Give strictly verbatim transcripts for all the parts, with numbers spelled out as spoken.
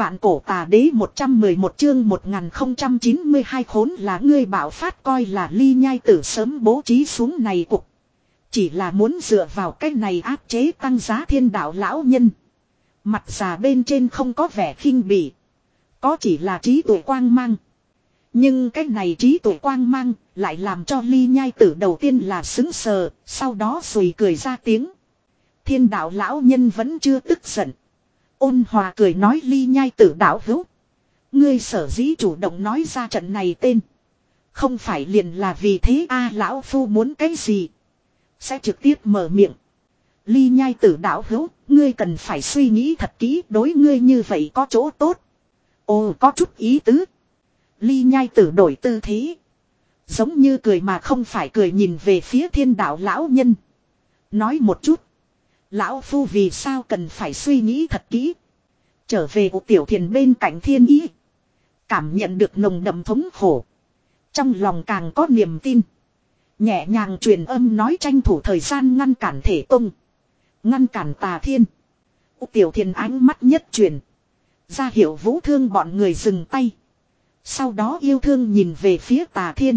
Vạn cổ tà đế một trăm mười một chương một nghìn không trăm chín mươi hai khốn là ngươi bạo phát coi là Ly Nhai Tử sớm bố trí xuống này cục. Chỉ là muốn dựa vào cái này áp chế tăng giá thiên đạo lão nhân. Mặt già bên trên không có vẻ khinh bỉ. Có chỉ là trí tuệ quang mang. Nhưng cái này trí tuệ quang mang lại làm cho Ly Nhai Tử đầu tiên là sững sờ, sau đó rồi cười ra tiếng. Thiên đạo lão nhân vẫn chưa tức giận. Ôn hòa cười nói Ly Nhai Tử đạo hữu. Ngươi sở dĩ chủ động nói ra trận này tên. Không phải liền là vì thế a lão phu muốn cái gì. Sẽ trực tiếp mở miệng. Ly Nhai Tử đạo hữu, ngươi cần phải suy nghĩ thật kỹ, đối ngươi như vậy có chỗ tốt. Ồ, có chút ý tứ. Ly Nhai Tử đổi tư thế. Giống như cười mà không phải cười, nhìn về phía thiên đạo lão nhân. Nói một chút. Lão phu vì sao cần phải suy nghĩ thật kỹ. Trở về của tiểu thiền bên cạnh thiên ý. Cảm nhận được nồng đậm thống khổ. Trong lòng càng có niềm tin. Nhẹ nhàng truyền âm nói tranh thủ thời gian ngăn cản thể tung. Ngăn cản tà thiên. Tiểu thiền ánh mắt nhất truyền. Ra hiệu vũ thương bọn người dừng tay. Sau đó yêu thương nhìn về phía tà thiên.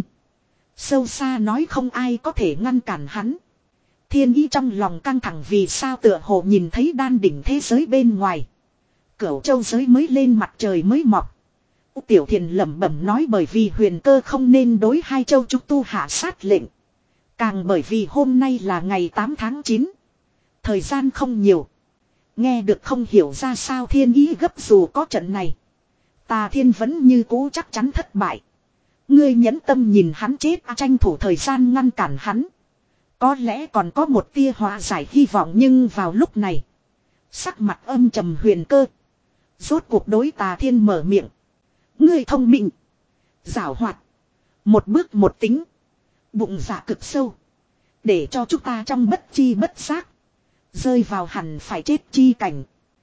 Sâu xa nói không ai có thể ngăn cản hắn. Thiên ý trong lòng căng thẳng vì sao tựa hồ nhìn thấy đan đỉnh thế giới bên ngoài. Cửu châu giới mới lên mặt trời mới mọc. Tiểu thiền lẩm bẩm nói bởi vì huyền cơ không nên đối hai châu chúng tu hạ sát lệnh. Càng bởi vì hôm nay là ngày tám tháng chín. Thời gian không nhiều. Nghe được không hiểu ra sao thiên ý gấp dù có trận này. Tà thiên vẫn như cũ chắc chắn thất bại. Ngươi nhẫn tâm nhìn hắn chết, tranh thủ thời gian ngăn cản hắn. Có lẽ còn có một tia hóa giải hy vọng, nhưng vào lúc này. Sắc mặt âm trầm huyền cơ. Rốt cuộc đối tà thiên mở miệng. Ngươi thông minh. Giảo hoạt. Một bước một tính. Bụng dạ cực sâu. Để cho chúng ta trong bất chi bất giác. Rơi vào hẳn phải chết chi cảnh.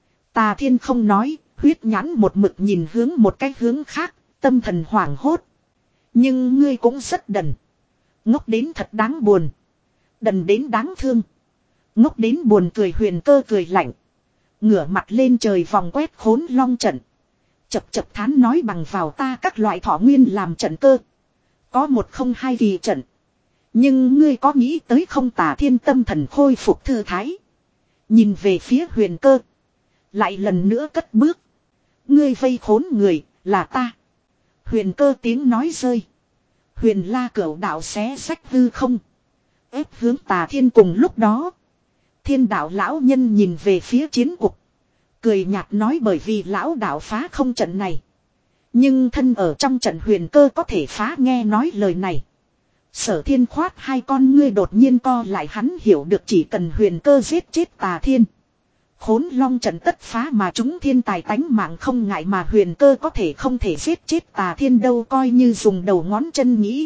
Tà thiên không nói. Huyết nhãn một mực nhìn hướng một cái hướng khác. Tâm thần hoảng hốt. Nhưng ngươi cũng rất đần. Ngốc đến thật đáng buồn. Đần đến đáng thương. Ngốc đến buồn cười huyền cơ cười lạnh. Ngửa mặt lên trời vòng quét khốn long trận. Chập chập thán nói bằng vào ta các loại thọ nguyên làm trận cơ. Có một không hai kỳ trận. Nhưng ngươi có nghĩ tới không, tà thiên tâm thần khôi phục thư thái. Nhìn về phía huyền cơ. Lại lần nữa cất bước. Ngươi vây khốn người là ta. Huyền cơ tiếng nói rơi. Huyền la cửu đạo xé sách hư không. Ép hướng tà thiên cùng lúc đó. Thiên đạo lão nhân nhìn về phía chiến cục. Cười nhạt nói bởi vì lão đạo phá không trận này. Nhưng thân ở trong trận huyền cơ có thể phá, nghe nói lời này. Sở thiên khoát hai con ngươi đột nhiên co lại, hắn hiểu được chỉ cần huyền cơ giết chết tà thiên. Khốn long trận tất phá mà chúng thiên tài tánh mạng không ngại, mà huyền cơ có thể không thể giết chết tà thiên đâu, coi như dùng đầu ngón chân nghĩ.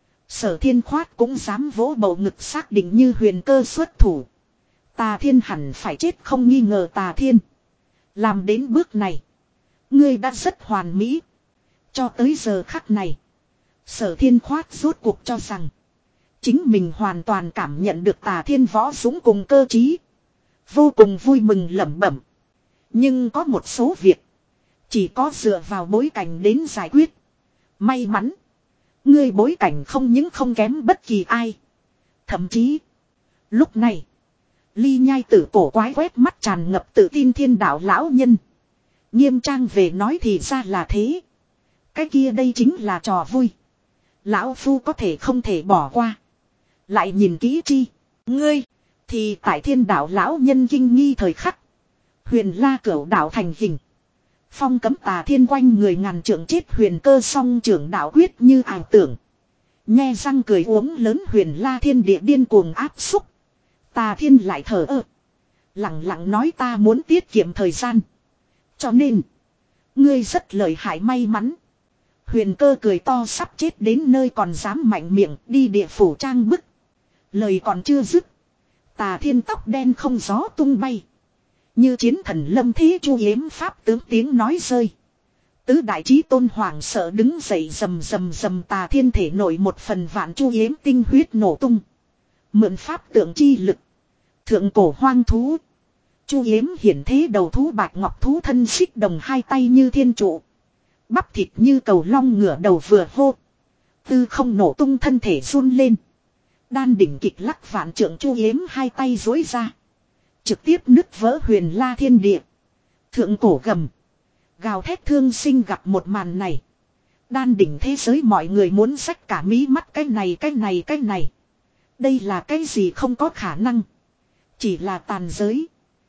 Sở thiên khoát cũng dám vỗ bầu ngực xác định như huyền cơ xuất thủ. Tà thiên hẳn phải chết không nghi ngờ. Tà thiên. Làm đến bước này. Ngươi đã rất hoàn mỹ. Cho tới giờ khắc này. Sở thiên khoát rốt cuộc cho rằng. Chính mình hoàn toàn cảm nhận được tà thiên võ dũng cùng cơ trí. Vô cùng vui mừng lẩm bẩm. Nhưng có một số việc. Chỉ có dựa vào bối cảnh đến giải quyết. May mắn. Ngươi bối cảnh không những không kém bất kỳ ai. Thậm chí. Lúc này. Ly Nhai Tử cổ quái quét mắt tràn ngập tự tin thiên đạo lão nhân. Nghiêm trang về nói thì ra là thế. Cái kia đây chính là trò vui. Lão phu có thể không thể bỏ qua. Lại nhìn kỹ chi. Ngươi. Thì tại thiên đạo lão nhân kinh nghi thời khắc. Huyền la cửu đạo thành hình. Phong cấm tà thiên quanh người ngàn trượng chết huyền cơ song trưởng đạo quyết như ảo tưởng. Nhe răng cười uống lớn huyền la thiên địa điên cuồng áp xúc. Tà thiên lại thở ơ. Lặng lặng nói ta muốn tiết kiệm thời gian. Cho nên. Ngươi rất lợi hại may mắn. Huyền cơ cười to sắp chết đến nơi còn dám mạnh miệng đi địa phủ trang bức. Lời còn chưa dứt. Tà thiên tóc đen không gió tung bay. Như chiến thần lâm thế chu yếm pháp tướng tiếng nói rơi. Tứ đại chí tôn hoàng sợ đứng dậy rầm rầm rầm, tà thiên thể nổi một phần vạn chu yếm tinh huyết nổ tung. Mượn pháp tượng chi lực. Thượng cổ hoang thú. Chu Yếm hiển thế đầu thú bạch ngọc thú thân xích đồng hai tay như thiên trụ. Bắp thịt như cầu long ngửa đầu vừa hô. Tư không nổ tung thân thể run lên. Đan đỉnh kịch lắc vạn trượng Chu Yếm hai tay dối ra. Trực tiếp nứt vỡ huyền la thiên địa. Thượng cổ gầm. Gào thét thương sinh gặp một màn này. Đan đỉnh thế giới mọi người muốn xách cả mí mắt cái này cái này cái này. Đây là cái gì không có khả năng. Chỉ là tàn giới.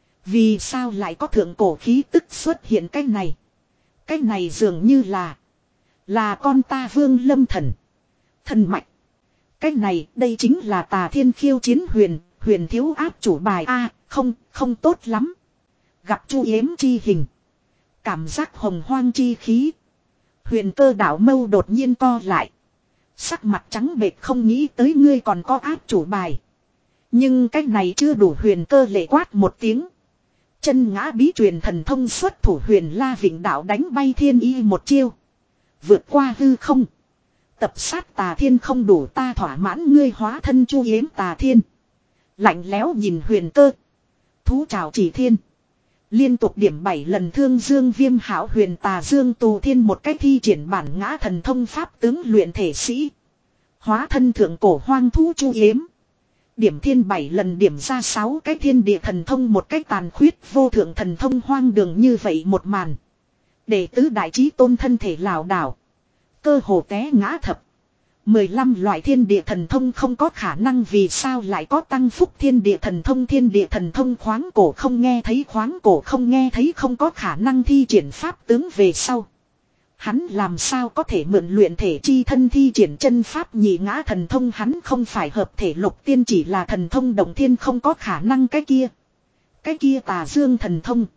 Vì sao lại có thượng cổ khí tức xuất hiện cái này. Cái này dường như là. Là con ta Vương Lâm Thần. Thần mạch. Cái này đây chính là Tà Thiên khiêu chiến huyền. Huyền thiếu áp chủ bài A. Không không tốt lắm. Gặp Chu Yếm chi hình. Cảm giác hồng hoang chi khí. Huyền Cơ đảo mâu đột nhiên co lại. Sắc mặt trắng bệch không nghĩ tới ngươi còn có áp chủ bài. Nhưng cái này chưa đủ. Huyền Cơ lệ quát một tiếng. Chân ngã bí truyền thần thông xuất thủ huyền la vịnh đạo đánh bay thiên y một chiêu. Vượt qua hư không. Tập sát Tà Thiên không đủ ta thỏa mãn ngươi hóa thân Chu Yếm Tà Thiên. Lạnh lẽo nhìn Huyền Cơ. Thú trào chỉ thiên. Liên tục điểm bảy lần thương dương viêm hảo huyền tà dương tù thiên một cách thi triển bản ngã thần thông pháp tướng luyện thể sĩ. Hóa thân thượng cổ hoang thú Chu Yếm. Điểm thiên bảy lần điểm ra sáu cái thiên địa thần thông một cách tàn khuyết vô thượng thần thông hoang đường như vậy một màn. Đệ tứ đại trí tôn thân thể lảo đảo. Cơ hồ té ngã thập. mười lăm loại thiên địa thần thông không có khả năng vì sao lại có tăng phúc thiên địa thần thông thiên địa thần thông khoáng cổ không nghe thấy khoáng cổ không nghe thấy không có khả năng thi triển pháp tướng về sau. Hắn làm sao có thể mượn luyện thể chi thân thi triển chân pháp nhị ngã thần thông hắn không phải hợp thể lục tiên chỉ là thần thông động thiên không có khả năng cái kia. Cái kia tà dương thần thông.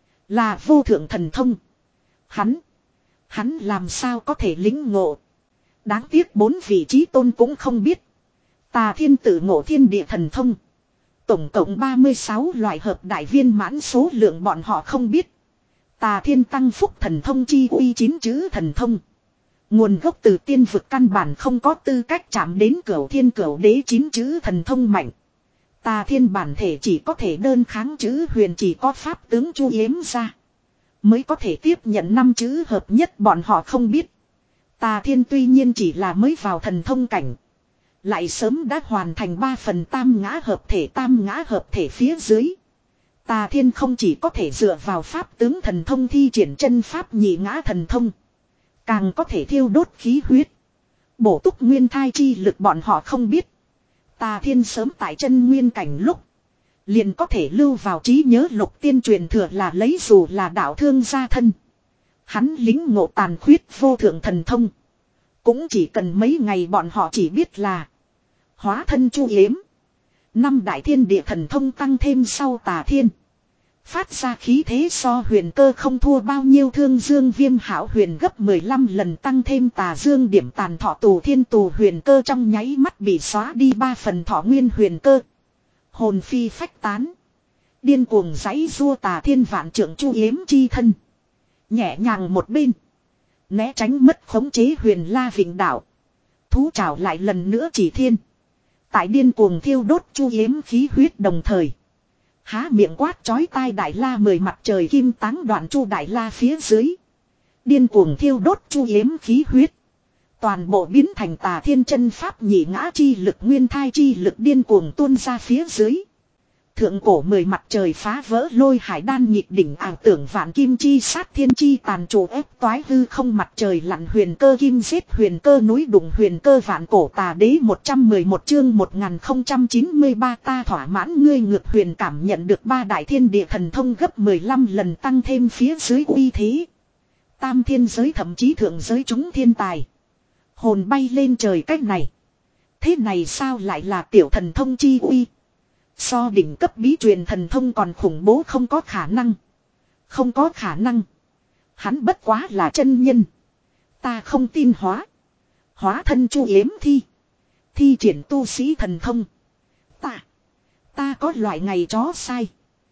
Là vô thượng thần thông. Hắn. Hắn làm sao có thể lĩnh ngộ. Đáng tiếc bốn vị trí tôn cũng không biết. Tà Thiên tự ngộ thiên địa thần thông. Tổng cộng ba mươi sáu loại hợp đại viên mãn số lượng bọn họ không biết. Tà Thiên tăng phúc thần thông chi uy chín chữ thần thông. Nguồn gốc từ tiên vực căn bản không có tư cách chạm đến cửu thiên cửu đế chín chữ thần thông mạnh. Tà Thiên bản thể chỉ có thể đơn kháng chữ huyền chỉ có pháp tướng Chu Yếm ra. Mới có thể tiếp nhận năm chữ hợp nhất bọn họ không biết. Tà Thiên tuy nhiên chỉ là mới vào thần thông cảnh. Lại sớm đã hoàn thành ba phần tam ngã hợp thể tam ngã hợp thể phía dưới. Tà Thiên không chỉ có thể dựa vào pháp tướng thần thông thi triển chân pháp nhị ngã thần thông. Càng có thể thiêu đốt khí huyết. Bổ túc nguyên thai chi lực bọn họ không biết. Tà Thiên sớm tại chân nguyên cảnh lúc. Liền có thể lưu vào trí nhớ lục tiên truyền thừa là lấy dù là đạo thương gia thân. Hắn lính ngộ tàn khuyết vô thượng thần thông. Cũng chỉ cần mấy ngày bọn họ chỉ biết là. Hóa thân Chu Yếm. Năm đại thiên địa thần thông tăng thêm sau Tà Thiên. Phát ra khí thế so huyền cơ không thua bao nhiêu thương dương viêm hảo huyền gấp mười lăm lần tăng thêm tà dương điểm tàn thọ tù thiên tù huyền cơ trong nháy mắt bị xóa đi ba phần thọ nguyên huyền cơ. Hồn phi phách tán. Điên cuồng giãy rua Tà Thiên vạn trưởng Chu Yếm chi thân. Nhẹ nhàng một bên. Né tránh mất khống chế huyền la vịnh đảo. Thú trảo lại lần nữa chỉ thiên. Tại điên cuồng thiêu đốt Chu Yếm khí huyết đồng thời. Há miệng quát chói tai đại la mười mặt trời kim táng đoạn Chu đại la phía dưới. Điên cuồng thiêu đốt Chu Yếm khí huyết. Toàn bộ biến thành Tà Thiên chân pháp nhị ngã chi lực nguyên thai chi lực điên cuồng tuôn ra phía dưới. Thượng cổ mười mặt trời phá vỡ lôi hải đan nhịp đỉnh ảo tưởng vạn kim chi sát thiên chi tàn trụ ép toái hư không mặt trời lặn huyền cơ kim giết huyền cơ núi đụng huyền cơ vạn cổ tà đế một trăm mười một chương một nghìn không trăm chín mươi ba ta thỏa mãn ngươi ngược huyền cảm nhận được ba đại thiên địa thần thông gấp mười lăm lần tăng thêm phía dưới uy thế. Tam thiên giới thậm chí thượng giới chúng thiên tài. Hồn bay lên trời cách này. Thế này sao lại là tiểu thần thông chi uy. So đỉnh cấp bí truyền thần thông còn khủng bố không có khả năng. Không có khả năng. Hắn bất quá là chân nhân. Ta không tin hóa. Hóa thân Chu Yếm thi. Thi triển tu sĩ thần thông. Ta. Ta có loại ngày chó sai.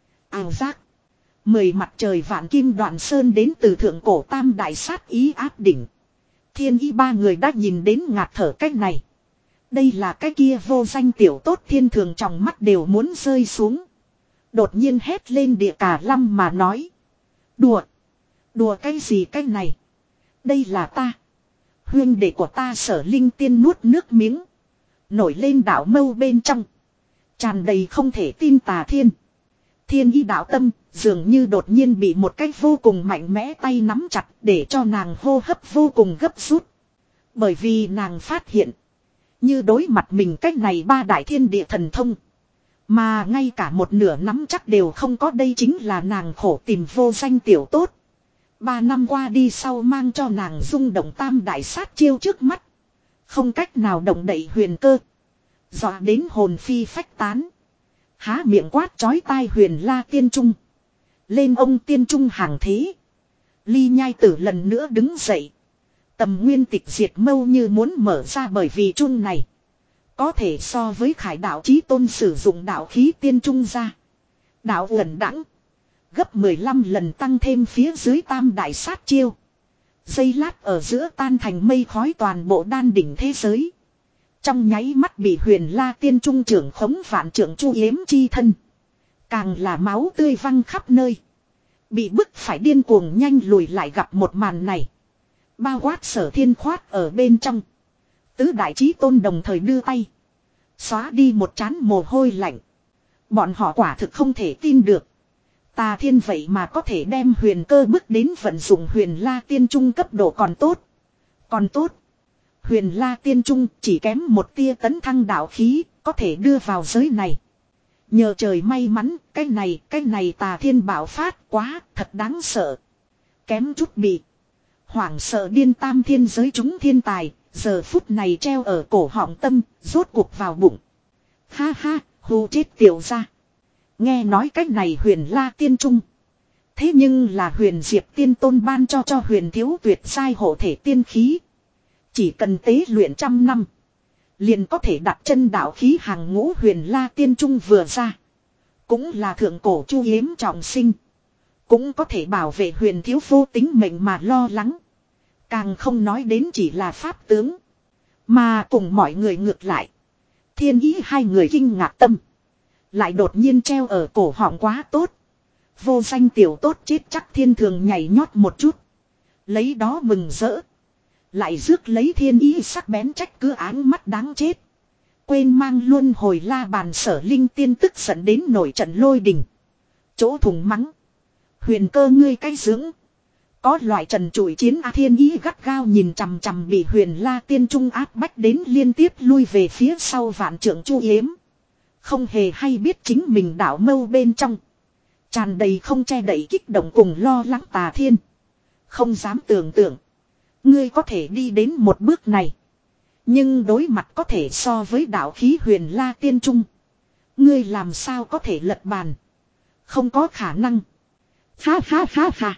Ảo giác. Mười mặt trời vạn kim đoạn sơn đến từ thượng cổ tam đại sát ý áp đỉnh. Thiên y ba người đã nhìn đến ngạt thở cách này. Đây là cái kia vô danh tiểu tốt thiên thường trong mắt đều muốn rơi xuống. Đột nhiên hét lên địa cả lâm mà nói. Đùa. Đùa cái gì cái này. Đây là ta. Huyên đệ của ta Sở Linh Tiên nuốt nước miếng. Nổi lên đạo mâu bên trong. Tràn đầy không thể tin Tà Thiên. Thiên ý đạo tâm dường như đột nhiên bị một cách vô cùng mạnh mẽ tay nắm chặt để cho nàng hô hấp vô cùng gấp rút. Bởi vì nàng phát hiện. Như đối mặt mình cách này ba đại thiên địa thần thông. Mà ngay cả một nửa nắm chắc đều không có, đây chính là nàng khổ tìm vô danh tiểu tốt. Ba năm qua đi sau mang cho nàng rung động tam đại sát chiêu trước mắt. Không cách nào động đậy huyền cơ. Dọa đến hồn phi phách tán. Há miệng quát chói tai Huyền La Tiên Trung. Lên ông Tiên Trung hàng thế. Ly Nhai Tử lần nữa đứng dậy. Tầm nguyên tịch diệt mâu như muốn mở ra, bởi vì chung này. Có thể so với Khải đạo chí tôn sử dụng đạo khí tiên trung ra. Đạo lần đẳng. Gấp mười lăm lần tăng thêm phía dưới tam đại sát chiêu. Giây lát ở giữa tan thành mây khói toàn bộ đan đỉnh thế giới. Trong nháy mắt bị Huyền La Tiên Trung trưởng khống vạn trưởng chu yếm chi thân. Càng là máu tươi văng khắp nơi. Bị bức phải điên cuồng nhanh lùi lại, gặp một màn này. Bao quát Sở Thiên khoát ở bên trong. Tứ đại chí tôn đồng thời đưa tay. Xóa đi một trán mồ hôi lạnh. Bọn họ quả thực không thể tin được. Tà Thiên vậy mà có thể đem huyền cơ bước đến vận dụng Huyền La Tiên Trung cấp độ, còn tốt. Còn tốt. Huyền La Tiên Trung chỉ kém một tia tấn thăng đạo khí, có thể đưa vào giới này. Nhờ trời may mắn, cái này, cái này Tà Thiên bạo phát quá, thật đáng sợ. Kém chút bị hoảng sợ điên tam thiên giới chúng thiên tài, giờ phút này treo ở cổ họng tâm, rốt cuộc vào bụng. Ha ha, hù chết tiểu ra. Nghe nói cách này Huyền La Tiên Trung. Thế nhưng là Huyền Diệp Tiên Tôn ban cho cho Huyền Thiếu tuyệt sai hộ thể tiên khí. Chỉ cần tế luyện trăm năm. Liền có thể đặt chân đạo khí hàng ngũ. Huyền La Tiên Trung vừa ra. Cũng là thượng cổ chu yếm trọng sinh. Cũng có thể bảo vệ Huyền Thiếu vô tính mệnh mà lo lắng. Càng không nói đến chỉ là pháp tướng. Mà cùng mọi người ngược lại. Thiên ý hai người kinh ngạc tâm. Lại đột nhiên treo ở cổ họng quá tốt. Vô danh tiểu tốt chết chắc. Thiên thường nhảy nhót một chút. Lấy đó mừng rỡ. Lại rước lấy thiên ý sắc bén trách cứ áng mắt đáng chết. Quên mang luôn hồi la bàn. Sở Linh Tiên tức giận đến nổi trận lôi đình. Chỗ thùng mắng. Huyền cơ ngươi cái dưỡng. Có loại trần trụi chiến A. Thiên ý gắt gao nhìn chằm chằm bị Huyền La Tiên Trung áp bách đến liên tiếp lui về phía sau vạn trưởng chu yếm. Không hề hay biết chính mình đảo mâu bên trong. Tràn đầy không che đậy kích động cùng lo lắng. Tà Thiên. Không dám tưởng tượng. Ngươi có thể đi đến một bước này. Nhưng đối mặt có thể so với đạo khí Huyền La Tiên Trung. Ngươi làm sao có thể lật bàn. Không có khả năng. Ha ha ha ha.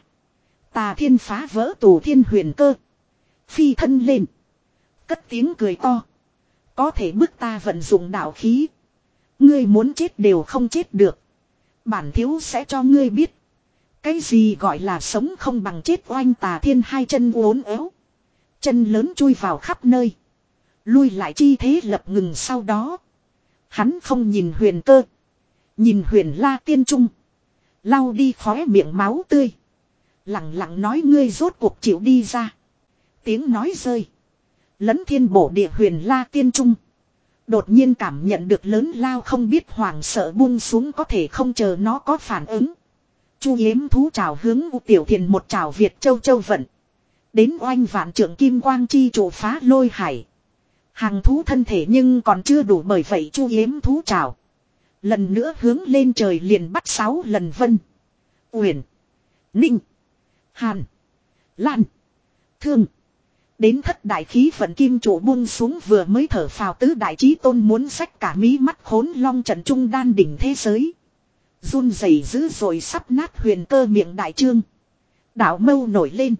Tà Thiên phá vỡ tù thiên huyền cơ. Phi thân lên. Cất tiếng cười to. Có thể bức ta vận dụng đạo khí. Ngươi muốn chết đều không chết được. Bản thiếu sẽ cho ngươi biết. Cái gì gọi là sống không bằng chết. Oanh. Tà Thiên hai chân uốn éo. Chân lớn chui vào khắp nơi. Lui lại chi thế lập ngừng sau đó. Hắn không nhìn huyền cơ. Nhìn Huyền La Tiên Trung. Lau đi khóe miệng máu tươi. Lặng lặng nói ngươi rốt cuộc chịu đi ra. Tiếng nói rơi. Lấn thiên bổ địa Huyền La Tiên Trung. Đột nhiên cảm nhận được lớn lao không biết hoảng sợ buông xuống, có thể không chờ nó có phản ứng. Chu yếm thú trào hướng U Tiểu Thiền một trào Việt châu châu vận. Đến oanh vạn trưởng kim quang chi trụ phá lôi hải. Hàng thú thân thể nhưng còn chưa đủ, bởi vậy chu yếm thú trào. Lần nữa hướng lên trời liền bắt sáu lần vân. Uyển. Ninh. Hàn. Lan. Thương. Đến thất đại khí vận kim trụ buông xuống, vừa mới thở phào tứ đại chí tôn muốn xách cả mí mắt khốn long trận trung đan đỉnh thế giới. Run rẩy dữ rồi sắp nát huyền cơ miệng đại trương. Đạo mâu nổi lên.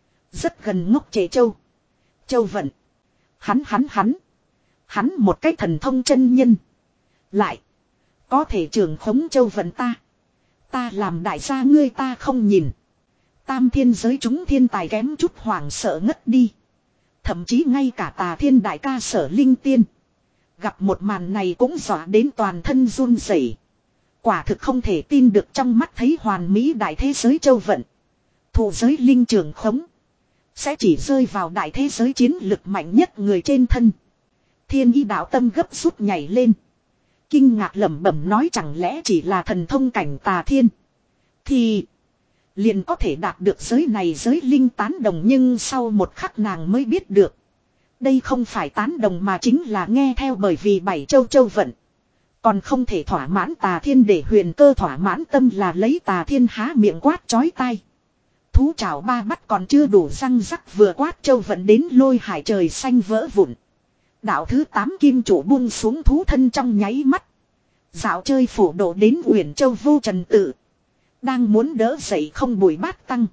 Rất gần ngốc trẻ châu. Châu vận. Hắn hắn hắn. Hắn một cái thần thông chân nhân. Lại. Có thể trưởng khống châu vận ta. Ta làm đại gia ngươi ta không nhìn. Tam thiên giới chúng thiên tài kém chút hoảng sợ ngất đi. Thậm chí ngay cả Tà Thiên đại ca Sở Linh Tiên. Gặp một màn này cũng dọa đến toàn thân run rẩy. Quả thực không thể tin được trong mắt thấy hoàn mỹ đại thế giới châu vận. Thụ giới linh trường khống. Sẽ chỉ rơi vào đại thế giới chiến lực mạnh nhất người trên thân. Thiên ý đạo tâm gấp rút nhảy lên. Kinh ngạc lẩm bẩm nói chẳng lẽ chỉ là thần thông cảnh tà thiên. Thì liền có thể đạt được giới này giới linh tán đồng, nhưng sau một khắc nàng mới biết được. Đây không phải tán đồng mà chính là nghe theo, bởi vì bảy châu châu vận. Còn không thể thỏa mãn tà thiên để huyền cơ thỏa mãn tâm là lấy tà thiên há miệng quát chói tai. Thú chảo ba bắt còn chưa đủ răng rắc vừa quát châu vận đến lôi hải trời xanh vỡ vụn. Đạo thứ tám kim chủ buông xuống thú thân trong nháy mắt. Dạo chơi phổ độ đến Uyển Châu vô trần tự. Đang muốn đỡ dậy không bùi bát tăng.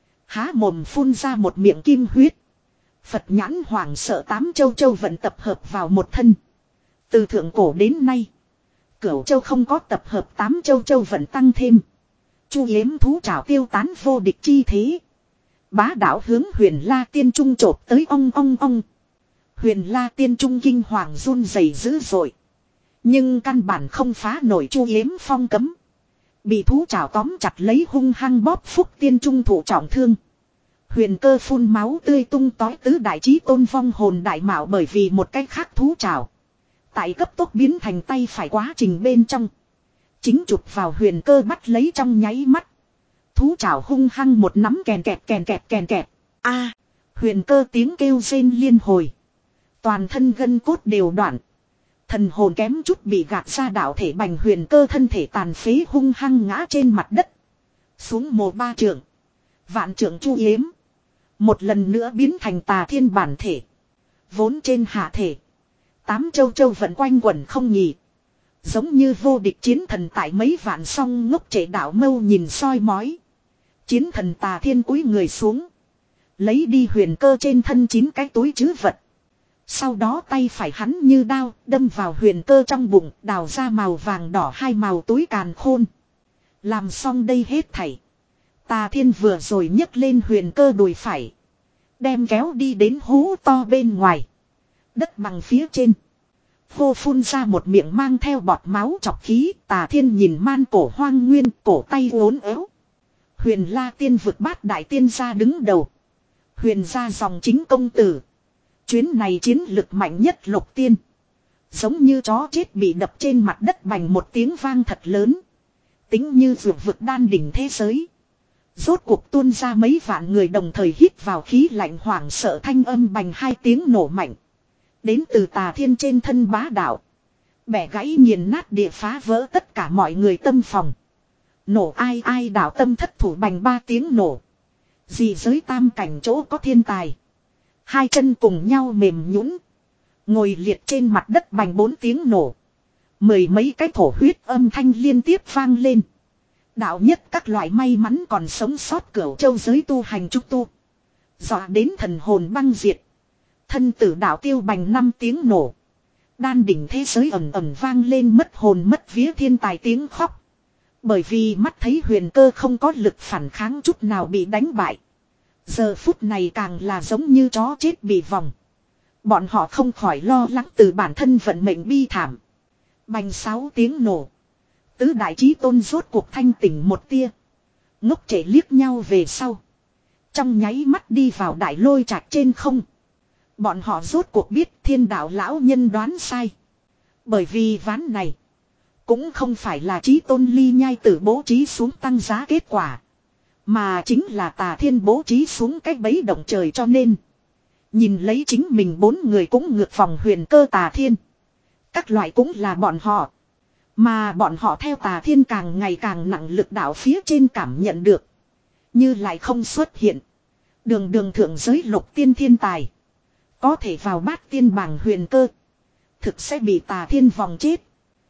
Há mồm phun ra một miệng kim huyết. Phật nhãn hoảng sợ tám châu châu vận tập hợp vào một thân. Từ thượng cổ đến nay. Cửu châu không có tập hợp tám châu châu vận tăng thêm. Chu yếm thú trảo tiêu tán vô địch chi thế. Bá đạo hướng Huyền La Tiên Trung chộp tới ong ong ong. Huyền La Tiên Trung kinh hoàng run rẩy dữ dội. Nhưng căn bản không phá nổi chu yếm phong cấm. Bị thú trảo tóm chặt lấy hung hăng bóp phúc Tiên Trung thụ trọng thương. Huyền cơ phun máu tươi tung tói tứ đại chí tôn vong hồn đại mạo, bởi vì một cách khác thú trảo. Tại cấp tốc biến thành tay phải quá trình bên trong. Chính chụp vào huyền cơ bắt lấy trong nháy mắt. Thú trảo hung hăng một nắm kèn kẹt kèn kẹt kèn kẹt. A, huyền cơ tiếng kêu rên liên hồi. Toàn thân gân cốt đều đoạn. Thần hồn kém chút bị gạt ra đạo thể bành, huyền cơ thân thể tàn phế hung hăng ngã trên mặt đất. Xuống mồ ba trượng. Vạn trượng chu yếm. Một lần nữa biến thành tà thiên bản thể. Vốn trên hạ thể. Tám châu châu vẫn quanh quẩn không nghỉ. Giống như vô địch chiến thần tại mấy vạn song ngốc trệ đạo mâu nhìn soi mói. Chiến thần tà thiên cúi người xuống. Lấy đi huyền cơ trên thân chín cái túi trữ vật. Sau đó tay phải hắn như đao đâm vào huyền cơ trong bụng, đào ra màu vàng đỏ hai màu túi càn khôn. Làm xong đây hết thảy. Tà thiên vừa rồi nhấc lên huyền cơ đùi phải. Đem kéo đi đến hố to bên ngoài. Đất bằng phía trên. Hô phun ra một miệng mang theo bọt máu chọc khí. Tà thiên nhìn man cổ hoang nguyên, cổ tay uốn éo. Huyền La Tiên vực bát đại tiên gia đứng đầu. Huyền gia dòng chính công tử. Chuyến này chiến lực mạnh nhất lục tiên. Giống như chó chết bị đập trên mặt đất bành một tiếng vang thật lớn. Tính như vượt vực đan đỉnh thế giới. Rốt cuộc tuôn ra mấy vạn người đồng thời hít vào khí lạnh hoảng sợ, thanh âm bành hai tiếng nổ mạnh. Đến từ tà thiên trên thân bá đạo. Bẻ gãy nghiền nát địa phá vỡ tất cả mọi người tâm phòng. Nổ ai ai đạo tâm thất thủ bành ba tiếng nổ. Dị giới tam cảnh chỗ có thiên tài. Hai chân cùng nhau mềm nhũn, ngồi liệt trên mặt đất bành bốn tiếng nổ. Mười mấy cái thổ huyết âm thanh liên tiếp vang lên. Đạo nhất các loại may mắn còn sống sót cửu châu giới tu hành trúc tu. Dọa đến thần hồn băng diệt. Thân tử đạo tiêu bành năm tiếng nổ. Đan đỉnh thế giới ầm ầm vang lên mất hồn mất vía thiên tài tiếng khóc. Bởi vì mắt thấy huyền cơ không có lực phản kháng chút nào bị đánh bại. Giờ phút này càng là giống như chó chết bị vòng. Bọn họ không khỏi lo lắng từ bản thân vận mệnh bi thảm. Bành sáu tiếng nổ. Tứ đại chí tôn rốt cuộc thanh tỉnh một tia. Ngốc trễ liếc nhau về sau. Trong nháy mắt đi vào đại lôi trạch trên không. Bọn họ rốt cuộc biết thiên đạo lão nhân đoán sai. Bởi vì ván này. Cũng không phải là chí tôn ly nhai tử bố trí xuống tăng giá kết quả. Mà chính là tà thiên bố trí xuống cái bẫy động trời, cho nên. Nhìn lấy chính mình bốn người cũng ngược vòng huyền cơ tà thiên. Các loại cũng là bọn họ. Mà bọn họ theo tà thiên càng ngày càng nặng lực đạo phía trên cảm nhận được. Như lại không xuất hiện. Đường đường thượng giới lục tiên thiên tài. Có thể vào bát tiên bảng huyền cơ. Thực sẽ bị tà thiên vòng chết.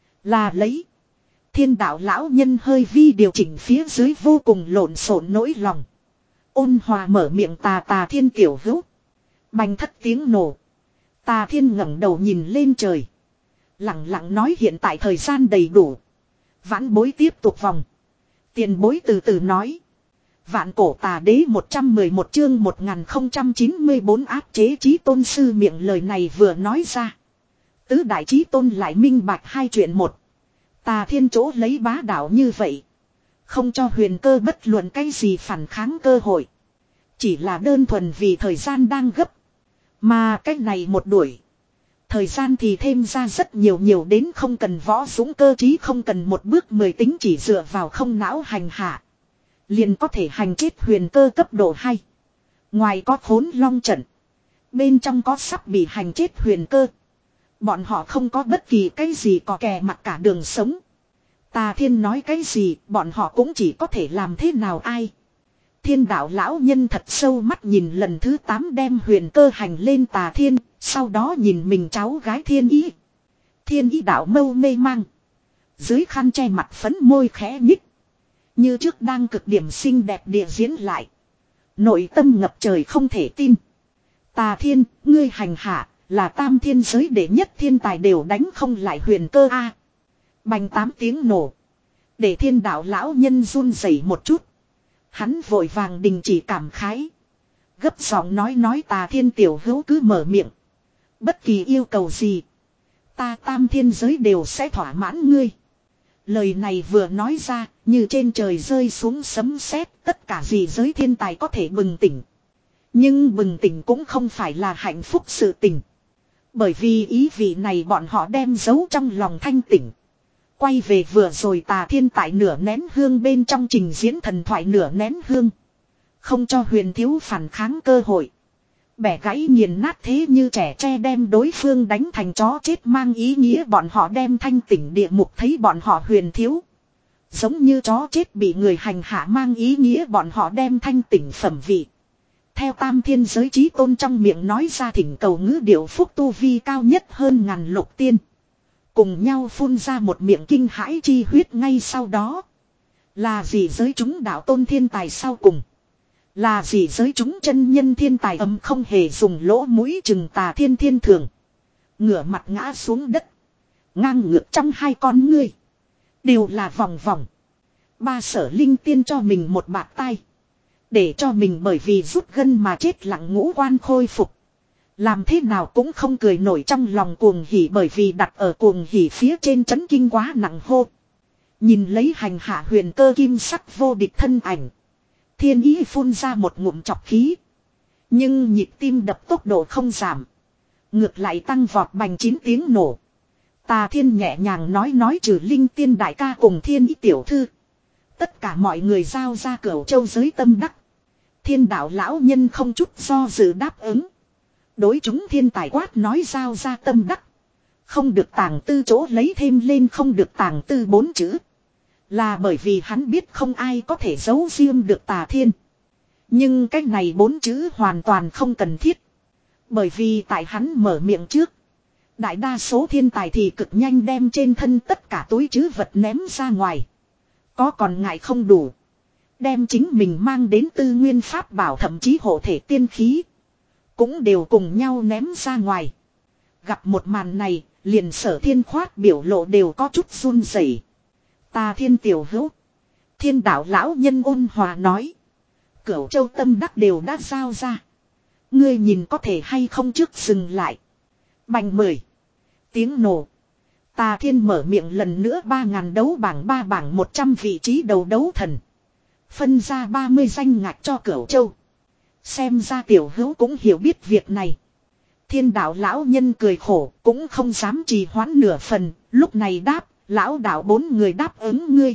Là lấy. Thiên đạo lão nhân hơi vi điều chỉnh phía dưới vô cùng lộn xộn nỗi lòng. Ôn hòa mở miệng tà tà thiên tiểu hữu. Bành thất tiếng nổ. Tà thiên ngẩng đầu nhìn lên trời. Lặng lặng nói hiện tại thời gian đầy đủ. Vãn bối tiếp tục vòng. Tiền bối từ từ nói. Vạn cổ tà đế một trăm mười một chương một nghìn không trăm chín mươi bốn áp chế chí tôn sư miệng lời này vừa nói ra. Tứ đại chí tôn lại minh bạch hai chuyện: một. Tà Thiên chỗ lấy bá đạo như vậy. Không cho huyền cơ bất luận cái gì phản kháng cơ hội. Chỉ là đơn thuần vì thời gian đang gấp. Mà cách này một đuổi. Thời gian thì thêm ra rất nhiều nhiều đến không cần võ dũng cơ trí, không cần một bước mười tính, chỉ dựa vào không não hành hạ. Liền có thể hành chết huyền cơ cấp độ hai. Ngoài có khốn long trận. Bên trong có sắp bị hành chết huyền cơ. Bọn họ không có bất kỳ cái gì có kè mặt cả đường sống. Tà Thiên nói cái gì bọn họ cũng chỉ có thể làm thế nào ai. Thiên đạo lão nhân thật sâu mắt nhìn lần thứ tám đem huyền cơ hành lên Tà Thiên. Sau đó nhìn mình cháu gái Thiên Ý. Thiên Ý đạo mâu mê mang. Dưới khăn che mặt phấn môi khẽ nhích. Như trước đang cực điểm xinh đẹp địa diễn lại. Nội tâm ngập trời không thể tin. Tà Thiên, ngươi hành hạ, là tam thiên giới đệ nhất thiên tài đều đánh không lại huyền cơ a. À, bành tám tiếng nổ. Để thiên đạo lão nhân run rẩy một chút. Hắn vội vàng đình chỉ cảm khái. Gấp giọng nói nói Tà Thiên tiểu hữu cứ mở miệng. Bất kỳ yêu cầu gì. Ta tam thiên giới đều sẽ thỏa mãn ngươi. Lời này vừa nói ra, như trên trời rơi xuống sấm sét, tất cả gì giới thiên tài có thể bừng tỉnh. Nhưng bừng tỉnh cũng không phải là hạnh phúc sự tình. Bởi vì ý vị này bọn họ đem giấu trong lòng thanh tỉnh. Quay về vừa rồi Tà Thiên tại nửa nén hương bên trong trình diễn thần thoại nửa nén hương. Không cho huyền thiếu phản kháng cơ hội. Bẻ gãy nghiền nát thế như trẻ tre đem đối phương đánh thành chó chết mang ý nghĩa bọn họ đem thanh tỉnh địa mục thấy bọn họ huyền thiếu. Giống như chó chết bị người hành hạ mang ý nghĩa bọn họ đem thanh tỉnh phẩm vị. Theo tam thiên giới trí tôn trong miệng nói ra thỉnh cầu ngữ điệu phúc tu vi cao nhất hơn ngàn lục tiên. Cùng nhau phun ra một miệng kinh hãi chi huyết ngay sau đó. Là gì giới chúng đạo tôn thiên tài sau cùng. Là gì giới chúng chân nhân thiên tài ấm không hề dùng lỗ mũi chừng Tà Thiên thiên thường. Ngửa mặt ngã xuống đất. Ngang ngược trong hai con ngươi. Đều là vòng vòng. Ba sở linh tiên cho mình một bạt tay. Để cho mình bởi vì rút gân mà chết lặng ngũ quan khôi phục. Làm thế nào cũng không cười nổi trong lòng cuồng hỉ bởi vì đặt ở cuồng hỉ phía trên chấn kinh quá nặng hô. Nhìn lấy hành hạ huyền cơ kim sắc vô địch thân ảnh. Thiên Ý phun ra một ngụm chọc khí. Nhưng nhịp tim đập tốc độ không giảm. Ngược lại tăng vọt bành chín tiếng nổ. Tà Thiên nhẹ nhàng nói nói trừ linh tiên đại ca cùng Thiên Ý tiểu thư. Tất cả mọi người giao ra Cửu Châu giới tâm đắc. Thiên đạo lão nhân không chút do dự đáp ứng. Đối chúng thiên tài quát nói giao ra tâm đắc. Không được tàng tư chỗ lấy thêm lên không được tàng tư bốn chữ. Là bởi vì hắn biết không ai có thể giấu riêng được Tà Thiên. Nhưng cái này bốn chữ hoàn toàn không cần thiết. Bởi vì tại hắn mở miệng trước. Đại đa số thiên tài thì cực nhanh đem trên thân tất cả túi trữ vật ném ra ngoài. Có còn ngại không đủ. Đem chính mình mang đến tư nguyên pháp bảo thậm chí hộ thể tiên khí. Cũng đều cùng nhau ném ra ngoài. Gặp một màn này, liền Sở Thiên khoát biểu lộ đều có chút run rẩy. Tà Thiên tiểu hữu. Thiên đạo lão nhân ôn hòa nói. Cửu Châu tâm đắc đều đã giao ra. Ngươi nhìn có thể hay không trước dừng lại. Bành mười. Tiếng nổ. Tà Thiên mở miệng lần nữa ba ngàn đấu bảng ba bảng một trăm vị trí đầu đấu thần. Phân ra ba mươi danh ngạch cho Cửu Châu. Xem ra tiểu hữu cũng hiểu biết việc này. Thiên đạo lão nhân cười khổ cũng không dám trì hoãn nửa phần. Lúc này đáp, lão đạo bốn người đáp ứng ngươi.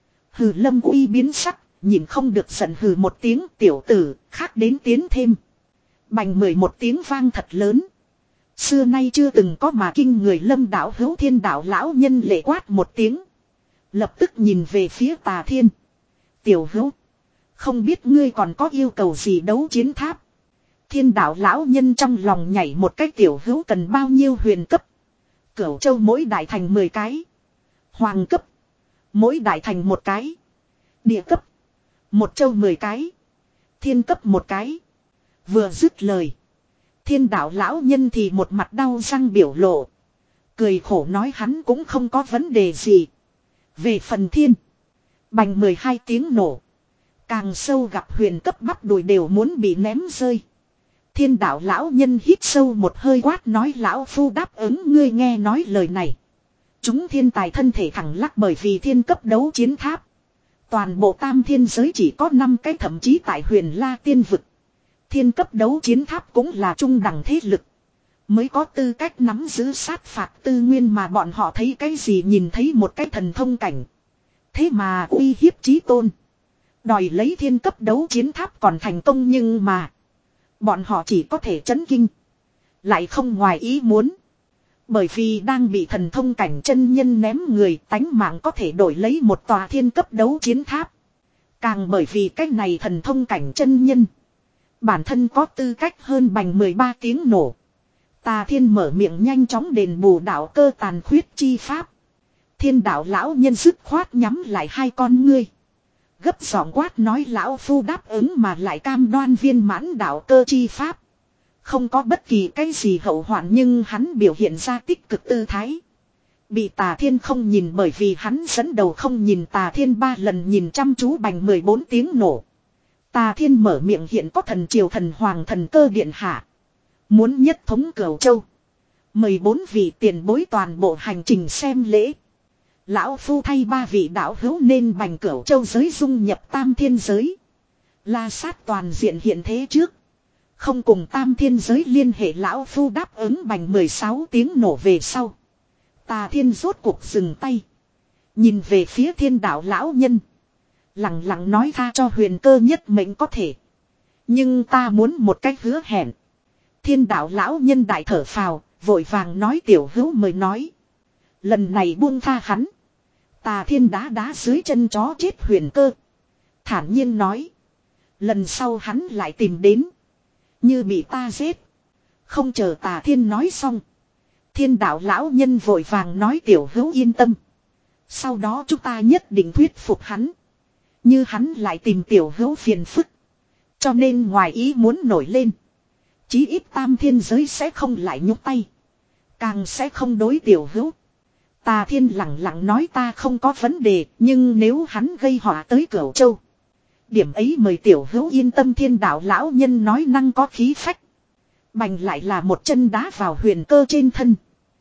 Hừ Lâm Uy biến sắc, nhìn không được giận hừ một tiếng tiểu tử, khác đến tiến thêm. Bành mười một tiếng vang thật lớn. Xưa nay chưa từng có mà kinh người Lâm đạo hữu thiên đạo lão nhân lệ quát một tiếng. Lập tức nhìn về phía Tà Thiên. Tiểu hữu. Không biết ngươi còn có yêu cầu gì đấu chiến tháp. Thiên đạo lão nhân trong lòng nhảy một cái tiểu hữu cần bao nhiêu huyền cấp. Cửu Châu mỗi đại thành mười cái. Hoàng cấp. Mỗi đại thành một cái. Địa cấp. Một châu mười cái. Thiên cấp một cái. Vừa dứt lời. Thiên đạo lão nhân thì một mặt đau răng biểu lộ. Cười khổ nói hắn cũng không có vấn đề gì. Về phần thiên. Bành mười hai tiếng nổ. Càng sâu gặp huyền cấp bắp đùi đều muốn bị ném rơi. Thiên đạo lão nhân hít sâu một hơi quát nói lão phu đáp ứng ngươi nghe nói lời này. Chúng thiên tài thân thể thẳng lắc bởi vì thiên cấp đấu chiến tháp. Toàn bộ tam thiên giới chỉ có năm cái, thậm chí tại huyền la tiên vực. Thiên cấp đấu chiến tháp cũng là trung đẳng thế lực. Mới có tư cách nắm giữ sát phạt tư nguyên, mà bọn họ thấy cái gì, nhìn thấy một cái thần thông cảnh. Thế mà uy hiếp chí tôn. Đòi lấy thiên cấp đấu chiến tháp còn thành công, nhưng mà bọn họ chỉ có thể chấn kinh. Lại không ngoài ý muốn. Bởi vì đang bị thần thông cảnh chân nhân ném người, tánh mạng có thể đổi lấy một tòa thiên cấp đấu chiến tháp. Càng bởi vì cái này thần thông cảnh chân nhân bản thân có tư cách hơn bành mười ba tiếng nổ. Tà Thiên mở miệng nhanh chóng đền bù đạo cơ tàn khuyết chi pháp. Thiên đạo lão nhân dứt khoát nhắm lại hai con ngươi. Gấp giọng quát nói lão phu đáp ứng, mà lại cam đoan viên mãn đạo cơ chi pháp. Không có bất kỳ cái gì hậu hoạn, nhưng hắn biểu hiện ra tích cực tư thái. Bị Tà Thiên không nhìn, bởi vì hắn dẫn đầu không nhìn Tà Thiên ba lần nhìn chăm chú bành mười bốn tiếng nổ. Tà Thiên mở miệng hiện có thần triều thần hoàng thần cơ điện hạ. Muốn nhất thống Cửu Châu. Mời bốn vị tiền bối toàn bộ hành trình xem lễ. Lão phu thay ba vị đạo hữu nên bành Cửu Châu giới dung nhập tam thiên giới. La sát toàn diện hiện thế trước. Không cùng tam thiên giới liên hệ, lão phu đáp ứng bành mười sáu tiếng nổ về sau. Tà Thiên rốt cuộc dừng tay. Nhìn về phía thiên đạo lão nhân. Lặng lặng nói tha cho huyền cơ nhất mệnh có thể. Nhưng ta muốn một cách hứa hẹn. Thiên đạo lão nhân đại thở phào, vội vàng nói tiểu hữu mời nói. Lần này buông tha hắn. Tà Thiên đá đá dưới chân chó chết huyền cơ. Thản nhiên nói. Lần sau hắn lại tìm đến. Như bị ta giết. Không chờ Tà Thiên nói xong. Thiên đạo lão nhân vội vàng nói tiểu hữu yên tâm. Sau đó chúng ta nhất định thuyết phục hắn. Như hắn lại tìm tiểu hữu phiền phức. Cho nên ngoài ý muốn nổi lên. Chí ít tam thiên giới sẽ không lại nhúc tay. Càng sẽ không đối tiểu hữu. Tà Thiên lặng lặng nói ta không có vấn đề. Nhưng nếu hắn gây họa tới Cửu Châu. Điểm ấy mời tiểu hữu yên tâm. Thiên đạo lão nhân nói năng có khí phách. Bành lại là một chân đá vào huyền cơ trên thân.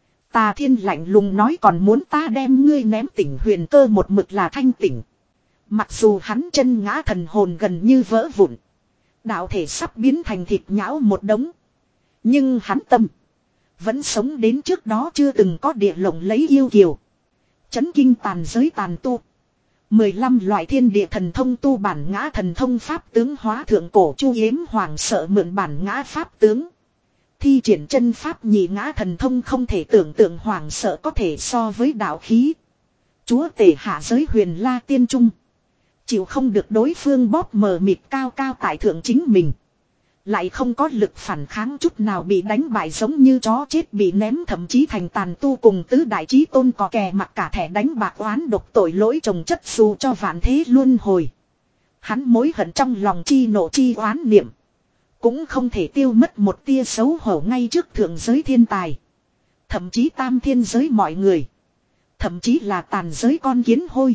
Tà Thiên lạnh lùng nói còn muốn ta đem ngươi ném tỉnh, huyền cơ một mực là thanh tỉnh. Mặc dù hắn chân ngã thần hồn gần như vỡ vụn. Đạo thể sắp biến thành thịt nhão một đống. Nhưng hắn tâm vẫn sống đến trước đó chưa từng có địa lộng lấy yêu kiều. Chấn kinh tàn giới tàn tu. mười lăm loại thiên địa thần thông tu bản ngã thần thông pháp tướng hóa thượng cổ chu yếm hoàng sợ mượn bản ngã pháp tướng. Thi triển chân pháp nhị ngã thần thông không thể tưởng tượng hoàng sợ có thể so với đạo khí. Chúa tể hạ giới huyền la tiên trung. Chịu không được đối phương bóp mờ mịt cao cao tại thượng chính mình. Lại không có lực phản kháng chút nào, bị đánh bại giống như chó chết bị ném, thậm chí thành tàn tu cùng tứ đại chí tôn có kè mặc cả thẻ đánh bạc oán độc tội lỗi trồng chất dù cho vạn thế luân hồi. Hắn mối hận trong lòng chi nộ chi oán niệm. Cũng không thể tiêu mất một tia xấu hổ ngay trước thượng giới thiên tài. Thậm chí tam thiên giới mọi người. Thậm chí là tàn giới con kiến hôi.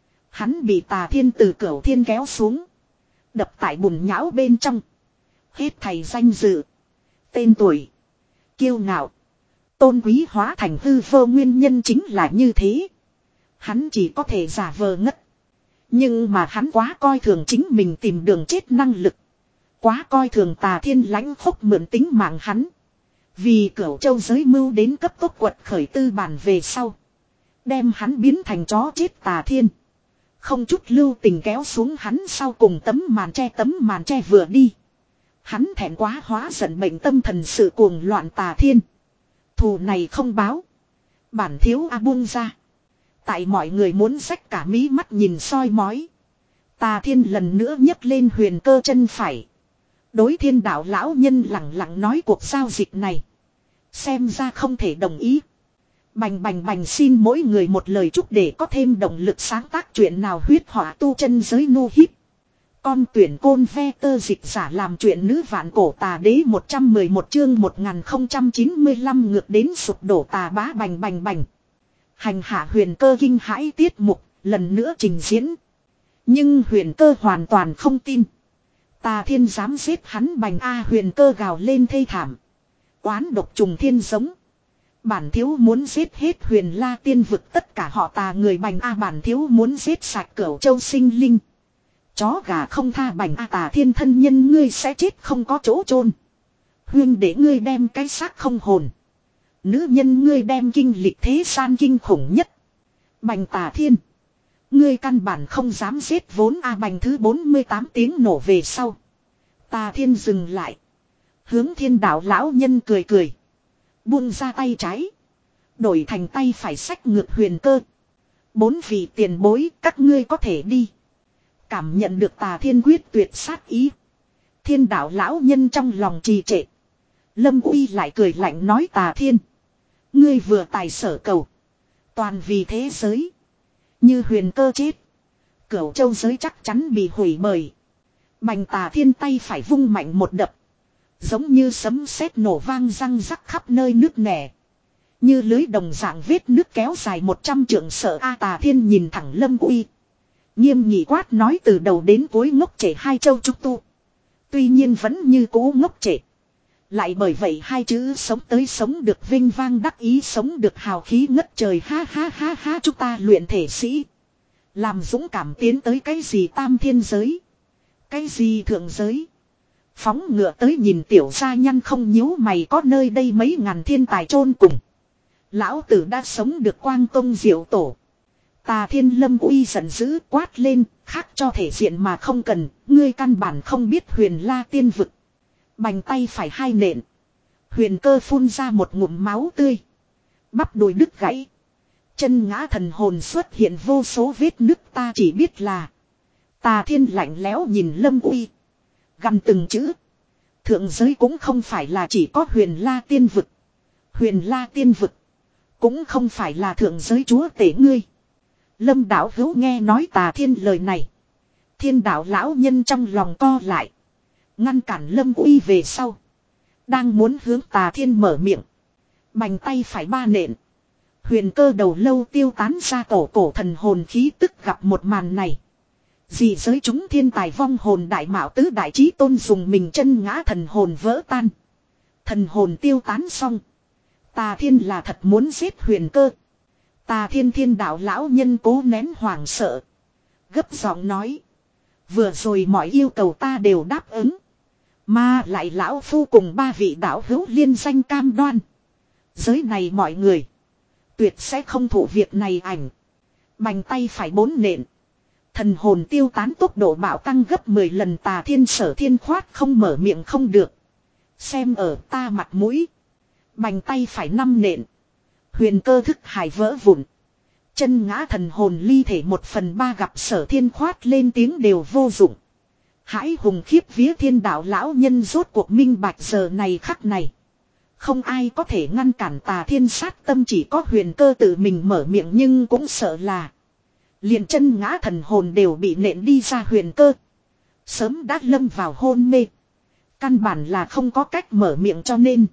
Hắn bị Tà Thiên từ Cửu Thiên kéo xuống. Đập tại bùn nhão bên trong. Hết thầy danh dự. Tên tuổi. Kiêu ngạo. Tôn quý hóa thành hư vô nguyên nhân chính là như thế. Hắn chỉ có thể giả vờ ngất. Nhưng mà hắn quá coi thường chính mình tìm đường chết năng lực. Quá coi thường Tà Thiên lãnh khốc mượn tính mạng hắn. Vì Cửu Châu giới mưu đến cấp tốc quật khởi tư bản về sau. Đem hắn biến thành chó chết Tà Thiên. Không chút lưu tình kéo xuống hắn sau cùng tấm màn tre, tấm màn tre vừa đi. Hắn thẹn quá hóa giận bệnh tâm thần sự cuồng loạn Tà Thiên. Thù này không báo. Bản thiếu a buông ra. Tại mọi người muốn xách cả mí mắt nhìn soi mói. Tà Thiên lần nữa nhấc lên huyền cơ chân phải. Đối thiên đạo lão nhân lặng lặng nói cuộc giao dịch này. Xem ra không thể đồng ý. Bành bành bành xin mỗi người một lời chúc để có thêm động lực sáng tác chuyện nào huyết họa tu chân giới nu hít. Con tuyển côn ve tơ dịch giả làm chuyện nữ vạn cổ tà đế một trăm mười một chương một nghìn không trăm chín mươi lăm ngược đến sụp đổ tà bá bành bành bành. Hành hạ huyền cơ kinh hãi tiết mục, lần nữa trình diễn. Nhưng huyền cơ hoàn toàn không tin. Tà Thiên dám giết hắn bành a huyền cơ gào lên thê thảm. Oán độc trùng thiên giống. Bản thiếu muốn giết hết huyền la tiên vực tất cả họ Tà người Bành A, bản thiếu muốn giết sạch Cửu Châu sinh linh. Chó gà không tha Bành A, Tà Thiên thân nhân ngươi sẽ chết không có chỗ chôn. Huyên để ngươi đem cái xác không hồn. Nữ nhân ngươi đem kinh lịch thế gian kinh khủng nhất. Bành Tà Thiên. Ngươi căn bản không dám giết vốn A. Bành thứ bốn mươi tám tiếng nổ về sau. Tà Thiên dừng lại. Hướng Thiên Đạo lão nhân cười cười. Buông ra tay trái. Đổi thành tay phải xách ngược Huyền Cơ. Bốn vị tiền bối các ngươi có thể đi. Cảm nhận được Tà Thiên quyết tuyệt sát ý. Thiên Đạo lão nhân trong lòng trì trệ. Lâm Uy lại cười lạnh nói Tà Thiên. Ngươi vừa tài sở cầu. Toàn vì thế giới. Như Huyền Cơ chết. Cửu Châu giới chắc chắn bị hủy bởi. Bành Tà Thiên tay phải vung mạnh một đập. Giống như sấm sét nổ vang răng rắc khắp nơi nước nẻ. Như lưới đồng dạng vết nước kéo dài một trăm trượng sợ A. Tà Thiên nhìn thẳng Lâm Uy. Nghiêm nghị quát nói từ đầu đến cuối ngốc trệ hai châu trúc tu. Tuy nhiên vẫn như cố ngốc trệ. Lại bởi vậy hai chữ sống tới sống được vinh vang đắc ý sống được hào khí ngất trời ha ha ha ha chúng ta luyện thể sĩ. Làm dũng cảm tiến tới cái gì tam thiên giới. Cái gì thượng giới. Phóng ngựa tới nhìn tiểu gia nhăn không nhíu mày có nơi đây mấy ngàn thiên tài chôn cùng. Lão tử đã sống được quang tông diệu tổ. Tà Thiên Lâm Uy giận dữ quát lên khác cho thể diện mà không cần. Ngươi căn bản không biết huyền la tiên vực. Bành tay phải hai nện. Huyền Cơ phun ra một ngụm máu tươi. Bắp đùi đứt gãy. Chân ngã thần hồn xuất hiện vô số vết nứt ta chỉ biết là. Tà Thiên lạnh lẽo nhìn Lâm Uy. Gằn từng chữ. Thượng giới cũng không phải là chỉ có huyền la tiên vực. Huyền la tiên vực. Cũng không phải là thượng giới chúa tể ngươi. Lâm Đạo Hữu nghe nói Tà Thiên lời này. Thiên đạo lão nhân trong lòng co lại. Ngăn cản Lâm Uy về sau. Đang muốn hướng Tà Thiên mở miệng. Bành tay phải ba nện. Huyền Cơ đầu lâu tiêu tán ra tổ cổ thần hồn khí tức gặp một màn này. Dị giới chúng thiên tài vong hồn đại mạo tứ đại chí tôn dùng mình chân ngã thần hồn vỡ tan. Thần hồn tiêu tán xong. Tà Thiên là thật muốn giết Huyền Cơ. Tà Thiên thiên đạo lão nhân cố nén hoảng sợ. Gấp giọng nói. Vừa rồi mọi yêu cầu ta đều đáp ứng. Mà lại lão phu cùng ba vị đạo hữu liên danh cam đoan. Giới này mọi người. Tuyệt sẽ không thụ việc này ảnh. Bành tay phải bốn nện. Thần hồn tiêu tán tốc độ bạo tăng gấp mười lần Tà Thiên Sở Thiên khoát không mở miệng không được. Xem ở ta mặt mũi. Bành tay phải năm nện. Huyền Cơ thức hải vỡ vụn. Chân ngã thần hồn ly thể một phần ba gặp Sở Thiên khoát lên tiếng đều vô dụng. Hãi hùng khiếp vía thiên đạo lão nhân rốt cuộc minh bạch giờ này khắc này. Không ai có thể ngăn cản Tà Thiên sát tâm chỉ có Huyền Cơ tự mình mở miệng nhưng cũng sợ là. Liền chân ngã thần hồn đều bị nện đi ra Huyền Cơ. Sớm đã lâm vào hôn mê. Căn bản là không có cách mở miệng cho nên.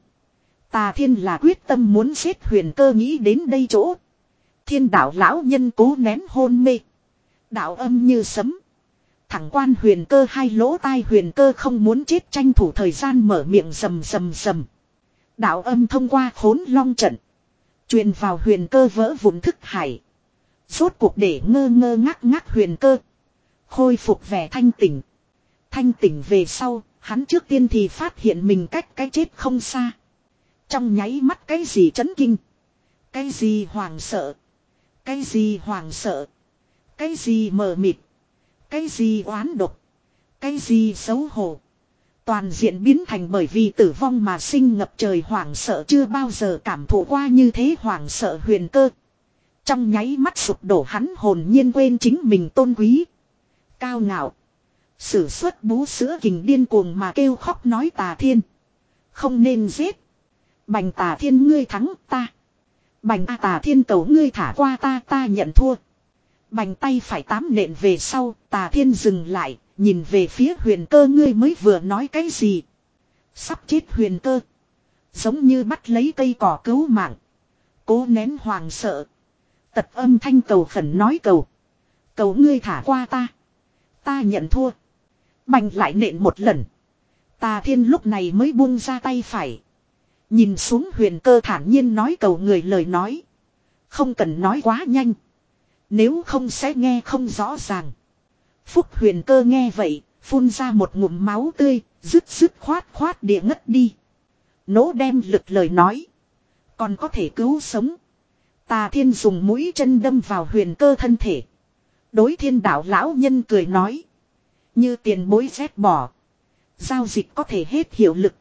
Tà Thiên là quyết tâm muốn giết Huyền Cơ nghĩ đến đây chỗ. Thiên đạo lão nhân cố nén hôn mê. Đạo âm như sấm. Thẳng quan Huyền Cơ hai lỗ tai Huyền Cơ không muốn chết tranh thủ thời gian mở miệng rầm rầm rầm. Đạo âm thông qua khốn long trận. Truyền vào Huyền Cơ vỡ vụn thức hải. Rốt cuộc để ngơ ngơ ngác ngác Huyền Cơ. Khôi phục vẻ thanh tỉnh. Thanh tỉnh về sau, hắn trước tiên thì phát hiện mình cách cái chết không xa. Trong nháy mắt cái gì chấn kinh. Cái gì hoàng sợ. Cái gì hoàng sợ. Cái gì mờ mịt. Cái gì oán độc. Cái gì xấu hổ. Toàn diện biến thành bởi vì tử vong mà sinh ngập trời hoảng sợ chưa bao giờ cảm thụ qua như thế hoảng sợ Huyền Cơ. Trong nháy mắt sụp đổ hắn hồn nhiên quên chính mình tôn quý. Cao ngạo. Sử xuất bú sữa kình điên cuồng mà kêu khóc nói Tà Thiên. Không nên giết. Bành Tà Thiên ngươi thắng ta. Bành A Tà Thiên cầu ngươi thả qua ta ta nhận thua. Bành tay phải tám nện về sau Tà Thiên dừng lại. Nhìn về phía Huyền Cơ ngươi mới vừa nói cái gì. Sắp chết Huyền Cơ. Giống như bắt lấy cây cỏ cứu mạng. Cố nén hoàng sợ. Tật âm thanh cầu khẩn nói cầu. Cầu ngươi thả qua ta. Ta nhận thua. Bành lại nện một lần. Tà Thiên lúc này mới buông ra tay phải. Nhìn xuống Huyền Cơ thản nhiên nói cầu người lời nói. Không cần nói quá nhanh. Nếu không sẽ nghe không rõ ràng. Phúc Huyền Cơ nghe vậy, phun ra một ngụm máu tươi, rứt rứt khoát khoát địa ngất đi. Nỗ đem lực lời nói. Còn có thể cứu sống. Tà Thiên dùng mũi chân đâm vào Huyền Cơ thân thể. Đối Thiên đạo lão nhân cười nói. Như tiền bối phép bỏ. Giao dịch có thể hết hiệu lực.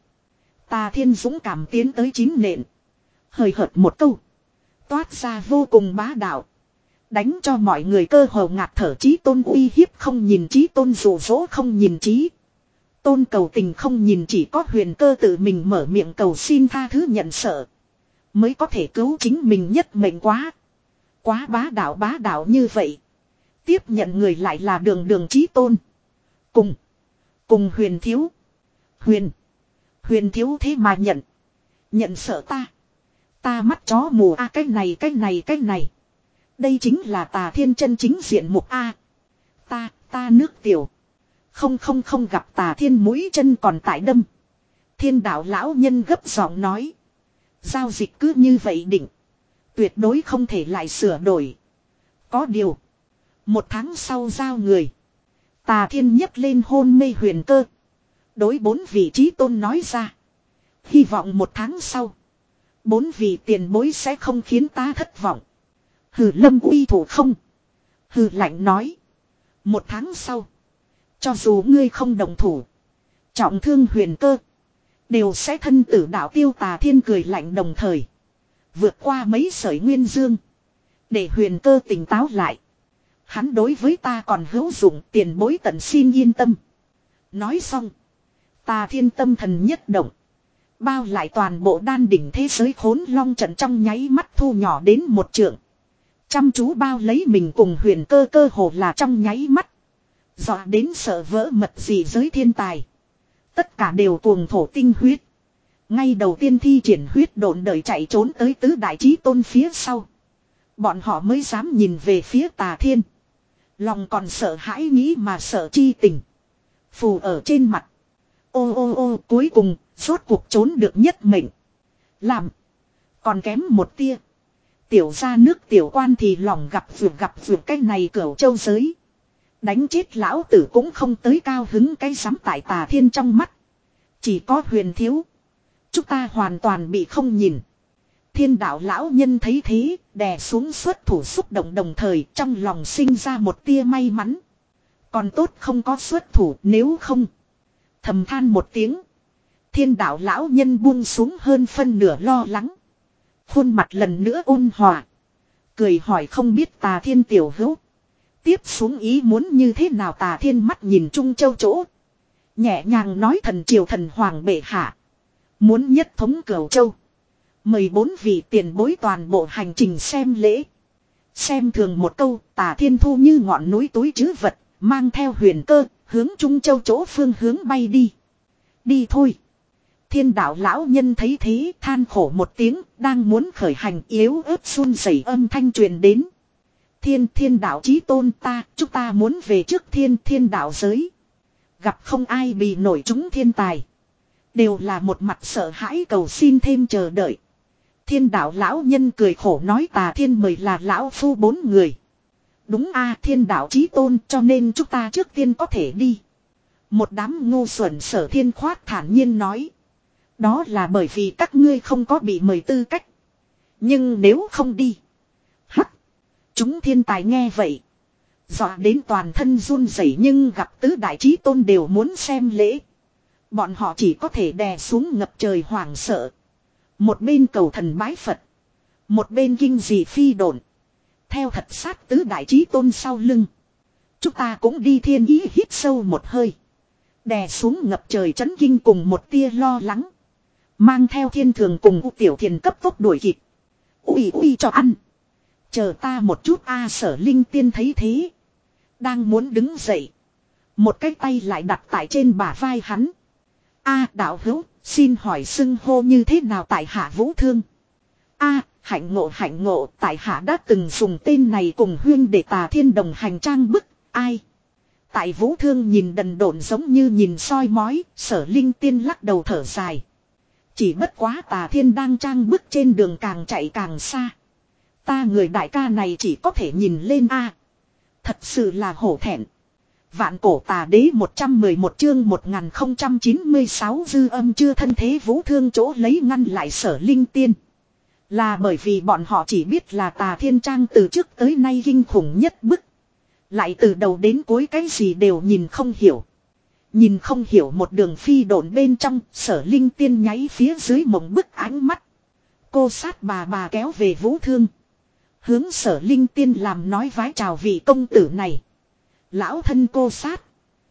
Tà Thiên dũng cảm tiến tới chín nện. Hời hợt một câu. Toát ra vô cùng bá đạo. Đánh cho mọi người cơ hồ ngạt thở. Chí Tôn uy hiếp không nhìn Chí Tôn dụ dỗ không nhìn Chí Tôn cầu tình không nhìn, chỉ có Huyền Cơ tự mình mở miệng cầu xin tha thứ nhận sợ. Mới có thể cứu chính mình nhất mệnh quá. Quá bá đạo bá đạo như vậy. Tiếp nhận người lại là đường đường Chí Tôn. Cùng. Cùng Huyền thiếu. Huyền. Huyền thiếu thế mà nhận. Nhận sợ ta. Ta mắt chó mù a à, cái này cái này cái này. Đây chính là Tà Thiên chân chính diện mục a. Ta, ta nước tiểu. Không không không gặp Tà Thiên mũi chân còn tại đâm. Thiên đạo lão nhân gấp giọng nói. Giao dịch cứ như vậy định. Tuyệt đối không thể lại sửa đổi. Có điều. Một tháng sau giao người. Tà Thiên nhấc lên hôn mê Huyền Cơ. Đối bốn vị Chí Tôn nói ra. Hy vọng một tháng sau. Bốn vị tiền bối sẽ không khiến ta thất vọng. Hừ Lâm uy thủ không. Hừ lạnh nói. Một tháng sau. Cho dù ngươi không đồng thủ. Trọng thương Huyền Cơ. Đều sẽ thân tử đạo tiêu. Tà Thiên cười lạnh đồng thời. Vượt qua mấy sợi nguyên dương. Để Huyền Cơ tỉnh táo lại. Hắn đối với ta còn hữu dụng, tiền bối tận xin yên tâm. Nói xong. Tà Thiên tâm thần nhất động. Bao lại toàn bộ đan đỉnh thế giới khốn long trận trong nháy mắt thu nhỏ đến một trượng. Chăm chú bao lấy mình cùng Huyền Cơ cơ hồ là trong nháy mắt. Dọa đến sợ vỡ mật dị giới thiên tài. Tất cả đều cuồng thổ tinh huyết. Ngay đầu tiên thi triển huyết độn đợi chạy trốn tới tứ đại Chí Tôn phía sau. Bọn họ mới dám nhìn về phía Tà Thiên. Lòng còn sợ hãi nghĩ mà sợ chi tình. Phù ở trên mặt. Ô ô ô cuối cùng, rốt cuộc trốn được nhất mệnh. Làm. Còn kém một tia. Tiểu ra nước tiểu quan thì lòng gặp vượt gặp vượt cái này cửu châu giới. Đánh chết lão tử cũng không tới cao hứng cái sắm tại Tà Thiên trong mắt. Chỉ có Huyền thiếu. Chúng ta hoàn toàn bị không nhìn. Thiên đạo lão nhân thấy thế, đè xuống xuất thủ xúc động đồng thời trong lòng sinh ra một tia may mắn. Còn tốt không có xuất thủ, nếu không. Thầm than một tiếng. Thiên đạo lão nhân buông xuống hơn phân nửa lo lắng. Khuôn mặt lần nữa ôn hòa. Cười hỏi không biết Tà Thiên tiểu hữu. Tiếp xuống ý muốn như thế nào. Tà Thiên mắt nhìn Trung Châu chỗ. Nhẹ nhàng nói thần triều thần hoàng bệ hạ. Muốn nhất thống Cửu Châu. Mời bốn vị tiền bối toàn bộ hành trình xem lễ. Xem thường một câu, Tà Thiên thu như ngọn núi túi trữ vật, mang theo Huyền Cơ, hướng Trung Châu chỗ phương hướng bay đi. Đi thôi. Thiên đạo lão nhân thấy thế than khổ một tiếng, đang muốn khởi hành yếu ớt run rẩy âm thanh truyền đến. Thiên thiên đạo chí tôn ta, chúng ta muốn về trước thiên thiên đạo giới. Gặp không ai bị nổi chúng thiên tài. Đều là một mặt sợ hãi cầu xin thêm chờ đợi. Thiên đạo lão nhân cười khổ nói Tà Thiên mời là lão phu bốn người. Đúng a thiên đạo chí tôn cho nên chúng ta trước tiên có thể đi. Một đám ngu xuẩn Sở Thiên khoát thản nhiên nói. Đó là bởi vì các ngươi không có bị mời tư cách. Nhưng nếu không đi. Hắc. Chúng thiên tài nghe vậy. Dọa đến toàn thân run rẩy nhưng gặp tứ đại chí tôn đều muốn xem lễ. Bọn họ chỉ có thể đè xuống ngập trời hoảng sợ. Một bên cầu thần bái Phật. Một bên kinh dị phi độn. Theo thật sát tứ đại chí tôn sau lưng. Chúng ta cũng đi thiên ý hít sâu một hơi. Đè xuống ngập trời chấn kinh cùng một tia lo lắng. Mang theo thiên thường cùng U Tiểu Thiền cấp tốc đuổi kịp. Ui ui cho ăn. Chờ ta một chút a Sở Linh Tiên thấy thế. Đang muốn đứng dậy. Một cái tay lại đặt tại trên bả vai hắn. A đạo hữu, xin hỏi xưng hô như thế nào tại hạ Vũ Thương? A hạnh ngộ hạnh ngộ, tại hạ đã từng dùng tên này cùng huyên để Tà Thiên đồng hành trang bức, ai? Tại Vũ Thương nhìn đần độn giống như nhìn soi mói, Sở Linh Tiên lắc đầu thở dài. Chỉ bất quá Tà Thiên đang trang bước trên đường càng chạy càng xa. Ta người đại ca này chỉ có thể nhìn lên a. Thật sự là hổ thẹn. Vạn cổ tà đế một trăm mười một chương một nghìn không trăm chín mươi sáu dư âm chưa thân thế vũ thương chỗ lấy ngăn lại Sở Linh Tiên. Là bởi vì bọn họ chỉ biết là Tà Thiên Trang từ trước tới nay kinh khủng nhất bức. Lại từ đầu đến cuối cái gì đều nhìn không hiểu. Nhìn không hiểu một đường phi độn bên trong, Sở Linh Tiên nháy phía dưới mộng bức ánh mắt. Cô sát bà bà kéo về vũ thương. Hướng Sở Linh Tiên làm nói vái chào vị công tử này. Lão thân cô sát.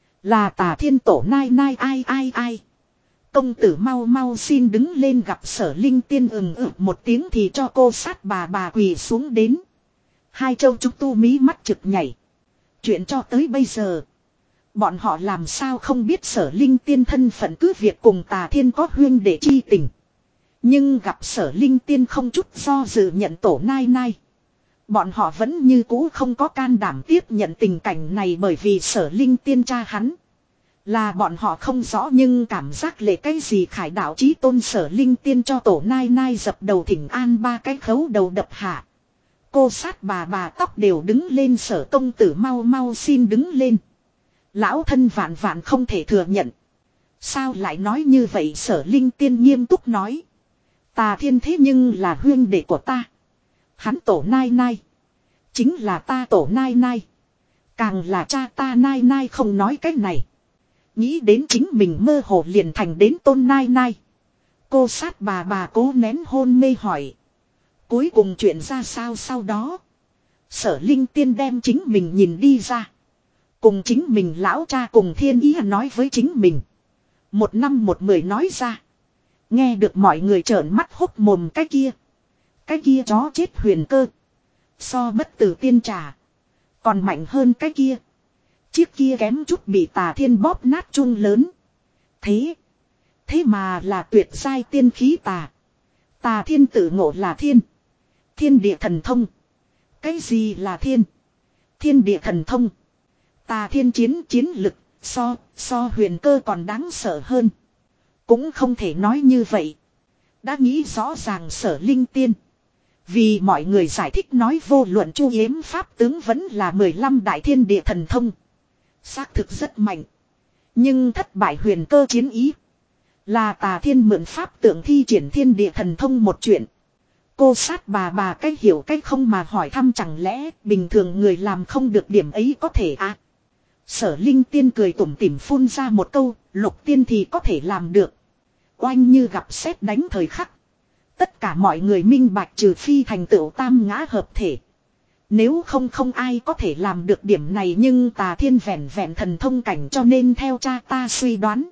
Là Tà Thiên tổ nai nai ai ai ai. Công tử mau mau xin đứng lên gặp Sở Linh Tiên ừng ực một tiếng thì cho cô sát bà bà quỳ xuống đến. Hai châu trúc tu mí mắt trực nhảy. Chuyện cho tới bây giờ. Bọn họ làm sao không biết Sở Linh Tiên thân phận cứ việc cùng Tà Thiên có huyên để chi tình. Nhưng gặp Sở Linh Tiên không chút do dự nhận tổ nai nai. Bọn họ vẫn như cũ không có can đảm tiếp nhận tình cảnh này bởi vì Sở Linh Tiên cha hắn. Là bọn họ không rõ nhưng cảm giác lệ cái gì khải đạo chí tôn Sở Linh Tiên cho tổ nai nai dập đầu thỉnh an ba cái khấu đầu đập hạ. Cô sát bà bà tóc đều đứng lên Sở công tử mau mau xin đứng lên. Lão thân vạn vạn không thể thừa nhận. Sao lại nói như vậy Sở Linh Tiên nghiêm túc nói. Tà Thiên thế nhưng là huyên đệ của ta. Hắn tổ nai nai. Chính là ta tổ nai nai. Càng là cha ta nai nai không nói cái này. Nghĩ đến chính mình mơ hồ liền thành đến tôn nai nai. Cô sát bà bà cố nén hôn mê hỏi. Cuối cùng chuyện ra sao sau đó. Sở Linh Tiên đem chính mình nhìn đi ra. Cùng chính mình lão cha cùng thiên ý nói với chính mình. Một năm một mười nói ra. Nghe được mọi người trợn mắt hốc mồm cái kia. Cái kia chó chết huyền cơ. So bất tử tiên trà. Còn mạnh hơn cái kia. Chiếc kia kém chút bị Tà Thiên bóp nát chung lớn. Thế. Thế mà là tuyệt giai tiên khí tà. Tà Thiên tự ngộ là thiên. Thiên địa thần thông. Cái gì là thiên? Thiên địa thần thông. Tà Thiên chiến chiến lực. So, so huyền cơ còn đáng sợ hơn. Cũng không thể nói như vậy. Đã nghĩ rõ ràng Sở Linh Tiên. Vì mọi người giải thích nói vô luận Chu Yếm pháp tướng vẫn là mười lăm đại thiên địa thần thông. Xác thực rất mạnh. Nhưng thất bại huyền cơ chiến ý. Là Tà Thiên mượn pháp tượng thi triển thiên địa thần thông một chuyện. Cô sát bà bà cách hiểu cách không mà hỏi thăm chẳng lẽ bình thường người làm không được điểm ấy có thể à. Sở Linh Tiên cười tủm tỉm phun ra một câu, Lục Tiên thì có thể làm được. Oanh như gặp sét đánh thời khắc. Tất cả mọi người minh bạch trừ phi thành tựu tam ngã hợp thể. Nếu không không ai có thể làm được điểm này nhưng Tà Thiên vẹn vẹn thần thông cảnh cho nên theo cha ta suy đoán.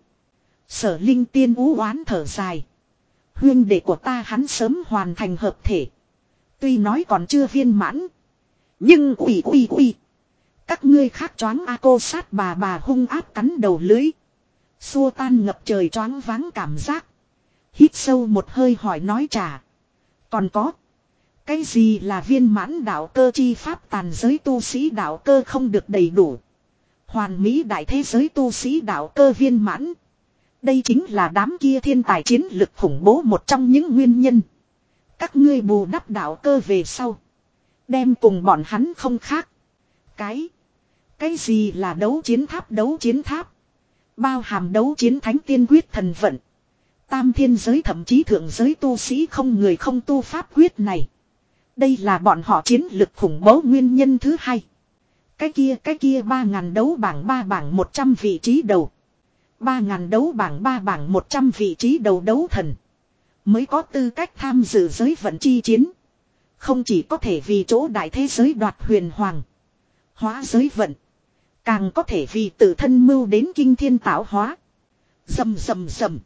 Sở Linh Tiên ú oán thở dài. Huyên đệ của ta hắn sớm hoàn thành hợp thể. Tuy nói còn chưa viên mãn. Nhưng ủy ủy ủy. Các ngươi khác choáng a cô sát bà bà hung áp cắn đầu lưới. Xua tan ngập trời choáng váng cảm giác. Hít sâu một hơi hỏi nói trả. Còn có. Cái gì là viên mãn đạo cơ chi pháp tàn giới tu sĩ đạo cơ không được đầy đủ. Hoàn mỹ đại thế giới tu sĩ đạo cơ viên mãn. Đây chính là đám kia thiên tài chiến lực khủng bố một trong những nguyên nhân. Các ngươi bù đắp đạo cơ về sau. Đem cùng bọn hắn không khác. Cái. Cái gì là đấu chiến tháp đấu chiến tháp. Bao hàm đấu chiến thánh tiên quyết thần vận. Tam thiên giới thậm chí thượng giới tu sĩ không người không tu pháp quyết này. Đây là bọn họ chiến lực khủng bố nguyên nhân thứ hai. Cái kia cái kia ba ngàn đấu bảng ba bảng một trăm vị trí đầu. Ba ngàn đấu bảng ba bảng một trăm vị trí đầu đấu thần. Mới có tư cách tham dự giới vận chi chiến. Không chỉ có thể vì chỗ đại thế giới đoạt huyền hoàng. Hóa giới vận. Càng có thể vì tự thân mưu đến kinh thiên tạo hóa. Dầm dầm dầm.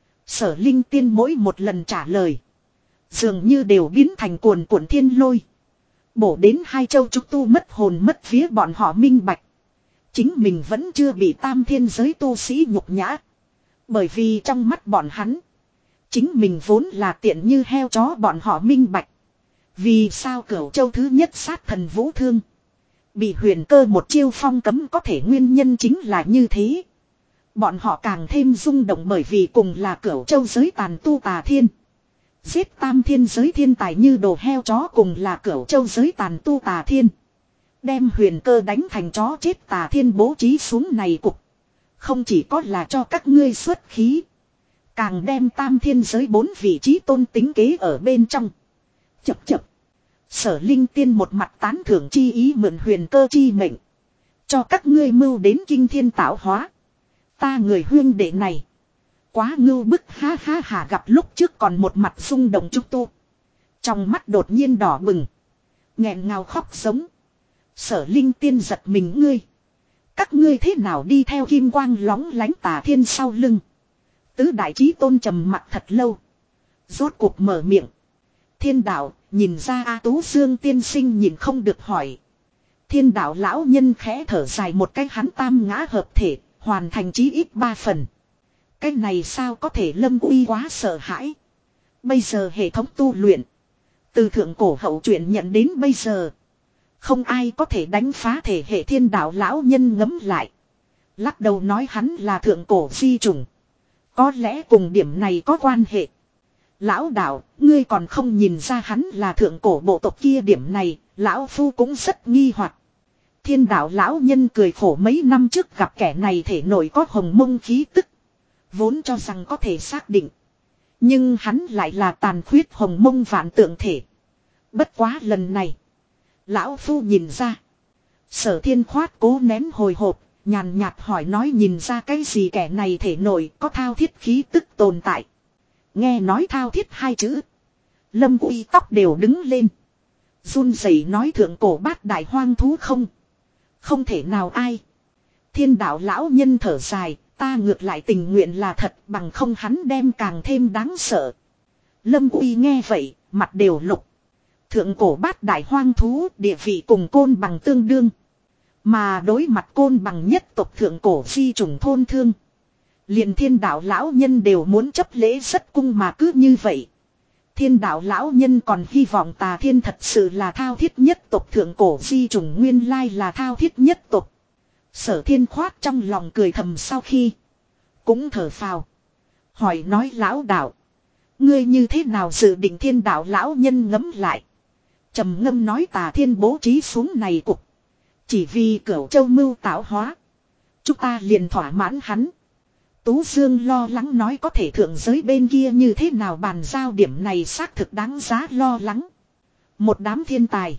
Sở Linh Tiên mỗi một lần trả lời. Dường như đều biến thành cuồn cuộn thiên lôi. Bổ đến hai châu trúc tu mất hồn mất vía bọn họ minh bạch. Chính mình vẫn chưa bị tam thiên giới tu sĩ nhục nhã. Bởi vì trong mắt bọn hắn. Chính mình vốn là tiện như heo chó bọn họ minh bạch. Vì sao Cửu Châu thứ nhất sát thần Vũ Thương. Bị huyền cơ một chiêu phong cấm có thể nguyên nhân chính là như thế. Bọn họ càng thêm rung động bởi vì cùng là Cửu Châu giới tàn tu tà thiên. Giết tam thiên giới thiên tài như đồ heo chó cùng là Cửu Châu giới tàn tu tà thiên. Đem huyền cơ đánh thành chó chết tà thiên bố trí xuống này cục. Không chỉ có là cho các ngươi xuất khí. Càng đem tam thiên giới bốn vị trí tôn tính kế ở bên trong. Chập chập. Sở Linh Tiên một mặt tán thưởng chi ý mượn huyền cơ chi mệnh. Cho các ngươi mưu đến kinh thiên tạo hóa. Ta người huyên đệ này. Quá ngưu bức ha ha hà gặp lúc trước còn một mặt rung động trúc tu. Trong mắt đột nhiên đỏ bừng. Nghẹn ngào khóc giống. Sở Linh Tiên giật mình ngươi. Các ngươi thế nào đi theo kim quang lóng lánh tà thiên sau lưng. Tứ đại chí tôn trầm mặt thật lâu. Rốt cuộc mở miệng. Thiên đạo, nhìn ra A Tú Dương tiên sinh nhìn không được hỏi. Thiên đạo lão nhân khẽ thở dài một cái hắn tam ngã hợp thể, hoàn thành chí ít ba phần. Cái này sao có thể Lâm Uy quá sợ hãi. Bây giờ hệ thống tu luyện. Từ thượng cổ hậu truyện nhận đến bây giờ. Không ai có thể đánh phá thể hệ thiên đạo lão nhân ngấm lại. Lắc đầu nói hắn là thượng cổ di trùng. Có lẽ cùng điểm này có quan hệ. Lão đạo, ngươi còn không nhìn ra hắn là thượng cổ bộ tộc kia điểm này, lão phu cũng rất nghi hoặc. Thiên đạo lão nhân cười khổ mấy năm trước gặp kẻ này thể nổi có hồng mông khí tức. Vốn cho rằng có thể xác định. Nhưng hắn lại là tàn khuyết hồng mông vạn tượng thể. Bất quá lần này. Lão phu nhìn ra. Sở Thiên khoát cố nén hồi hộp, nhàn nhạt hỏi nói nhìn ra cái gì kẻ này thể nổi có thao thiết khí tức tồn tại. Nghe nói thao thiết hai chữ. Lâm Uy tóc đều đứng lên. Run rẩy nói thượng cổ bát đại hoang thú không. Không thể nào ai. Thiên đạo lão nhân thở dài. Ta ngược lại tình nguyện là thật bằng không hắn đem càng thêm đáng sợ. Lâm Uy nghe vậy, mặt đều lục. Thượng cổ bát đại hoang thú địa vị cùng côn bằng tương đương. Mà đối mặt côn bằng nhất tộc thượng cổ phi trùng thôn thương. Liền thiên đạo lão nhân đều muốn chấp lễ rất cung mà cứ như vậy. Thiên đạo lão nhân còn hy vọng tà thiên thật sự là thao thiết nhất tộc thượng cổ phi trùng nguyên lai là thao thiết nhất tộc. Sở Thiên khoát trong lòng cười thầm sau khi. Cũng thở phào. Hỏi nói lão đạo. Ngươi như thế nào dự định thiên đạo lão nhân ngấm lại. Trầm ngâm nói tà thiên bố trí xuống này cục. Chỉ vì Cửu Châu mưu tạo hóa. Chúng ta liền thỏa mãn hắn. Tú Dương lo lắng nói có thể thượng giới bên kia như thế nào bàn giao điểm này xác thực đáng giá lo lắng. Một đám thiên tài.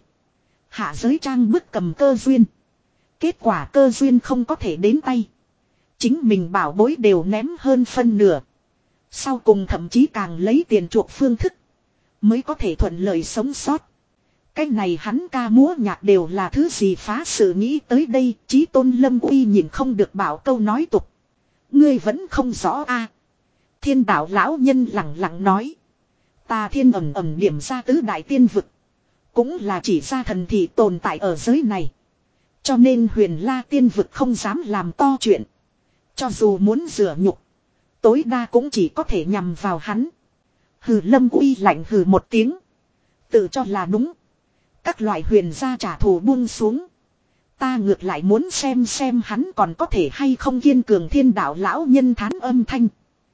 Hạ giới trang bức cầm cơ duyên. Kết quả cơ duyên không có thể đến tay. Chính mình bảo bối đều ném hơn phân nửa. Sau cùng thậm chí càng lấy tiền chuộc phương thức. Mới có thể thuận lợi sống sót. Cái này hắn ca múa nhạc đều là thứ gì phá sự nghĩ tới đây. Chí tôn Lâm Uy nhìn không được bảo câu nói tục. Ngươi vẫn không rõ a. Thiên đạo lão nhân lặng lặng nói. Ta thiên ẩm ẩm điểm ra tứ đại tiên vực. Cũng là chỉ ra thần thị tồn tại ở giới này. Cho nên huyền la tiên vực không dám làm to chuyện. Cho dù muốn rửa nhục. Tối đa cũng chỉ có thể nhằm vào hắn. Hừ Lâm Uy lạnh hừ một tiếng. Tự cho là đúng. Các loại huyền gia trả thù buông xuống. Ta ngược lại muốn xem xem hắn còn có thể hay không kiên cường thiên đạo lão nhân thán âm thanh.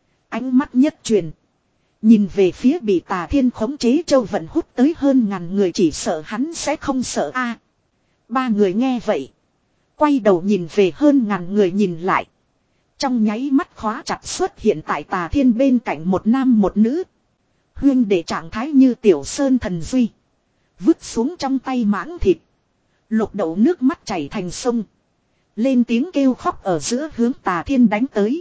Ánh mắt nhất truyền. Nhìn về phía bị tà thiên khống chế châu vận hút tới hơn ngàn người chỉ sợ hắn sẽ không sợ a. Ba người nghe vậy. Quay đầu nhìn về hơn ngàn người nhìn lại. Trong nháy mắt khóa chặt xuất hiện tại tà thiên bên cạnh một nam một nữ. Huyên để trạng thái như tiểu sơn thần duy. Vứt xuống trong tay mãng thịt. Lục đậu nước mắt chảy thành sông. Lên tiếng kêu khóc ở giữa hướng tà thiên đánh tới.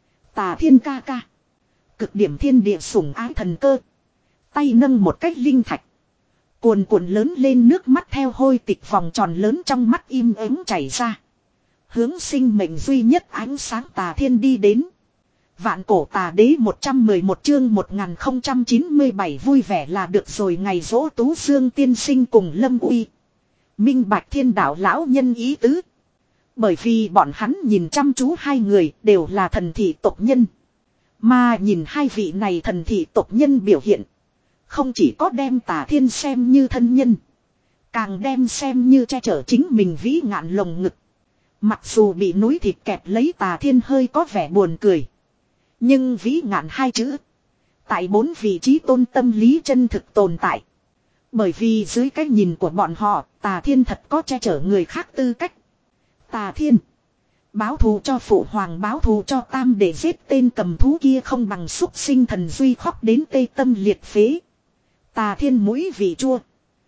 Tà thiên ca ca. Cực điểm thiên địa sủng ái thần cơ. Tay nâng một cách linh thạch. Cuồn cuộn lớn lên nước mắt theo hôi tịch vòng tròn lớn trong mắt im ắng chảy ra. Hướng sinh mệnh duy nhất ánh sáng tà thiên đi đến. Vạn cổ tà đế một trăm mười một chương một nghìn không trăm chín mươi bảy vui vẻ là được rồi ngày dỗ Tú Dương tiên sinh cùng Lâm Uy. Minh bạch thiên đạo lão nhân ý tứ. Bởi vì bọn hắn nhìn chăm chú hai người đều là thần thị tộc nhân. Mà nhìn hai vị này thần thị tộc nhân biểu hiện. Không chỉ có đem tà thiên xem như thân nhân. Càng đem xem như che chở chính mình vĩ ngạn lồng ngực. Mặc dù bị núi thịt kẹp lấy Tà Thiên hơi có vẻ buồn cười. Nhưng vĩ ngạn hai chữ. Tại bốn vị trí tôn tâm lý chân thực tồn tại. Bởi vì dưới cái nhìn của bọn họ, Tà Thiên thật có che chở người khác tư cách. Tà Thiên. Báo thù cho phụ hoàng, báo thù cho tam để giết tên cầm thú kia không bằng xúc sinh thần duy khóc đến tê tâm liệt phế. Tà Thiên mũi vị chua.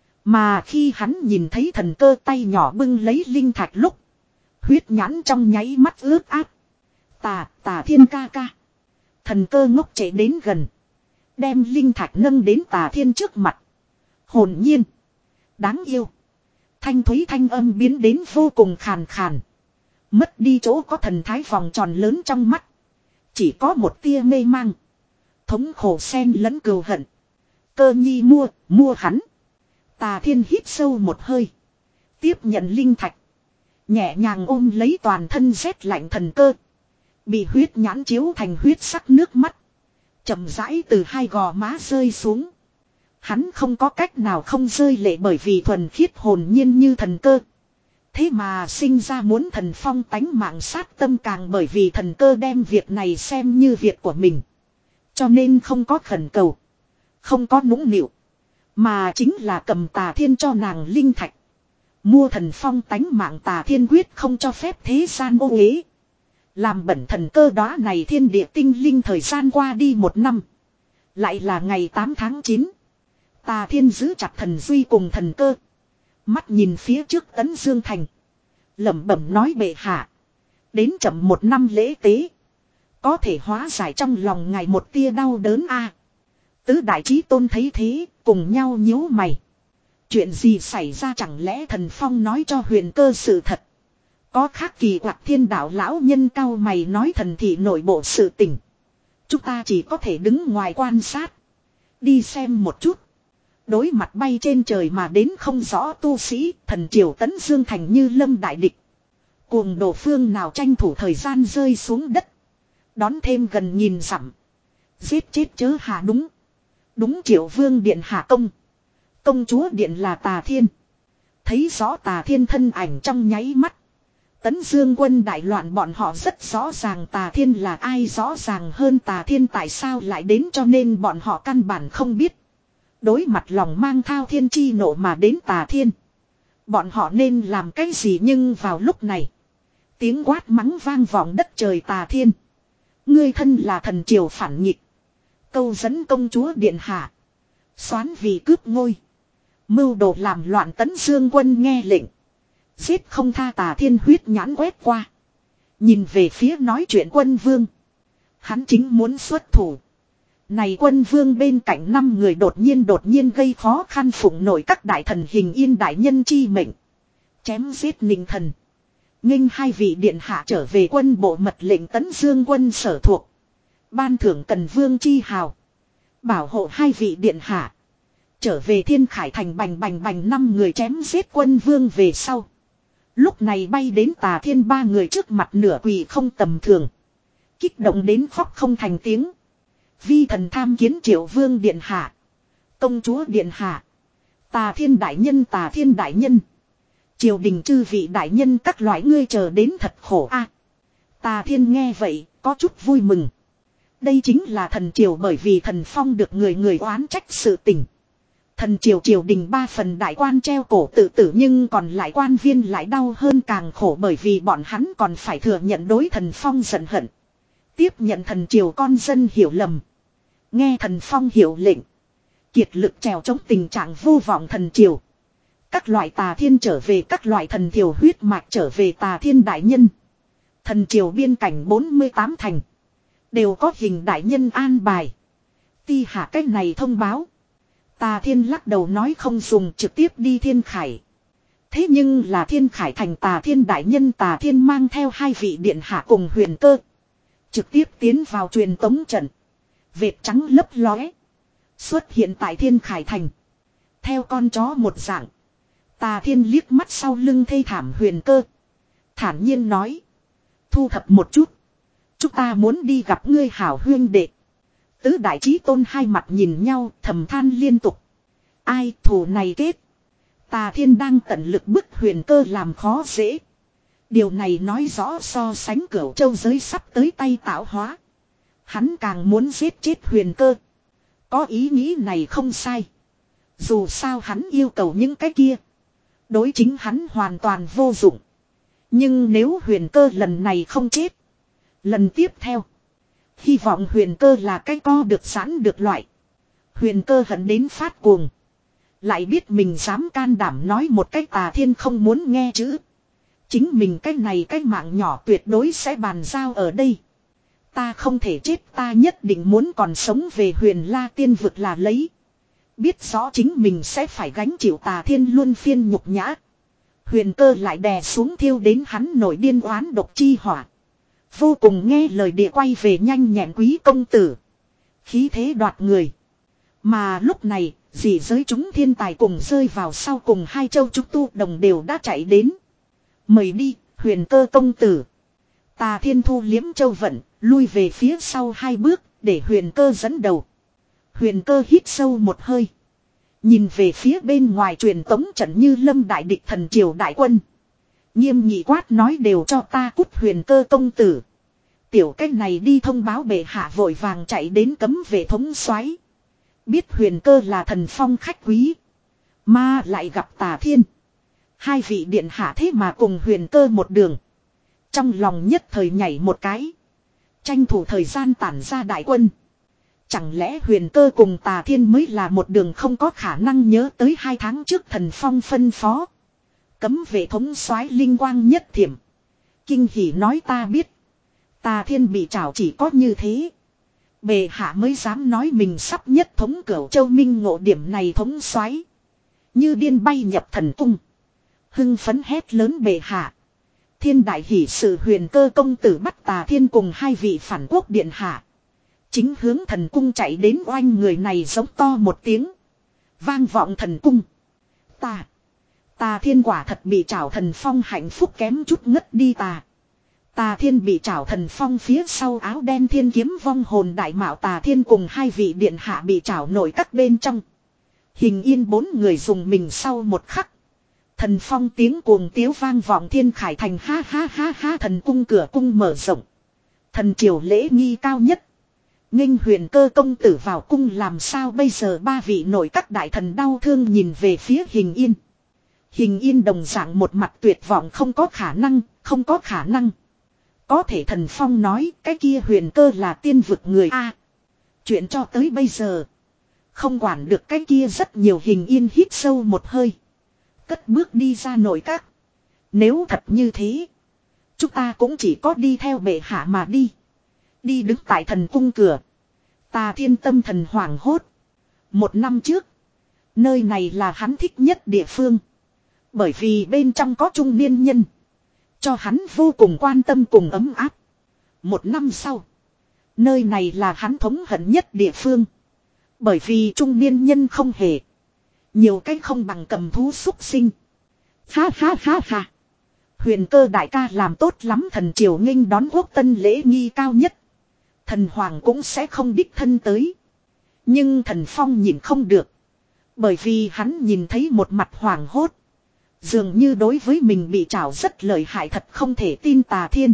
Mà khi hắn nhìn thấy thần cơ tay nhỏ bưng lấy linh thạch lúc. Huyết nhãn trong nháy mắt ướt át. Tà, Tà Thiên ca ca. Thần cơ ngốc chạy đến gần. Đem linh thạch nâng đến Tà Thiên trước mặt. Hồn nhiên. Đáng yêu. Thanh thúy thanh âm biến đến vô cùng khàn khàn. Mất đi chỗ có thần thái vòng tròn lớn trong mắt. Chỉ có một tia mê mang. Thống khổ xen lẫn cừu hận. Cơ nhi mua, mua hắn. Tà Thiên hít sâu một hơi. Tiếp nhận linh thạch. Nhẹ nhàng ôm lấy toàn thân rét lạnh thần cơ. Bị huyết nhãn chiếu thành huyết sắc nước mắt. Chậm rãi từ hai gò má rơi xuống. Hắn không có cách nào không rơi lệ bởi vì thuần khiết hồn nhiên như thần cơ. Thế mà sinh ra muốn thần phong tánh mạng sát tâm càng bởi vì thần cơ đem việc này xem như việc của mình. Cho nên không có khẩn cầu. Không có nũng nịu. Mà chính là cầm Tà Thiên cho nàng linh thạch. Mua thần phong tánh mạng Tà Thiên quyết không cho phép thế gian ô uế. Làm bẩn thần cơ đó này thiên địa tinh linh thời gian qua đi một năm. Lại là ngày tám tháng chín. Tà Thiên giữ chặt thần duy cùng thần cơ. Mắt nhìn phía trước Tấn Dương Thành. Lẩm bẩm nói bệ hạ. Đến chậm một năm lễ tế. Có thể hóa giải trong lòng ngài một tia đau đớn a. Tứ đại chí tôn thấy thế, cùng nhau nhíu mày. Chuyện gì xảy ra chẳng lẽ thần phong nói cho huyền cơ sự thật. Có khác kỳ quặc thiên đạo lão nhân cao mày nói thần thị nội bộ sự tình. Chúng ta chỉ có thể đứng ngoài quan sát. Đi xem một chút. Đối mặt bay trên trời mà đến không rõ tu sĩ, thần triều Tấn Dương Thành như lâm đại địch. Cuồng đồ phương nào tranh thủ thời gian rơi xuống đất. Đón thêm gần nghìn dặm. Giết chết chớ hạ đúng. Đúng Triệu Vương điện hạ công. Công chúa điện là Tà Thiên. Thấy rõ Tà Thiên thân ảnh trong nháy mắt. Tấn Dương quân đại loạn bọn họ rất rõ ràng Tà Thiên là ai, rõ ràng hơn Tà Thiên tại sao lại đến, cho nên bọn họ căn bản không biết. Đối mặt lòng mang thao thiên chi nộ mà đến Tà Thiên. Bọn họ nên làm cái gì, nhưng vào lúc này. Tiếng quát mắng vang vọng đất trời. Tà Thiên. Ngươi thân là thần triều phản nghịch. Câu dẫn công chúa điện hạ. Xoán vì cướp ngôi. Mưu đồ làm loạn. Tấn Dương quân nghe lệnh. Giết không tha. Tà Thiên huyết nhãn quét qua. Nhìn về phía nói chuyện quân vương. Hắn chính muốn xuất thủ. Này quân vương bên cạnh năm người đột nhiên đột nhiên gây khó khăn, phụng nổi các đại thần hình yên đại nhân chi mệnh. Chém giết ninh thần. Nghênh hai vị điện hạ trở về quân bộ mật lệnh Tấn Dương quân sở thuộc. Ban thưởng Cần Vương chi hào. Bảo hộ hai vị điện hạ. Trở về Thiên Khải Thành. Bành bành bành, năm người chém giết quân vương về sau. Lúc này bay đến Tà Thiên ba người trước mặt nửa quỳ không tầm thường. Kích động đến khóc không thành tiếng. Vi thần tham kiến Triệu Vương điện hạ. Công chúa điện hạ. Tà Thiên đại nhân, Tà Thiên đại nhân. Triều đình chư vị đại nhân các loại ngươi chờ đến thật khổ a. Tà Thiên nghe vậy có chút vui mừng. Đây chính là thần triều bởi vì thần phong được người người oán trách sự tình. Thần triều triều đình ba phần đại quan treo cổ tự tử, nhưng còn lại quan viên lại đau hơn càng khổ bởi vì bọn hắn còn phải thừa nhận đối thần phong giận hận. Tiếp nhận thần triều con dân hiểu lầm. Nghe thần phong hiệu lệnh. Kiệt lực trèo chống tình trạng vô vọng thần triều. Các loại Tà Thiên trở về, các loại thần triều huyết mạch trở về. Tà Thiên đại nhân. Thần triều biên cảnh bốn mươi tám thành. Đều có hình đại nhân an bài. Ti hạ cách này thông báo. Tà Thiên lắc đầu nói không dùng, trực tiếp đi Thiên Khải. Thế nhưng là Thiên Khải Thành Tà Thiên đại nhân. Tà Thiên mang theo hai vị điện hạ cùng huyền cơ. Trực tiếp tiến vào truyền tống trận. Vệt trắng lấp lóe. Xuất hiện tại Thiên Khải Thành. Theo con chó một dạng. Tà Thiên liếc mắt sau lưng thê thảm huyền cơ. Thản nhiên nói. Thu thập một chút. Chúng ta muốn đi gặp ngươi hảo huyên đệ. Tứ đại chí tôn hai mặt nhìn nhau thầm than liên tục. Ai thù này kết. Tà Thiên đang tận lực bức huyền cơ làm khó dễ. Điều này nói rõ so sánh Cửu Châu giới sắp tới tay tạo hóa. Hắn càng muốn giết chết Huyền Cơ. Có ý nghĩ này không sai. Dù sao hắn yêu cầu những cái kia. Đối chính hắn hoàn toàn vô dụng. Nhưng nếu Huyền Cơ lần này không chết. Lần tiếp theo. Hy vọng Huyền Cơ là cái co được sẵn được loại. Huyền Cơ hận đến phát cuồng. Lại biết mình dám can đảm nói một cái Tà Thiên không muốn nghe chữ. Chính mình cái này cái mạng nhỏ tuyệt đối sẽ bàn giao ở đây. Ta không thể chết, ta nhất định muốn còn sống về Huyền La Tiên vực là lấy. Biết rõ chính mình sẽ phải gánh chịu Tà Thiên luân phiên nhục nhã. Huyền Cơ lại đè xuống thiêu đến hắn nổi điên oán độc chi hỏa. Vô cùng nghe lời địa quay về nhanh nhẹn quý công tử. Khí thế đoạt người. Mà lúc này, dị giới chúng thiên tài cùng rơi vào sau cùng hai châu trúc tu đồng đều đã chạy đến. Mời đi, Huyền Cơ công tử. Tà Thiên thu liếm châu vận, lui về phía sau hai bước, để Huyền Cơ dẫn đầu. Huyền Cơ hít sâu một hơi. Nhìn về phía bên ngoài truyền tống trận như lâm đại địch thần triều đại quân. Nghiêm nghị quát nói đều cho ta cút Huyền Cơ công tử. Tiểu cách này đi thông báo bệ hạ vội vàng chạy đến cấm vệ thống soái. Biết Huyền Cơ là thần phong khách quý. Mà lại gặp Tà Thiên. Hai vị điện hạ thế mà cùng Huyền Cơ một đường. Trong lòng nhất thời nhảy một cái. Tranh thủ thời gian tản ra đại quân. Chẳng lẽ Huyền Cơ cùng Tà Thiên mới là một đường không có khả năng nhớ tới hai tháng trước thần phong phân phó. Cấm vệ thống soái linh quang nhất thiểm. Kinh hỉ nói ta biết. Tà Thiên bị trảo chỉ có như thế. Bệ hạ mới dám nói mình sắp nhất thống Cửu Châu minh ngộ điểm này thống soái. Như điên bay nhập thần cung. Hưng phấn hét lớn bệ hạ. Thiên đại hỷ sự Huyền Cơ công tử bắt Tà Thiên cùng hai vị phản quốc điện hạ. Chính hướng thần cung chạy đến oanh người này giống to một tiếng. Vang vọng thần cung. Ta. Tà Thiên quả thật bị trảo thần phong hạnh phúc kém chút ngất đi tà. Tà Thiên bị trảo thần phong phía sau áo đen thiên kiếm vong hồn đại mạo Tà Thiên cùng hai vị điện hạ bị trảo nổi các bên trong. Hình yên bốn người dùng mình sau một khắc. Thần phong tiếng cuồng tiếu vang vọng thiên khải thành ha ha ha ha thần cung cửa cung mở rộng. Thần triều lễ nghi cao nhất. Nghênh Huyền Cơ công tử vào cung làm sao bây giờ ba vị nội các đại thần đau thương nhìn về phía Hình Yên. Hình Yên đồng dạng một mặt tuyệt vọng không có khả năng, không có khả năng. Có thể thần phong nói cái kia Huyền Cơ là tiên vực người A. Chuyện cho tới bây giờ. Không quản được cái kia rất nhiều. Hình Yên hít sâu một hơi. Cất bước đi ra nội các. Nếu thật như thế. Chúng ta cũng chỉ có đi theo bệ hạ mà đi. Đi đứng tại thần cung cửa. Tà Thiên tâm thần hoảng hốt. Một năm trước. Nơi này là hắn thích nhất địa phương. Bởi vì bên trong có trung niên nhân. Cho hắn vô cùng quan tâm cùng ấm áp. Một năm sau. Nơi này là hắn thống hận nhất địa phương. Bởi vì trung niên nhân không hề. Nhiều cách không bằng cầm thú xúc sinh. Ha ha ha ha. Huyền Cơ đại ca làm tốt lắm. Thần triều nghênh đón quốc tân lễ nghi cao nhất. Thần hoàng cũng sẽ không đích thân tới. Nhưng thần phong nhìn không được. Bởi vì hắn nhìn thấy một mặt hoàng hốt. Dường như đối với mình bị trảo rất lợi hại thật không thể tin Tà Thiên.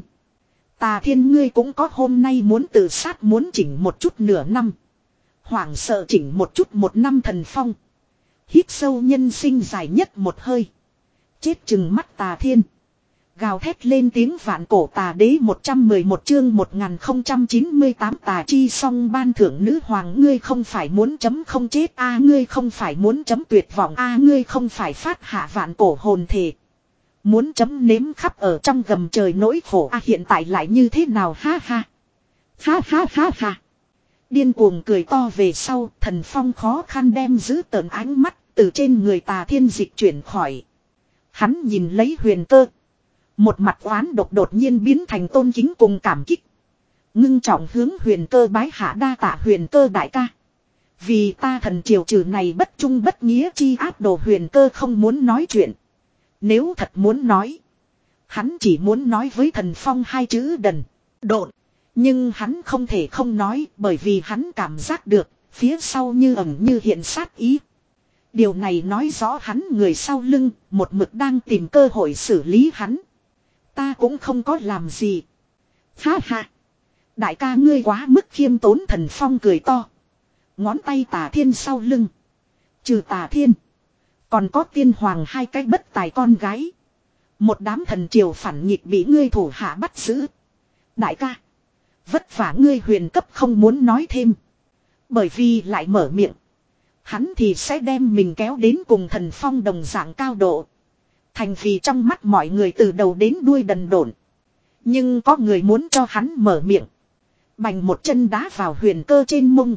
Tà Thiên ngươi cũng có hôm nay muốn tự sát muốn chỉnh một chút nửa năm. Hoảng sợ chỉnh một chút một năm thần phong. Hít sâu nhân sinh dài nhất một hơi. Chết chừng mắt Tà Thiên. Gào thét lên tiếng vạn cổ tà đế một trăm mười một chương một nghìn không trăm chín mươi tám tà chi song ban thưởng nữ hoàng ngươi không phải muốn chấm không chết a ngươi không phải muốn chấm tuyệt vọng a ngươi không phải phát hạ vạn cổ hồn thể. Muốn chấm nếm khắp ở trong gầm trời nỗi khổ a hiện tại lại như thế nào ha ha. Ha ha ha ha. Điên cuồng cười to về sau thần phong khó khăn đem giữ tợn ánh mắt từ trên người Tà Thiên dịch chuyển khỏi. Hắn nhìn lấy Huyền Cơ. Một mặt oán độc đột nhiên biến thành tôn kính cùng cảm kích. Ngưng trọng hướng Huyền Cơ bái hạ đa tạ Huyền Cơ đại ca. Vì ta thần triều trừ này bất trung bất nghĩa chi áp đồ Huyền Cơ không muốn nói chuyện. Nếu thật muốn nói. Hắn chỉ muốn nói với thần phong hai chữ đần, độn. Nhưng hắn không thể không nói bởi vì hắn cảm giác được phía sau như ẩn như hiện sát ý. Điều này nói rõ hắn người sau lưng một mực đang tìm cơ hội xử lý hắn. Ta cũng không có làm gì. Ha ha. Đại ca ngươi quá mức khiêm tốn, Thần Phong cười to. Ngón tay Tà Thiên sau lưng. Trừ Tà Thiên. Còn có tiên hoàng hai cái bất tài con gái. Một đám thần triều phản nghịch bị ngươi thủ hạ bắt giữ. Đại ca. Vất vả ngươi huyền cấp không muốn nói thêm. Bởi vì lại mở miệng. Hắn thì sẽ đem mình kéo đến cùng Thần Phong đồng dạng cao độ. Thành vì trong mắt mọi người từ đầu đến đuôi đần độn. Nhưng có người muốn cho hắn mở miệng. Bành một chân đá vào huyền cơ trên mông.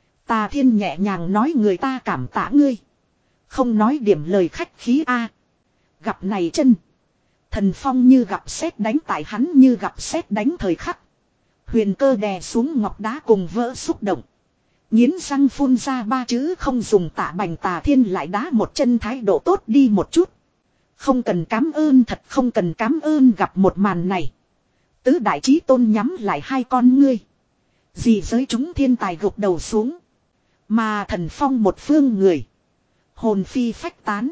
Tà Thiên nhẹ nhàng nói người ta cảm tạ ngươi. Không nói điểm lời khách khí a. Gặp này chân. Thần Phong như gặp sét đánh tại hắn như gặp sét đánh thời khắc. Huyền cơ đè xuống ngọc đá cùng vỡ xúc động. Nghiến răng phun ra ba chữ không dùng tạ. Bành Tà Thiên lại đá một chân thái độ tốt đi một chút. Không cần cám ơn, thật không cần cám ơn. Gặp một màn này. Tứ đại chí tôn nhắm lại hai con ngươi. Dị giới chúng thiên tài gục đầu xuống. Mà Thần Phong một phương người. Hồn phi phách tán.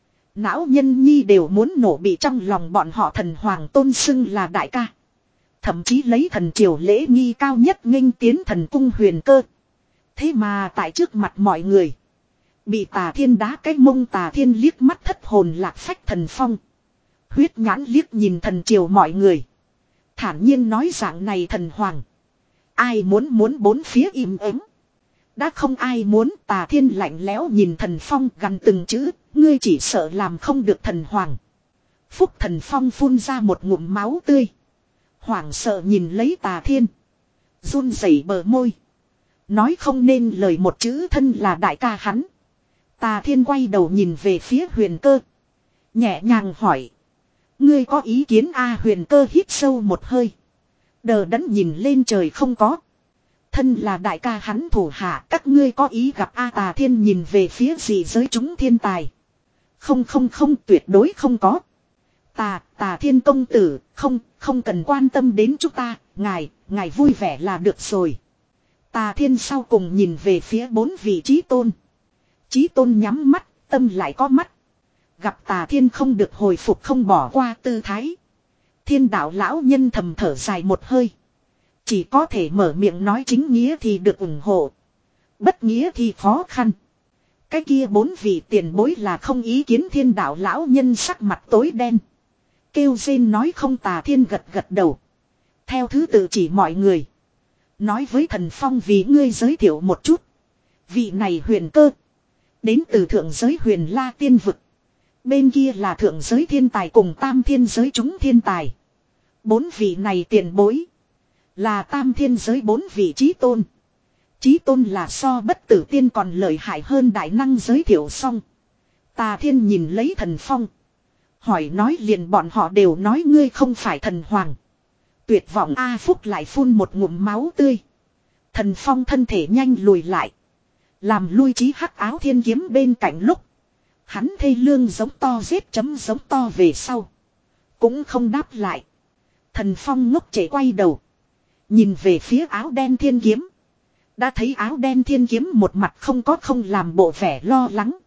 Não nhân nhi đều muốn nổ, bị trong lòng bọn họ thần hoàng tôn xưng là đại ca. Thậm chí lấy thần triều lễ nghi cao nhất nghênh tiến thần cung huyền cơ. Thế mà tại trước mặt mọi người. Bị Tà Thiên đá cái mông. Tà Thiên liếc mắt thất hồn lạc phách Thần Phong. Huyết nhãn liếc nhìn thần triều mọi người. Thản nhiên nói dạng này thần hoàng. Ai muốn muốn bốn phía im ắng. Đã không ai muốn. Tà Thiên lạnh lẽo nhìn Thần Phong gằn từng chữ. Ngươi chỉ sợ làm không được thần hoàng. Phúc Thần Phong phun ra một ngụm máu tươi. Hoảng sợ nhìn lấy Tà Thiên. Run rẩy bờ môi. Nói không nên lời một chữ, thân là đại ca hắn. Tà Thiên quay đầu nhìn về phía huyền cơ. Nhẹ nhàng hỏi. Ngươi có ý kiến a? Huyền cơ hít sâu một hơi. Đờ đẫn nhìn lên trời không có. Thân là đại ca hắn thủ hạ, các ngươi có ý gặp a? Tà Thiên nhìn về phía dị giới chúng thiên tài. Không không không, tuyệt đối không có. Tà, Tà Thiên công tử, không, không cần quan tâm đến chúng ta, ngài, ngài vui vẻ là được rồi. Tà Thiên sau cùng nhìn về phía bốn vị chí tôn. Chí tôn nhắm mắt, tâm lại có mắt. Gặp Tà Thiên không được hồi phục, không bỏ qua tư thái. Thiên đạo lão nhân thầm thở dài một hơi. Chỉ có thể mở miệng nói chính nghĩa thì được ủng hộ. Bất nghĩa thì khó khăn. Cái kia bốn vị tiền bối là không ý kiến. Thiên đạo lão nhân sắc mặt tối đen. Kêu rên nói không. Tà Thiên gật gật đầu. Theo thứ tự chỉ mọi người. Nói với Thần Phong vì ngươi giới thiệu một chút. Vị này huyền cơ. Đến từ thượng giới huyền la tiên vực. Bên kia là thượng giới thiên tài cùng tam thiên giới chúng thiên tài. Bốn vị này tiền bối. Là tam thiên giới bốn vị chí tôn. Chí tôn là so bất tử tiên còn lợi hại hơn đại năng giới thiệu xong. Tà Thiên nhìn lấy Thần Phong. Hỏi nói liền bọn họ đều nói ngươi không phải thần hoàng. Tuyệt vọng A. Phúc lại phun một ngụm máu tươi. Thần Phong thân thể nhanh lùi lại. Làm lui chí hắc áo thiên kiếm bên cạnh lúc. Hắn thê lương giống to giết chấm giống to về sau. Cũng không đáp lại. Thần Phong ngốc trễ quay đầu. Nhìn về phía áo đen thiên kiếm. Đã thấy áo đen thiên kiếm một mặt không có không làm bộ vẻ lo lắng.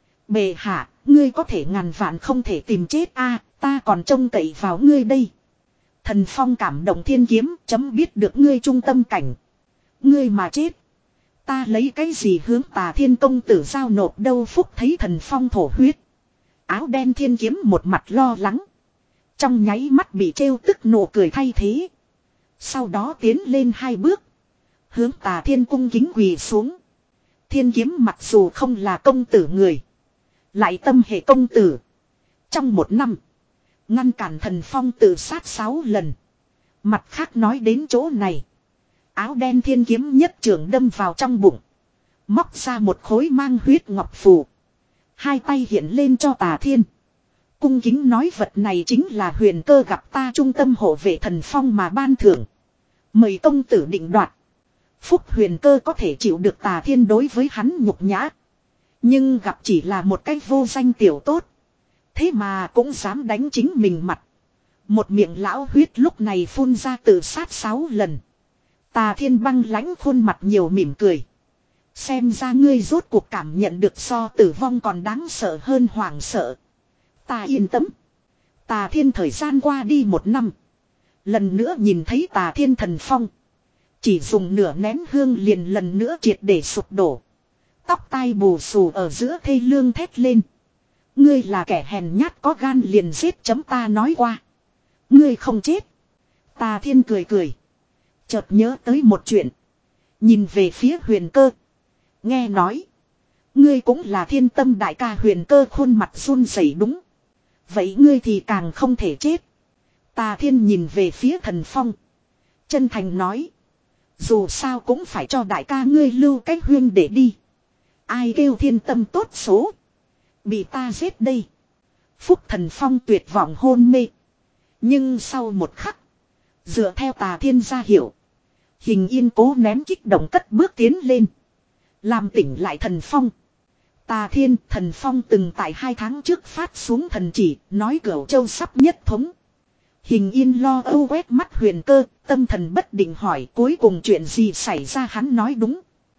Bệ hạ, ngươi có thể ngàn vạn không thể tìm chết a, ta còn trông cậy vào ngươi đây. Thần Phong cảm động thiên kiếm, chấm biết được ngươi trung tâm cảnh. Ngươi mà chết. Ta lấy cái gì hướng Tà Thiên công tử giao nộp đâu? Phúc thấy Thần Phong thổ huyết. Áo đen thiên kiếm một mặt lo lắng. Trong nháy mắt bị trêu tức nụ cười thay thế. Sau đó tiến lên hai bước. Hướng Tà Thiên cung kính quỳ xuống. Thiên kiếm mặc dù không là công tử người. Lại tâm hệ công tử. Trong một năm. Ngăn cản Thần Phong tự sát sáu lần. Mặt khác nói đến chỗ này. Áo đen thiên kiếm nhất trường đâm vào trong bụng. Móc ra một khối mang huyết ngọc phù. Hai tay hiện lên cho Tà Thiên. Cung kính nói vật này chính là huyền cơ gặp ta trung tâm hộ vệ Thần Phong mà ban thưởng. Mời công tử định đoạt. Phúc huyền cơ có thể chịu được Tà Thiên đối với hắn nhục nhã. Nhưng gặp chỉ là một cái vô danh tiểu tốt. Thế mà cũng dám đánh chính mình mặt. Một miệng lão huyết lúc này phun ra tự sát sáu lần. Tà Thiên băng lãnh khuôn mặt nhiều mỉm cười. Xem ra ngươi rốt cuộc cảm nhận được so tử vong còn đáng sợ hơn hoảng sợ. Ta yên tâm. Tà Thiên thời gian qua đi một năm. Lần nữa nhìn thấy Tà Thiên thần phong. Chỉ dùng nửa nén hương liền lần nữa triệt để sụp đổ. Tóc tai bù xù ở giữa thê lương thét lên. Ngươi là kẻ hèn nhát có gan liền giết chấm ta nói qua. Ngươi không chết. Tà Thiên cười cười. Chợt nhớ tới một chuyện. Nhìn về phía Huyền Cơ. Nghe nói. Ngươi cũng là Thiên Tâm đại ca. Huyền Cơ khuôn mặt run rẩy đúng. Vậy ngươi thì càng không thể chết. Tà Thiên nhìn về phía Thần Phong. Chân thành nói. Dù sao cũng phải cho đại ca ngươi lưu cách huyên để đi. Ai kêu Thiên Tâm tốt số. Bị ta giết đây. Phúc Thần Phong tuyệt vọng hôn mê. Nhưng sau một khắc. Dựa theo Tà Thiên ra hiệu. Hình Yên cố nén kích động cất bước tiến lên. Làm tỉnh lại Thần Phong. Tà Thiên Thần Phong từng tại hai tháng trước phát xuống thần chỉ. Nói Cửu Châu sắp nhất thống. Hình Yên lo âu quét mắt Huyền Cơ. Tâm thần bất định hỏi cuối cùng chuyện gì xảy ra. Hắn nói đúng.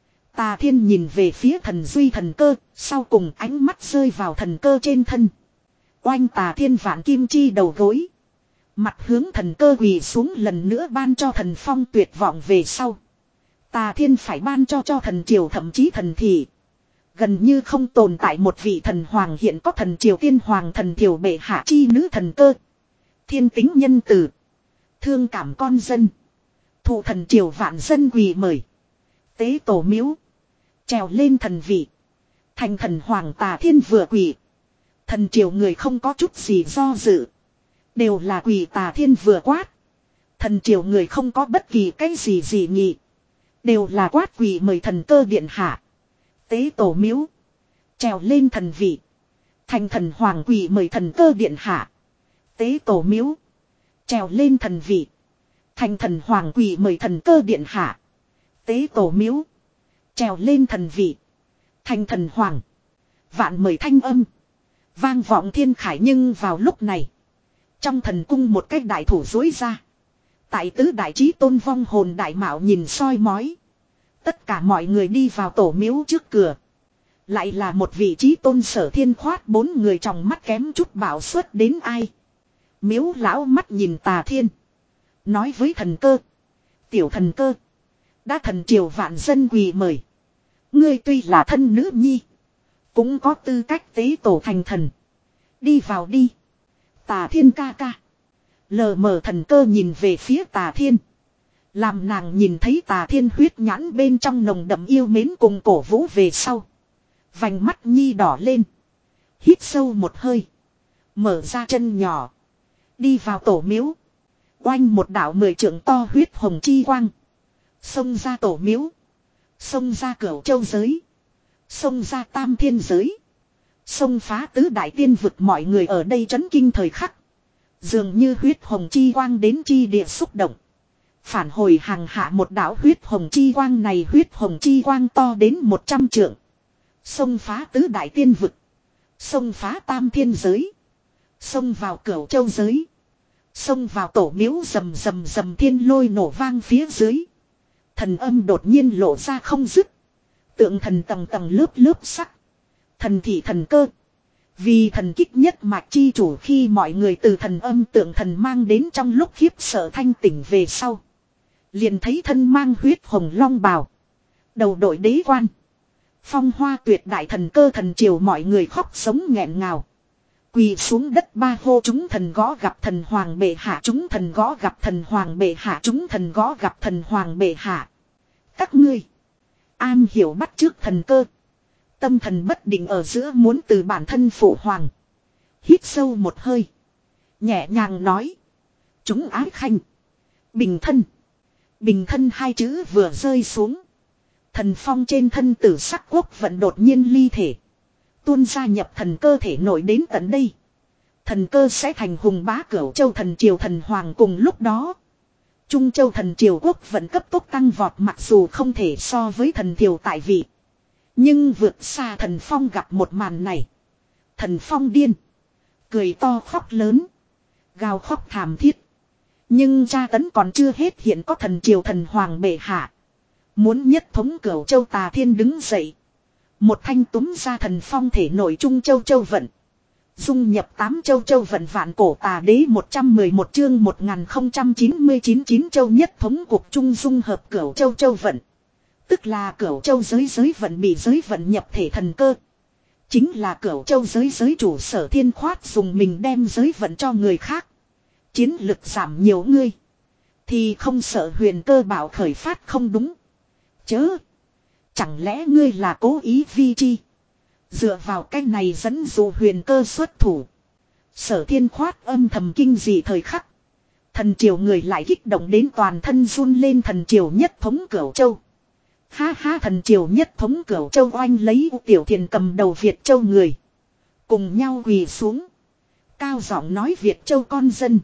Tà Thiên nhìn về phía thần Duy Thần Cơ. Sau cùng ánh mắt rơi vào Thần Cơ trên thân. Oanh Tà Thiên vạn kim chi đầu gối. Mặt hướng Thần Cơ quỳ xuống lần nữa ban cho Thần Phong tuyệt vọng về sau. Tà Thiên phải ban cho cho thần triều thậm chí thần thị. Gần như không tồn tại một vị thần hoàng hiện có thần triều tiên hoàng thần triều bệ hạ chi nữ Thần Cơ. Thiên tính nhân từ. Thương cảm con dân. Thụ thần triều vạn dân quỳ mời. Tế tổ miếu. Trèo lên thần vị. Thành thần hoàng. Tà Thiên vừa quỳ. Thần triều người không có chút gì do dự. Đều là quỳ. Tà Thiên vừa quát. Thần triều người không có bất kỳ cái gì gì nhị. Đều là quát quỳ mời Thần Cơ điện hạ. Tế tổ miếu. Trèo lên thần vị. Thành thần hoàng quỳ mời Thần Cơ điện hạ. Tế tổ miếu. Trèo lên thần vị. Thành thần hoàng quỳ mời Thần Cơ điện hạ. Tế tổ miếu. Trèo lên thần vị. Thành thần hoàng. Vạn mời thanh âm. Vang vọng thiên khải nhưng vào lúc này. Trong thần cung một cái đại thủ dối ra. Tại tứ đại trí tôn vong hồn đại mạo nhìn soi mói. Tất cả mọi người đi vào tổ miếu trước cửa. Lại là một vị trí tôn Sở Thiên khoát bốn người trong mắt kém chút bảo xuất đến ai. Miếu lão mắt nhìn Tà Thiên. Nói với Thần Cơ. Tiểu Thần Cơ. Đã thần triều vạn dân quỳ mời. Ngươi tuy là thân nữ nhi. Cũng có tư cách tế tổ thành thần. Đi vào đi. Tà Thiên ca ca. Lờ mờ Thần Cơ nhìn về phía Tà Thiên. Làm nàng nhìn thấy Tà Thiên huyết nhãn bên trong nồng đậm yêu mến cùng cổ vũ về sau. Vành mắt nhi đỏ lên. Hít sâu một hơi. Mở ra chân nhỏ. Đi vào tổ miếu. Oanh một đạo mười trượng to huyết hồng chi quang. Xông ra tổ miếu. Xông ra Cửu Châu giới. Xông ra Tam Thiên giới. Xông phá tứ đại tiên vực mọi người ở đây chấn kinh thời khắc. Dường như huyết hồng chi quang đến chi địa xúc động. Phản hồi hàng hạ một đạo huyết hồng chi quang này huyết hồng chi quang to đến một trăm trượng. Xông phá tứ đại tiên vực. Xông phá Tam Thiên giới. Xông vào Cửu Châu giới. Xông vào tổ miếu rầm rầm rầm thiên lôi nổ vang phía dưới. Thần âm đột nhiên lộ ra không dứt. Tượng thần tầng tầng lớp lớp sắc. Thần thị thần cơ. Vì thần kích nhất mạch chi chủ khi mọi người từ thần âm tượng thần mang đến trong lúc khiếp sợ thanh tỉnh về sau. Liền thấy thân mang huyết hồng long bào. Đầu đội đế quan. Phong hoa tuyệt đại thần cơ thần triều mọi người khóc sống nghẹn ngào. Quỳ xuống đất ba hô chúng thần gõ gặp thần hoàng bệ hạ chúng thần gõ gặp thần hoàng bệ hạ chúng thần gõ gặp thần hoàng bệ hạ. Các ngươi. An hiểu bắt trước thần cơ. Tâm thần bất định ở giữa muốn từ bản thân phụ hoàng. Hít sâu một hơi. Nhẹ nhàng nói. Chúng ái khanh. Bình thân. Bình thân hai chữ vừa rơi xuống. Thần phong trên thân tử sắc quốc vận đột nhiên ly thể. Tuôn ra nhập thần cơ thể nổi đến tận đây. Thần cơ sẽ thành hùng bá Cửu Châu thần triều thần hoàng cùng lúc đó. Trung Châu thần triều quốc vận cấp tốc tăng vọt mặc dù không thể so với thần triều tại vị. Nhưng vượt xa thần phong gặp một màn này. Thần phong điên. Cười to khóc lớn. Gào khóc thảm thiết. Nhưng tra tấn còn chưa hết hiện có thần triều thần hoàng bệ hạ. Muốn nhất thống Cửu Châu Tà Thiên đứng dậy. Một thanh túm ra thần phong thể nội Trung Châu Châu vận. Dung nhập tám châu châu vận vạn cổ tà đế một trăm mười một chương một nghìn không trăm chín mươi chín chín châu nhất thống cuộc trung dung hợp cửu châu châu vận. Tức là cửu châu giới giới vận bị giới vận nhập thể thần cơ. Chính là cửu châu giới giới chủ Sở Thiên Khoát dùng mình đem giới vận cho người khác. Chiến lực giảm nhiều ngươi. Thì không sợ huyền cơ bảo khởi phát không đúng. Chớ. Chẳng lẽ ngươi là cố ý vi chi. Dựa vào cái này dẫn dụ huyền cơ xuất thủ. Sở Thiên Khoát âm thầm kinh dị thời khắc. Thần triều người lại kích động đến toàn thân run lên thần triều nhất thống cửu châu. Ha ha thần triều nhất thống cửu châu oanh lấy tiểu thiền cầm đầu Việt châu người. Cùng nhau quỳ xuống. Cao giọng nói Việt châu con dân.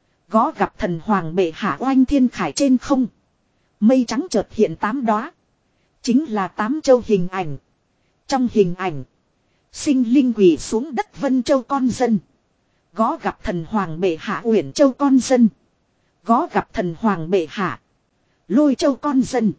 Gó gặp thần hoàng bệ hạ oanh thiên khải trên không. Mây trắng chợt hiện tám đóa. Chính là tám châu hình ảnh. Trong hình ảnh. Sinh linh quỳ xuống đất Vân châu con dân. Gó gặp thần hoàng bệ hạ Uyển châu con dân. Gó gặp thần hoàng bệ hạ Lôi châu con dân.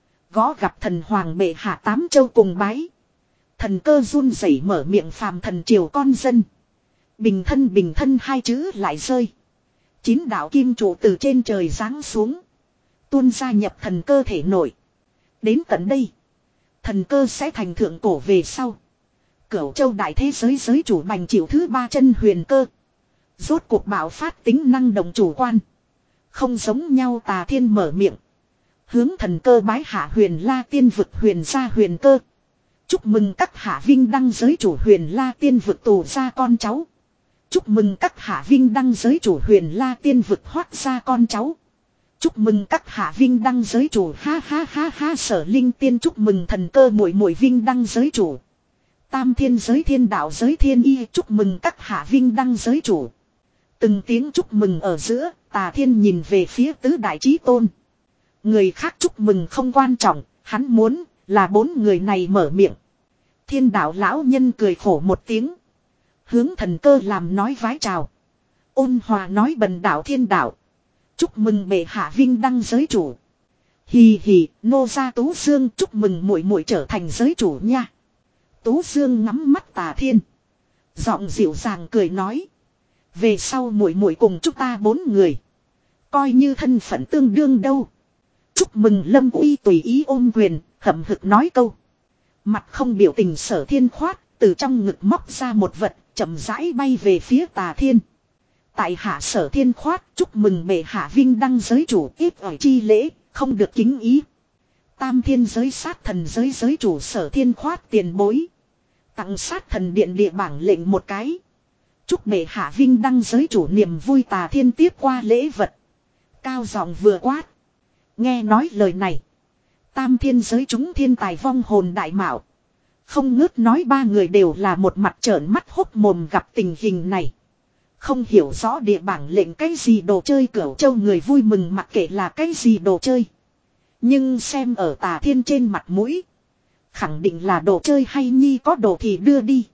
Gó gặp thần hoàng bệ hạ tám châu cùng bái. Thần cơ run rẩy mở miệng phàm thần triều con dân. Bình thân bình thân hai chữ lại rơi. Chín đạo kim trụ từ trên trời giáng xuống. Tuôn ra nhập thần cơ thể nổi. Đến tận đây. Thần cơ sẽ thành thượng cổ về sau. Cửu châu đại thế giới giới chủ bành chịu thứ ba chân huyền cơ. Rốt cuộc bạo phát tính năng động chủ quan. Không giống nhau Tà Thiên mở miệng. Hướng thần cơ bái hạ huyền la tiên vực huyền gia huyền cơ. Chúc mừng các hạ vinh đăng giới chủ huyền la tiên vực tù ra con cháu. Chúc mừng các hạ vinh đăng giới chủ huyền la tiên vực hoác ra con cháu. Chúc mừng các hạ vinh đăng giới chủ ha ha ha ha Sở Linh tiên chúc mừng thần cơ muội muội vinh đăng giới chủ. Tam thiên giới thiên đạo giới thiên y chúc mừng các hạ vinh đăng giới chủ. Từng tiếng chúc mừng ở giữa, Tà Thiên nhìn về phía tứ đại chí tôn. Người khác chúc mừng không quan trọng, hắn muốn là bốn người này mở miệng. Thiên đạo lão nhân cười khổ một tiếng. Hướng thần cơ làm nói vái chào. Ôn hòa nói bần đạo thiên đạo. Chúc mừng bệ hạ vinh đăng giới chủ. Hì hì, nô gia Tú Dương chúc mừng muội muội trở thành giới chủ nha. Tú Dương ngắm mắt Tà Thiên. Giọng dịu dàng cười nói. Về sau muội muội cùng chúng ta bốn người. Coi như thân phận tương đương đâu. Chúc mừng Lâm Uy tùy ý ôm quyền, hậm hực nói câu. Mặt không biểu tình Sở Thiên Khoát, từ trong ngực móc ra một vật, chậm rãi bay về phía Tà Thiên. Tại hạ Sở Thiên Khoát, chúc mừng bệ hạ vinh đăng giới chủ ít ỏi chi lễ, không được kính ý. Tam thiên giới sát thần giới giới chủ Sở Thiên Khoát tiền bối. Tặng sát thần điện địa bảng lệnh một cái. Chúc bệ hạ vinh đăng giới chủ niềm vui. Tà Thiên tiếp qua lễ vật. Cao giọng vừa quát. Nghe nói lời này. Tam thiên giới chúng thiên tài vong hồn đại mạo. Không ngớt nói ba người đều là một mặt trợn mắt hốc mồm gặp tình hình này. Không hiểu rõ địa bảng lệnh cái gì đồ chơi Cửu Châu người vui mừng mặc kệ là cái gì đồ chơi. Nhưng xem ở Tà Thiên trên mặt mũi. Khẳng định là đồ chơi hay nhi có đồ thì đưa đi.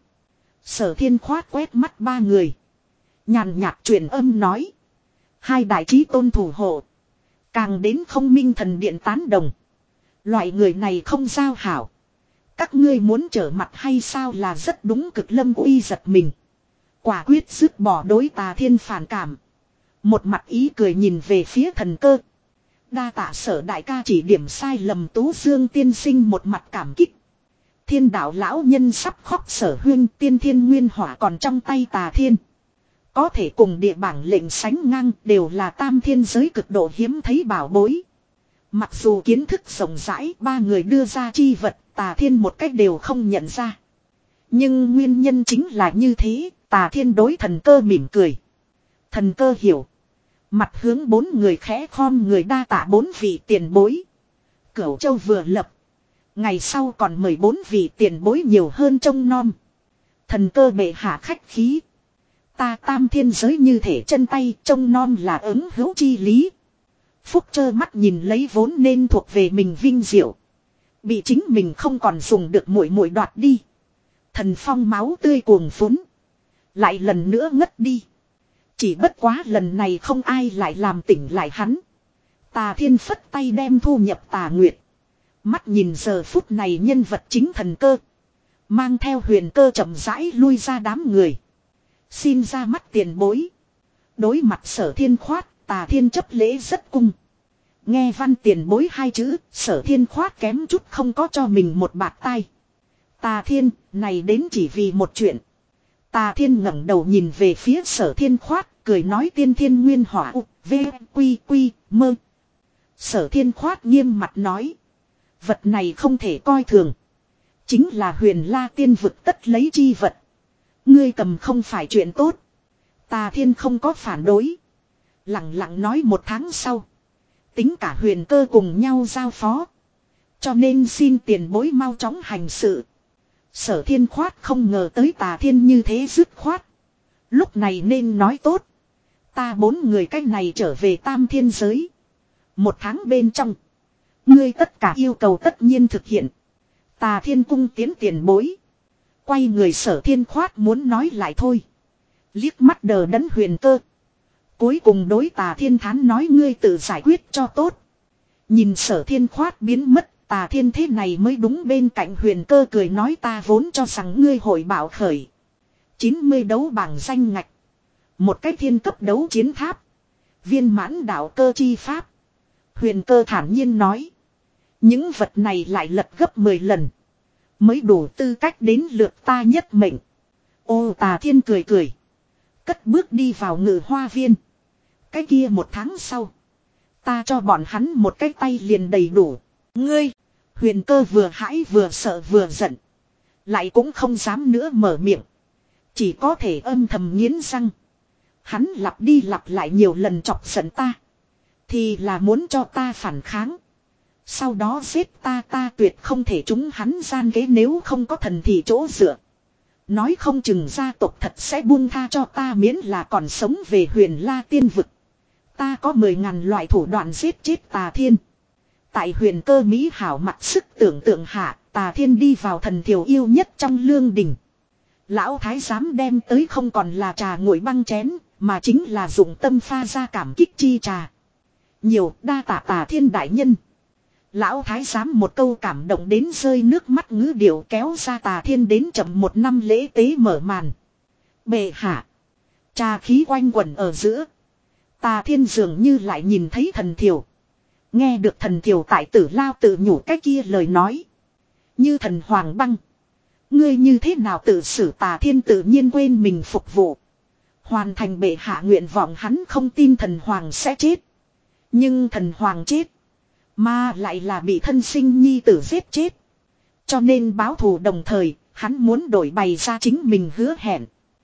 Sở Thiên Khoát quét mắt ba người. Nhàn nhạt truyền âm nói. Hai đại chí tôn thủ hộ. Càng đến không minh thần điện tán đồng. Loại người này không giao hảo. Các ngươi muốn trở mặt hay sao là rất đúng. Cực Lâm Uy giật mình. Quả quyết dứt bỏ đối Tà Thiên phản cảm. Một mặt ý cười nhìn về phía thần cơ. Đa tạ Sở đại ca chỉ điểm sai lầm. Tú Dương tiên sinh một mặt cảm kích. Thiên đạo lão nhân sắp khóc. Sở huyên tiên thiên nguyên hỏa còn trong tay Tà Thiên. Có thể cùng địa bảng lệnh sánh ngang đều là tam thiên giới cực độ hiếm thấy bảo bối. Mặc dù kiến thức rộng rãi, ba người đưa ra chi vật, Tà Thiên một cách đều không nhận ra. Nhưng nguyên nhân chính là như thế, Tà Thiên đối thần cơ mỉm cười. Thần cơ hiểu. Mặt hướng bốn người khẽ khom người đa tạ bốn vị tiền bối. Cửu Châu vừa lập. Ngày sau còn mời bốn vị tiền bối nhiều hơn trông nom. Thần cơ bệ hạ khách khí. Ta tam thiên giới như thể chân tay trông nom là ứng hữu chi lý. Phúc trơ mắt nhìn lấy vốn nên thuộc về mình vinh diệu. Bị chính mình không còn dùng được muội muội đoạt đi. Thần phong máu tươi cuồng phún. Lại lần nữa ngất đi. Chỉ bất quá lần này không ai lại làm tỉnh lại hắn. Tà Thiên phất tay đem thu nhập Tà Nguyệt. Mắt nhìn giờ phút này nhân vật chính thần cơ. Mang theo huyền cơ chậm rãi lui ra đám người. Xin ra mắt tiền bối. Đối mặt Sở Thiên khoát, Tà Thiên chấp lễ rất cung. Nghe văn tiền bối hai chữ, Sở Thiên khoát kém chút không có cho mình một bạt tai. Tà Thiên, này đến chỉ vì một chuyện. Tà Thiên ngẩng đầu nhìn về phía Sở Thiên khoát, cười nói tiên thiên nguyên hỏa u, v, quy, quy, mơ. Sở Thiên khoát nghiêm mặt nói. Vật này không thể coi thường. Chính là huyền la tiên vực tất lấy chi vật. Ngươi cầm không phải chuyện tốt. Tà Thiên không có phản đối. Lặng lặng nói một tháng sau. Tính cả huyền cơ cùng nhau giao phó. Cho nên xin tiền bối mau chóng hành sự. Sở Thiên khoát không ngờ tới Tà Thiên như thế dứt khoát. Lúc này nên nói tốt. Ta bốn người cách này trở về tam thiên giới. Một tháng bên trong. Ngươi tất cả yêu cầu tất nhiên thực hiện. Tà Thiên cung tiến tiền bối. Quay người Sở Thiên khoát muốn nói lại thôi. Liếc mắt đờ đẫn huyền cơ. Cuối cùng đối Tà Thiên thán nói ngươi tự giải quyết cho tốt. Nhìn Sở Thiên khoát biến mất. Tà Thiên thế này mới đúng, bên cạnh huyền cơ cười nói ta vốn cho rằng ngươi hội bảo khởi. chín mươi đấu bảng danh ngạch. Một cái thiên cấp đấu chiến tháp. Viên mãn đạo cơ chi pháp. Huyền cơ thản nhiên nói. Những vật này lại lật gấp mười lần. Mới đủ tư cách đến lượt ta nhất mệnh. Ô Tà Thiên cười cười. Cất bước đi vào ngự hoa viên. Cái kia một tháng sau. Ta cho bọn hắn một cái tay liền đầy đủ. Ngươi. Huyền cơ vừa hãi vừa sợ vừa giận. Lại cũng không dám nữa mở miệng. Chỉ có thể âm thầm nghiến răng. Hắn lặp đi lặp lại nhiều lần chọc giận ta. Thì là muốn cho ta phản kháng. Sau đó giết ta, ta tuyệt không thể trúng hắn gian kế, nếu không có thần thì chỗ dựa. Nói không chừng gia tộc thật sẽ buông tha cho ta miễn là còn sống về huyền la tiên vực. Ta có mười ngàn loại thủ đoạn giết chết Tà Thiên. Tại huyền cơ mỹ hảo mặc sức tưởng tượng hạ, Tà Thiên đi vào thần thiểu yêu nhất trong lương đình. Lão thái giám đem tới không còn là trà nguội băng chén, mà chính là dụng tâm pha ra cảm kích chi trà. Nhiều đa tạ Tà Thiên đại nhân. Lão thái giám một câu cảm động đến rơi nước mắt ngữ điệu kéo ra Tà Thiên đến chậm một năm lễ tế mở màn. Bệ hạ. Trà khí quanh quẩn ở giữa. Tà Thiên dường như lại nhìn thấy thần thiểu. Nghe được thần thiểu tại Tử Lao tự nhủ cái kia lời nói. Như thần hoàng băng. Ngươi như thế nào tự xử? Tà Thiên tự nhiên quên mình phục vụ. Hoàn thành bệ hạ nguyện vọng, hắn không tin thần hoàng sẽ chết. Nhưng thần hoàng chết. Mà lại là bị thân sinh nhi tử giết chết. Cho nên báo thù đồng thời, hắn muốn đổi bày ra chính mình hứa hẹn.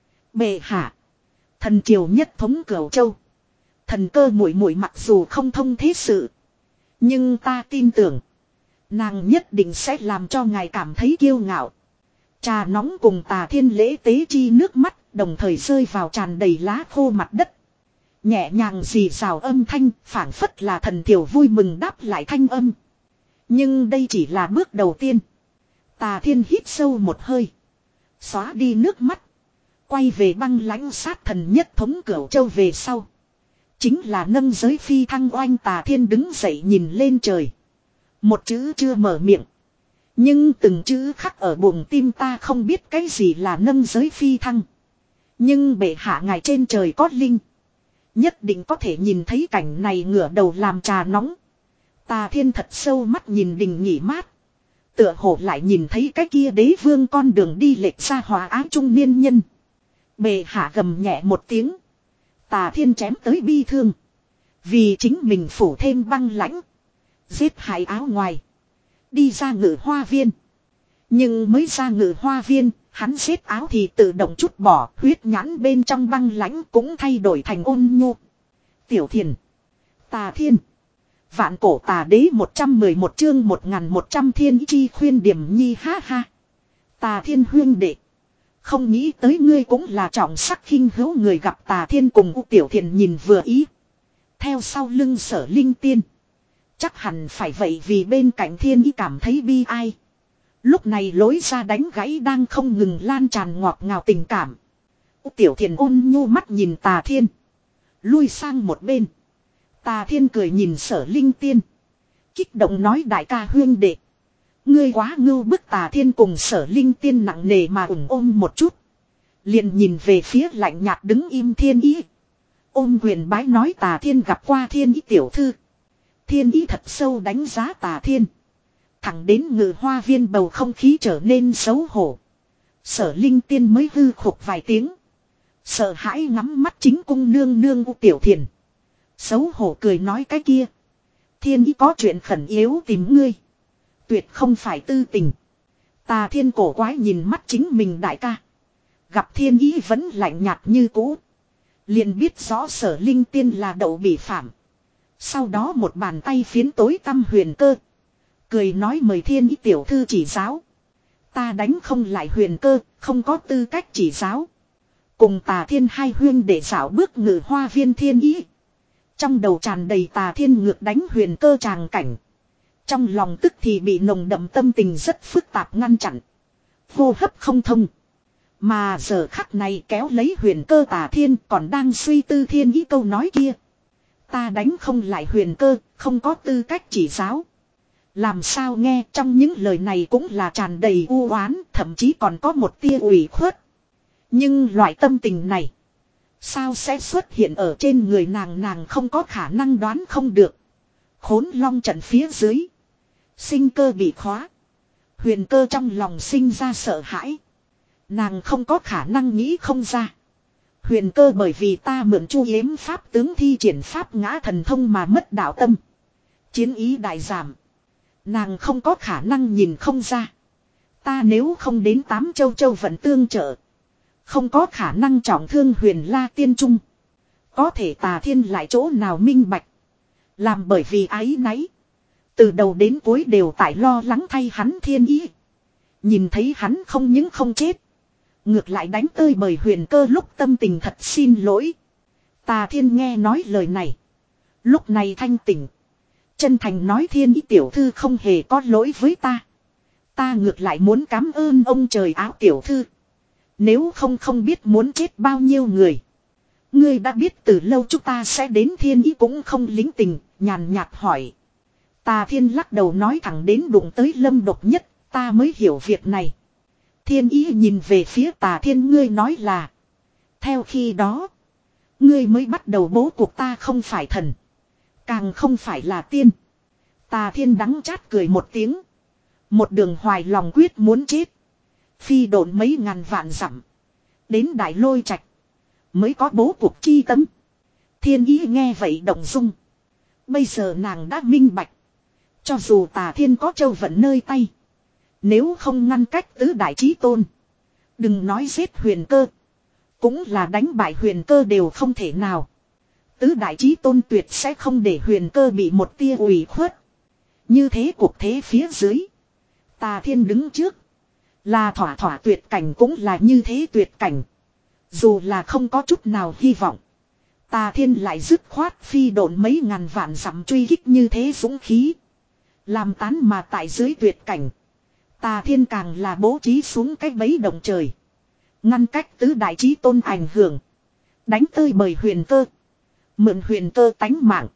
Bệ hạ. Thần triều nhất thống Cửu Châu. Thần cơ muội muội mặc dù không thông thế sự. Nhưng ta tin tưởng. Nàng nhất định sẽ làm cho ngài cảm thấy kiêu ngạo. Trà nóng cùng Tà Thiên lễ tế chi nước mắt đồng thời rơi vào tràn đầy lá khô mặt đất. Nhẹ nhàng rì rào âm thanh, phảng phất là thần thiểu vui mừng đáp lại thanh âm. Nhưng đây chỉ là bước đầu tiên. Tà Thiên hít sâu một hơi. Xóa đi nước mắt. Quay về băng lãnh sát thần nhất thống Cửu Châu về sau. Chính là nâng giới phi thăng oanh. Tà Thiên đứng dậy nhìn lên trời. Một chữ chưa mở miệng. Nhưng từng chữ khắc ở buồng tim ta, không biết cái gì là nâng giới phi thăng. Nhưng bệ hạ ngài trên trời có linh. Nhất định có thể nhìn thấy cảnh này, ngửa đầu làm trà nóng. Tà Thiên thật sâu mắt nhìn đình nghỉ mát. Tựa hồ lại nhìn thấy cái kia đế vương con đường đi lệch ra hòa ái trung niên nhân. Bệ hạ gầm nhẹ một tiếng. Tà Thiên chém tới bi thương. Vì chính mình phủ thêm băng lãnh. Giết hại áo ngoài. Đi ra ngự hoa viên. Nhưng mới ra ngự hoa viên, hắn xếp áo thì tự động chút bỏ, huyết nhãn bên trong băng lãnh cũng thay đổi thành ôn nhu. Tiểu Thiền. Tà Thiên. Vạn cổ tà đế một trăm mười một chương một nghìn một trăm thiên chi khuyên điểm nhi ha ha. Tà Thiên huyên đệ. Không nghĩ tới ngươi cũng là trọng sắc khinh hữu người, gặp Tà Thiên cùng U Tiểu Thiền nhìn vừa ý. Theo sau lưng Sở Linh Tiên. Chắc hẳn phải vậy, vì bên cạnh Thiên Ý cảm thấy bi ai. Lúc này lối ra đánh gãy đang không ngừng lan tràn ngọt ngào tình cảm. U Tiểu Thiền ôn nhu mắt nhìn Tà Thiên. Lui sang một bên. Tà Thiên cười nhìn Sở Linh Tiên. Kích động nói đại ca huyên đệ. Ngươi quá ngưu bức. Tà Thiên cùng Sở Linh Tiên nặng nề mà ủng ôm một chút. Liền nhìn về phía lạnh nhạt đứng im Thiên Ý. Ôm quyền bái nói Tà Thiên gặp qua Thiên Ý tiểu thư. Thiên Ý thật sâu đánh giá Tà Thiên. Thẳng đến Ngự Hoa Viên bầu không khí trở nên xấu hổ. Sở Linh Tiên mới hư khục vài tiếng. Sợ hãi ngắm mắt chính cung nương nương U Tiểu Thiền. Xấu hổ cười nói cái kia. Thiên Ý có chuyện khẩn yếu tìm ngươi. Tuyệt không phải tư tình. Tà Thiên cổ quái nhìn mắt chính mình đại ca. Gặp Thiên Ý vẫn lạnh nhạt như cũ. Liền biết rõ Sở Linh Tiên là đậu bị phạm. Sau đó một bàn tay phiến tối tăm huyền cơ. Cười nói mời Thiên Ý tiểu thư chỉ giáo. Ta đánh không lại huyền cơ, không có tư cách chỉ giáo. Cùng Tà Thiên hai huyên để dạo bước Ngự Hoa Viên Thiên Ý. Trong đầu tràn đầy Tà Thiên ngược đánh huyền cơ tràng cảnh. Trong lòng tức thì bị nồng đậm tâm tình rất phức tạp ngăn chặn. Hô hấp không thông. Mà giờ khắc này kéo lấy huyền cơ Tà Thiên còn đang suy tư Thiên Ý câu nói kia. Ta đánh không lại huyền cơ, không có tư cách chỉ giáo. Làm sao nghe trong những lời này cũng là tràn đầy u oán, thậm chí còn có một tia ủy khuất. Nhưng loại tâm tình này, sao sẽ xuất hiện ở trên người nàng nàng không có khả năng đoán không được. Khốn long trận phía dưới. Sinh cơ bị khóa. Huyền cơ trong lòng sinh ra sợ hãi. Nàng không có khả năng nghĩ không ra. Huyền cơ bởi vì ta mượn chu yếm pháp tướng thi triển pháp ngã thần thông mà mất đạo tâm. Chiến ý đại giảm. Nàng không có khả năng nhìn không ra. Ta nếu không đến tám châu châu vận tương trợ. Không có khả năng trọng thương huyền la tiên trung. Có thể Tà Thiên lại chỗ nào minh bạch. Làm bởi vì ái náy. Từ đầu đến cuối đều tại lo lắng thay hắn Thiên Ý. Nhìn thấy hắn không những không chết. Ngược lại đánh tơi bởi huyền cơ lúc tâm tình thật xin lỗi. Tà Thiên nghe nói lời này. Lúc này thanh tỉnh. Chân thành nói Thiên Ý tiểu thư không hề có lỗi với ta. Ta ngược lại muốn cảm ơn ông trời áo tiểu thư. Nếu không không biết muốn chết bao nhiêu người. Ngươi đã biết từ lâu chúng ta sẽ đến Thiên Ý cũng không lính tình, nhàn nhạt hỏi. Tà Thiên lắc đầu nói thẳng đến đụng tới Lâm Độc Nhất, ta mới hiểu việc này. Thiên Ý nhìn về phía Tà Thiên ngươi nói là. Theo khi đó, ngươi mới bắt đầu bố cuộc ta không phải thần. Càng không phải là tiên. Tà Thiên đắng chát cười một tiếng. Một đường hoài lòng quyết muốn chết. Phi độn mấy ngàn vạn dặm. Đến Đại Lôi Trạch. Mới có bố cuộc chi tâm. Thiên Ý nghe vậy động dung. Bây giờ nàng đã minh bạch. Cho dù Tà Thiên có châu vận nơi tay. Nếu không ngăn cách tứ đại chí tôn. Đừng nói giết huyền cơ. Cũng là đánh bại huyền cơ đều không thể nào. Tứ đại chí tôn tuyệt sẽ không để huyền cơ bị một tia ủy khuất. Như thế cuộc thế phía dưới. Tà Thiên đứng trước. Là thỏa thỏa tuyệt cảnh cũng là như thế tuyệt cảnh. Dù là không có chút nào hy vọng. Tà Thiên lại dứt khoát phi độn mấy ngàn vạn dặm truy kích như thế dũng khí. Làm tán mà tại dưới tuyệt cảnh. Tà Thiên càng là bố trí xuống cái bẫy động trời. Ngăn cách tứ đại chí tôn ảnh hưởng. Đánh tơi bời huyền cơ. Mượn huyền cơ tánh mạng.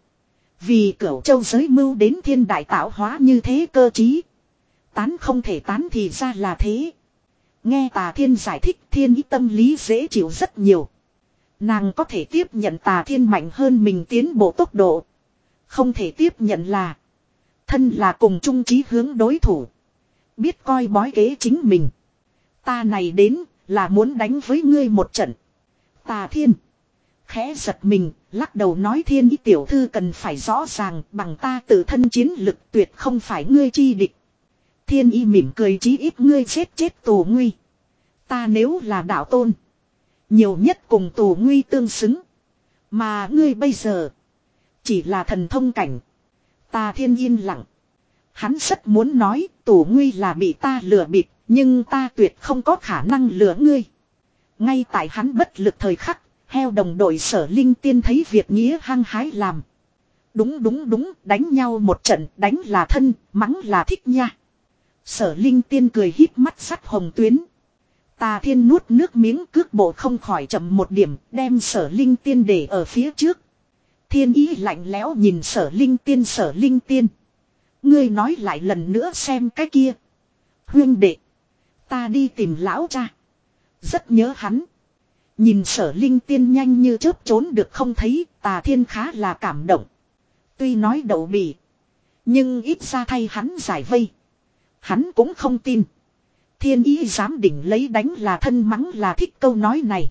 Vì cửu châu giới mưu đến thiên đại tạo hóa như thế cơ chí. Tán không thể tán thì ra là thế. Nghe Tà Thiên giải thích Thiên Ý tâm lý dễ chịu rất nhiều. Nàng có thể tiếp nhận Tà Thiên mạnh hơn mình tiến bộ tốc độ. Không thể tiếp nhận là. Thân là cùng chung chí hướng đối thủ. Biết coi bói kế chính mình. Ta này đến là muốn đánh với ngươi một trận. Tà Thiên. Khẽ giật mình, lắc đầu nói Thiên Ý tiểu thư cần phải rõ ràng bằng ta tự thân chiến lực tuyệt không phải ngươi chi địch. Thiên Ý mỉm cười chí ít ngươi chết chết tù nguy. Ta nếu là đạo tôn. Nhiều nhất cùng tù nguy tương xứng. Mà ngươi bây giờ. Chỉ là thần thông cảnh. Tà Thiên yên lặng. Hắn rất muốn nói tù nguy là bị ta lừa bịp. Nhưng ta tuyệt không có khả năng lừa ngươi. Ngay tại hắn bất lực thời khắc. Heo đồng đội Sở Linh Tiên thấy việc nghĩa hăng hái làm. Đúng đúng đúng đánh nhau một trận đánh là thân mắng là thích nha. Sở Linh Tiên cười híp mắt sắt hồng tuyến. Tà Thiên nuốt nước miếng cước bộ không khỏi chậm một điểm đem Sở Linh Tiên để ở phía trước. Thiên Ý lạnh lẽo nhìn Sở Linh Tiên Sở Linh Tiên. Ngươi nói lại lần nữa xem cái kia. Huyên đệ. Ta đi tìm lão cha. Rất nhớ hắn. Nhìn Sở Linh Tiên nhanh như chớp trốn được không thấy, Tà Thiên khá là cảm động. Tuy nói đậu bỉ, nhưng ít ra thay hắn giải vây. Hắn cũng không tin Thiên Ý dám đỉnh lấy đánh là thân mắng là thích câu nói này.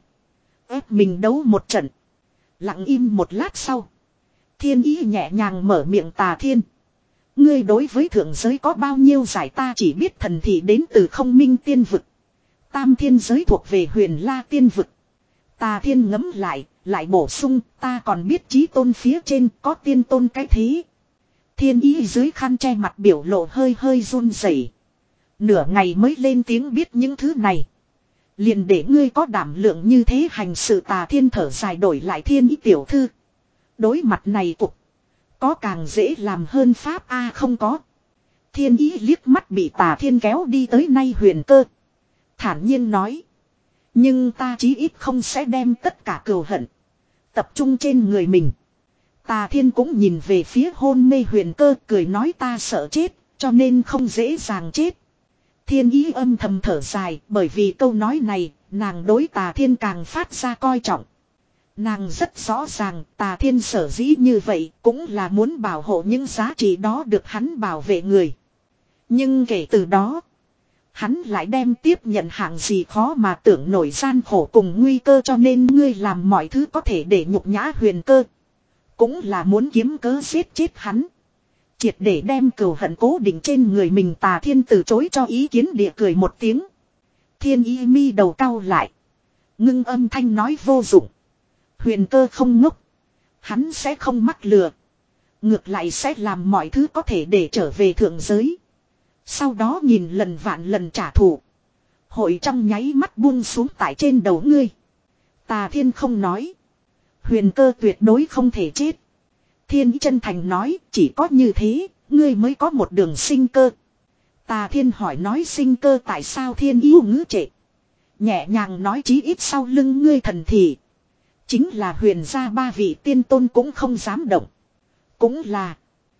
Ép mình đấu một trận. Lặng im một lát sau, Thiên Ý nhẹ nhàng mở miệng. Tà Thiên, ngươi đối với thượng giới có bao nhiêu giải? Ta chỉ biết thần thị đến từ không minh tiên vực, tam thiên giới thuộc về Huyền La tiên vực. Tà Thiên ngấm lại, lại bổ sung, ta còn biết chí tôn phía trên có tiên tôn cái thế. Thiên Ý dưới khăn che mặt biểu lộ hơi hơi run rẩy. Nửa ngày mới lên tiếng, biết những thứ này, liền để ngươi có đảm lượng như thế hành sự. Tà Thiên thở dài đổi lại. Thiên Ý tiểu thư, đối mặt này cục, có càng dễ làm hơn pháp a? À, không có. Thiên Ý liếc mắt bị Tà Thiên kéo đi tới nay Huyền Cơ, thản nhiên nói. Nhưng ta chí ít không sẽ đem tất cả cừu hận tập trung trên người mình. Tà Thiên cũng nhìn về phía hôn mê Huyền Cơ, cười nói, ta sợ chết, cho nên không dễ dàng chết. Thiên Ý âm thầm thở dài, bởi vì câu nói này, nàng đối Tà Thiên càng phát ra coi trọng. Nàng rất rõ ràng, Tà Thiên sở dĩ như vậy, cũng là muốn bảo hộ những giá trị đó được hắn bảo vệ người. Nhưng kể từ đó, hắn lại đem tiếp nhận hạng gì khó mà tưởng nổi gian khổ cùng nguy cơ, cho nên ngươi làm mọi thứ có thể để nhục nhã Huyền Cơ, cũng là muốn kiếm cớ giết chết hắn, triệt để đem cừu hận cố định trên người mình. Tà Thiên từ chối cho ý kiến, địa cười một tiếng. Thiên Ý mi đầu cau lại, ngưng âm thanh nói, vô dụng. Huyền Cơ không ngốc, hắn sẽ không mắc lừa, ngược lại sẽ làm mọi thứ có thể để trở về thượng giới, sau đó nhìn lần vạn lần trả thù, hội trong nháy mắt buông xuống tại trên đầu ngươi. Tà Thiên không nói, Huyền Cơ tuyệt đối không thể chết. Thiên Ý chân thành nói, chỉ có như thế, ngươi mới có một đường sinh cơ. Tà Thiên hỏi, nói sinh cơ tại sao? Thiên Ý ngữ trệ, nhẹ nhàng nói, chí ít sau lưng ngươi thần thị, chính là huyền gia ba vị tiên tôn cũng không dám động. Cũng là.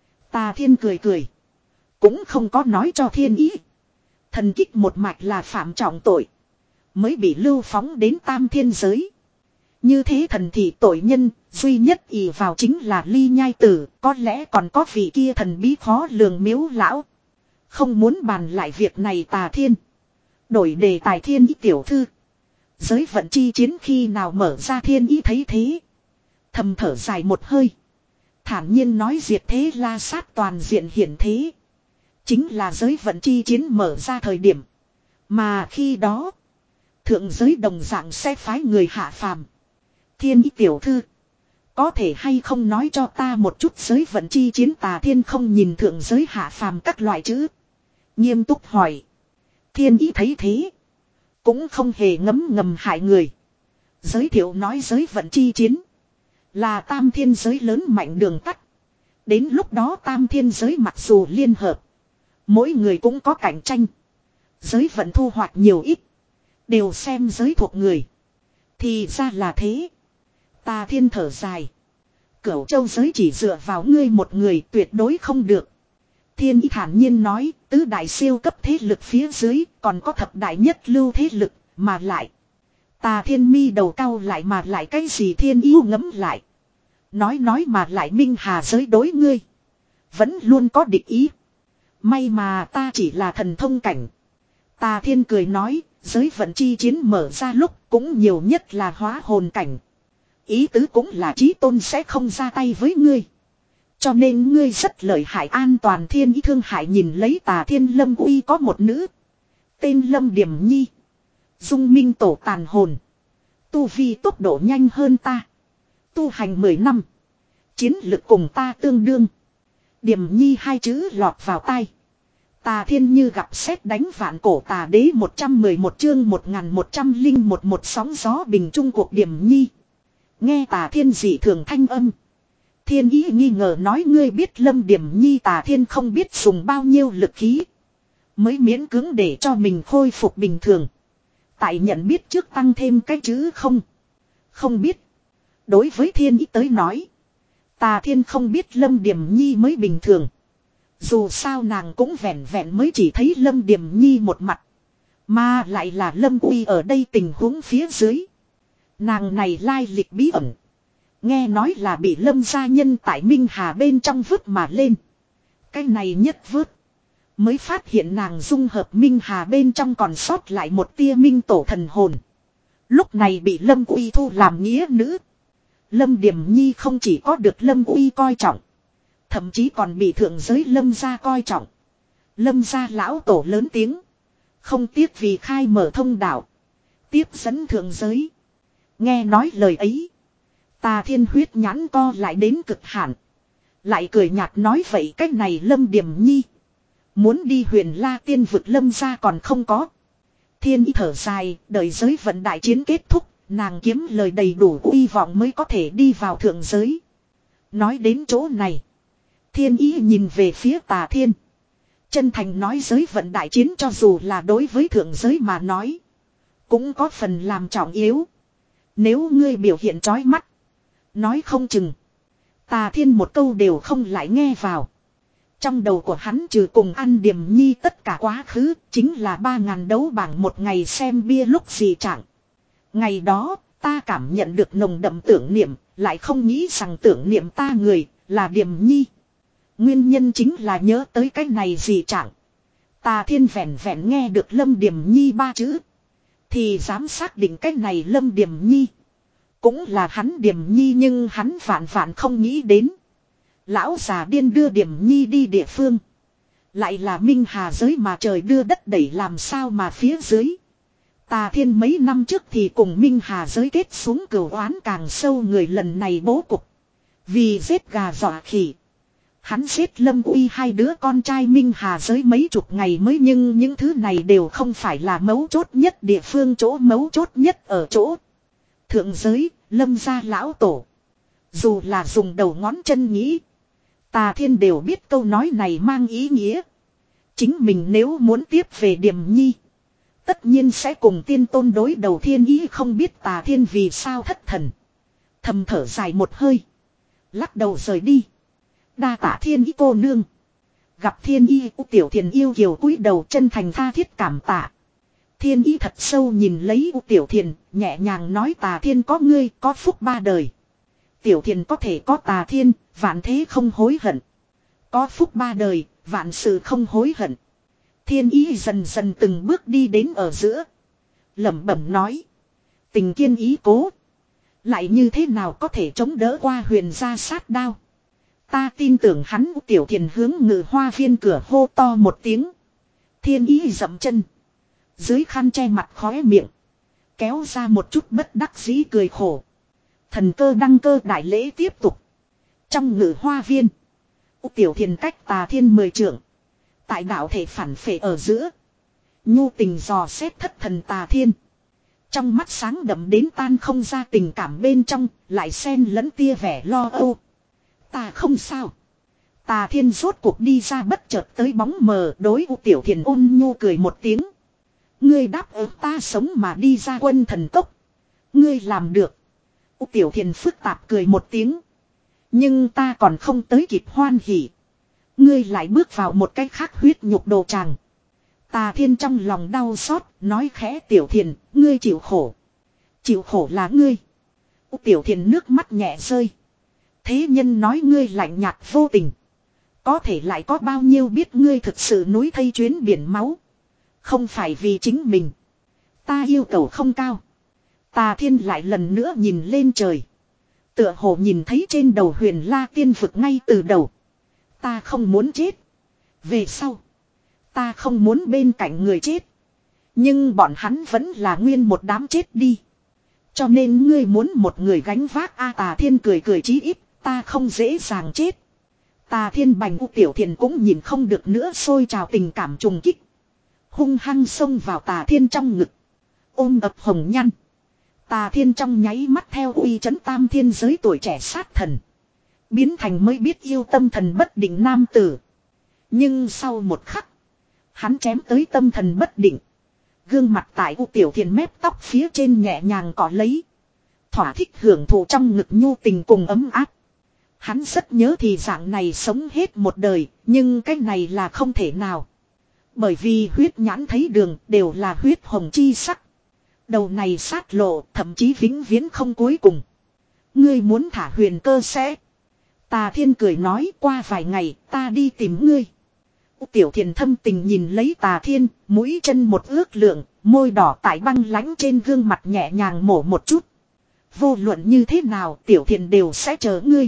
Tà Thiên cười cười, cũng không có nói cho Thiên Ý, thần kích một mạch là phạm trọng tội, mới bị lưu phóng đến tam thiên giới. Như thế thần thị tội nhân, duy nhất ỷ vào chính là Ly Nhai Tử, có lẽ còn có vị kia thần bí khó lường Miếu lão. Không muốn bàn lại việc này. Tà Thiên đổi đề tài. Thiên Ý tiểu thư, giới vận chi chiến khi nào mở ra? Thiên Ý thấy thế, thầm thở dài một hơi, thản nhiên nói, diệt thế la sát toàn diện hiển thế, chính là giới vận chi chiến mở ra thời điểm. Mà khi đó, thượng giới đồng dạng sẽ phái người hạ phàm. Thiên Ý tiểu thư, có thể hay không nói cho ta một chút giới vận chi chiến? Tà Thiên không nhìn thượng giới hạ phàm các loại chữ, nghiêm túc hỏi. Thiên Ý thấy thế, cũng không hề ngấm ngầm hại người, giới thiệu nói, giới vận chi chiến là tam thiên giới lớn mạnh đường tắt. Đến lúc đó tam thiên giới mặc dù liên hợp, mỗi người cũng có cạnh tranh, giới vận thu hoạch nhiều ít, đều xem giới thuộc người. Thì ra là thế. Tà Thiên thở dài, Cửu Châu giới chỉ dựa vào ngươi một người tuyệt đối không được. Thiên Ý thản nhiên nói, tứ đại siêu cấp thế lực phía dưới còn có thập đại nhất lưu thế lực, mà lại. Tà Thiên mi đầu cau lại, mà lại cái gì? Thiên Ý ngấm lại, nói nói, mà lại Minh Hà giới đối ngươi vẫn luôn có địch ý. May mà ta chỉ là thần thông cảnh. Tà Thiên cười nói, giới vận chi chiến mở ra lúc cũng nhiều nhất là hóa hồn cảnh. Ý tứ cũng là chí tôn sẽ không ra tay với ngươi, cho nên ngươi rất lợi hại, an toàn. Thiên Ý thương hại nhìn lấy Tà Thiên. Lâm uy có một nữ, tên Lâm Điềm Nhi, dung minh tổ tàn hồn, tu vi tốc độ nhanh hơn ta, tu hành mười năm, chiến lực cùng ta tương đương. Điềm Nhi hai chữ lọt vào tai, Tà Thiên như gặp sét đánh vạn cổ. Tà đế một trăm mười một chương một nghìn một trăm lẻ một một sóng gió bình chung cuộc. Điềm Nhi nghe Tà Thiên dị thường thanh âm, Thiên Ý nghi ngờ nói, ngươi biết Lâm Điềm Nhi? Tà Thiên không biết dùng bao nhiêu lực khí mới miễn cưỡng để cho mình khôi phục bình thường. Tại nhận biết trước tăng thêm cái chữ không. Không biết. Đối với Thiên Ý tới nói, Tà Thiên không biết Lâm Điềm Nhi mới bình thường. Dù sao nàng cũng vẹn vẹn mới chỉ thấy Lâm Điềm Nhi một mặt, mà lại là Lâm Uy ở đây tình huống phía dưới. Nàng này lai lịch bí ẩn. Nghe nói là bị Lâm gia nhân tại Minh Hà bên trong vứt mà lên. Cái này nhất vứt. Mới phát hiện nàng dung hợp Minh Hà bên trong còn sót lại một tia minh tổ thần hồn. Lúc này bị Lâm Uy thu làm nghĩa nữ. Lâm Điềm Nhi không chỉ có được Lâm Uy coi trọng. Thậm chí còn bị thượng giới Lâm gia coi trọng. Lâm gia lão tổ lớn tiếng. Không tiếc vì khai mở thông đạo. Tiếp dẫn thượng giới. Nghe nói lời ấy. Tà Thiên huyết nhãn co lại đến cực hạn. Lại cười nhạt nói vậy cách này Lâm Điềm Nhi. Muốn đi huyền La Tiên vực Lâm gia còn không có. Thiên ý thở dài, đợi giới vận đại chiến kết thúc, nàng kiếm lời đầy đủ uy vọng mới có thể đi vào thượng giới. Nói đến chỗ này. Thiên ý nhìn về phía Tà Thiên. Chân thành nói giới vận đại chiến cho dù là đối với thượng giới mà nói. Cũng có phần làm trọng yếu. Nếu ngươi biểu hiện trói mắt. Nói không chừng. Tà Thiên một câu đều không lại nghe vào. Trong đầu của hắn trừ cùng ăn Điềm Nhi tất cả quá khứ. Chính là ba ngàn đấu bảng một ngày xem bia lúc gì chẳng. Ngày đó ta cảm nhận được nồng đậm tưởng niệm. Lại không nghĩ rằng tưởng niệm ta người là Điềm Nhi. Nguyên nhân chính là nhớ tới cái này gì chẳng. Tà Thiên vẹn vẹn nghe được Lâm Điềm Nhi ba chữ. Thì dám xác định cái này Lâm Điềm Nhi. Cũng là hắn Điềm Nhi nhưng hắn vạn vạn không nghĩ đến. Lão già điên đưa Điềm Nhi đi địa phương. Lại là Minh Hà giới mà trời đưa đất đẩy làm sao mà phía dưới. Tà Thiên mấy năm trước thì cùng Minh Hà giới kết xuống cửu oán càng sâu người lần này bố cục. Vì giết gà dọa khỉ. Hắn giết Lâm Uy hai đứa con trai Minh Hà giới mấy chục ngày mới nhưng những thứ này đều không phải là mấu chốt nhất địa phương chỗ mấu chốt nhất ở chỗ. Thượng giới, Lâm gia lão tổ. Dù là dùng đầu ngón chân nghĩ. Tà Thiên đều biết câu nói này mang ý nghĩa. Chính mình nếu muốn tiếp về Điềm Nhi. Tất nhiên sẽ cùng tiên tôn đối đầu thiên ý không biết Tà Thiên vì sao thất thần. Thầm thở dài một hơi. Lắc đầu rời đi. Đa tạ Thiên ý cô nương. Gặp Thiên ý tiểu thiền yêu kiều cúi đầu chân thành tha thiết cảm tạ. Thiên ý thật sâu nhìn lấy U Tiểu Thiền, nhẹ nhàng nói Tà Thiên có ngươi, có phúc ba đời. Tiểu Thiền có thể có Tà Thiên, vạn thế không hối hận. Có phúc ba đời, vạn sự không hối hận. Thiên ý dần dần từng bước đi đến ở giữa. Lẩm bẩm nói. Tình kiên ý cố. Lại như thế nào có thể chống đỡ qua huyền gia sát đao. Ta tin tưởng hắn U Tiểu Thiền hướng ngự hoa viên cửa hô to một tiếng. Thiên ý dậm chân. Dưới khăn che mặt khóe miệng. Kéo ra một chút bất đắc dĩ cười khổ. Thần cơ đăng cơ đại lễ tiếp tục. Trong ngự hoa viên. U Tiểu Thiền cách Tà Thiên mười trượng. Tại đạo thể phản phệ ở giữa. Nhu tình dò xét thất thần Tà Thiên. Trong mắt sáng đậm đến tan không ra tình cảm bên trong. Lại xen lẫn tia vẻ lo âu. Ta không sao. Tà Thiên rốt cuộc đi ra bất chợt tới bóng mờ. Đối U Tiểu Thiền ôn nhu cười một tiếng. Ngươi đáp ứng ta sống mà đi ra quân thần cốc. Ngươi làm được. U Tiểu Thiền phức tạp cười một tiếng. Nhưng ta còn không tới kịp hoan hỉ. Ngươi lại bước vào một cái khác huyết nhục đồ tràng. Tà Thiên trong lòng đau xót. Nói khẽ Tiểu Thiền. Ngươi chịu khổ. Chịu khổ là ngươi. U Tiểu Thiền nước mắt nhẹ rơi. Thế nhân nói ngươi lạnh nhạt vô tình. Có thể lại có bao nhiêu biết ngươi thực sự núi thây chuyến biển máu. Không phải vì chính mình. Ta yêu cầu không cao. Tà Thiên lại lần nữa nhìn lên trời. Tựa hồ nhìn thấy trên đầu huyền La Tiên vực ngay từ đầu. Ta không muốn chết. Về sau. Ta không muốn bên cạnh người chết. Nhưng bọn hắn vẫn là nguyên một đám chết đi. Cho nên ngươi muốn một người gánh vác A Tà Thiên cười cười chí ít. Ta không dễ dàng chết. Tà Thiên bành U Tiểu Thiền cũng nhìn không được nữa sôi trào tình cảm trùng kích. Hung hăng xông vào Tà Thiên trong ngực. Ôm ập hồng nhăn. Tà Thiên trong nháy mắt theo uy chấn tam thiên giới tuổi trẻ sát thần. Biến thành mới biết yêu tâm thần bất định nam tử. Nhưng sau một khắc. Hắn chém tới tâm thần bất định. Gương mặt tại U Tiểu Thiền mép tóc phía trên nhẹ nhàng cỏ lấy. Thỏa thích hưởng thụ trong ngực nhu tình cùng ấm áp. Hắn rất nhớ thì dạng này sống hết một đời. Nhưng cái này là không thể nào. Bởi vì huyết nhãn thấy đường đều là huyết hồng chi sắc. Đầu này sát lộ thậm chí vĩnh viễn không cuối cùng. Ngươi muốn thả huyền cơ sẽ. Tà Thiên cười nói qua vài ngày ta đi tìm ngươi. Tiểu Thiền thâm tình nhìn lấy Tà Thiên, mũi chân một ước lượng, môi đỏ tại băng lãnh trên gương mặt nhẹ nhàng mổ một chút. Vô luận như thế nào Tiểu Thiền đều sẽ chờ ngươi.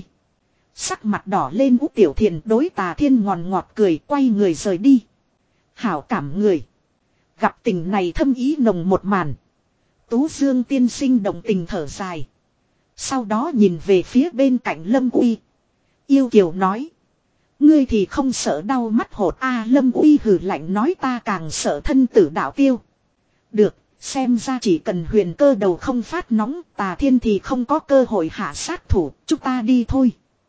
Sắc mặt đỏ lên Ú Tiểu Thiền đối Tà Thiên ngòn ngọt cười quay người rời đi. Hảo cảm người. Gặp tình này thâm ý nồng một màn. Tú Dương tiên sinh đồng tình thở dài. Sau đó nhìn về phía bên cạnh Lâm Uy. Yêu Kiều nói. Ngươi thì không sợ đau mắt hột a Lâm Uy hừ lạnh nói ta càng sợ thân tử đạo tiêu. Được, xem ra chỉ cần huyền cơ đầu không phát nóng Tà Thiên thì không có cơ hội hạ sát thủ, chúng ta đi thôi.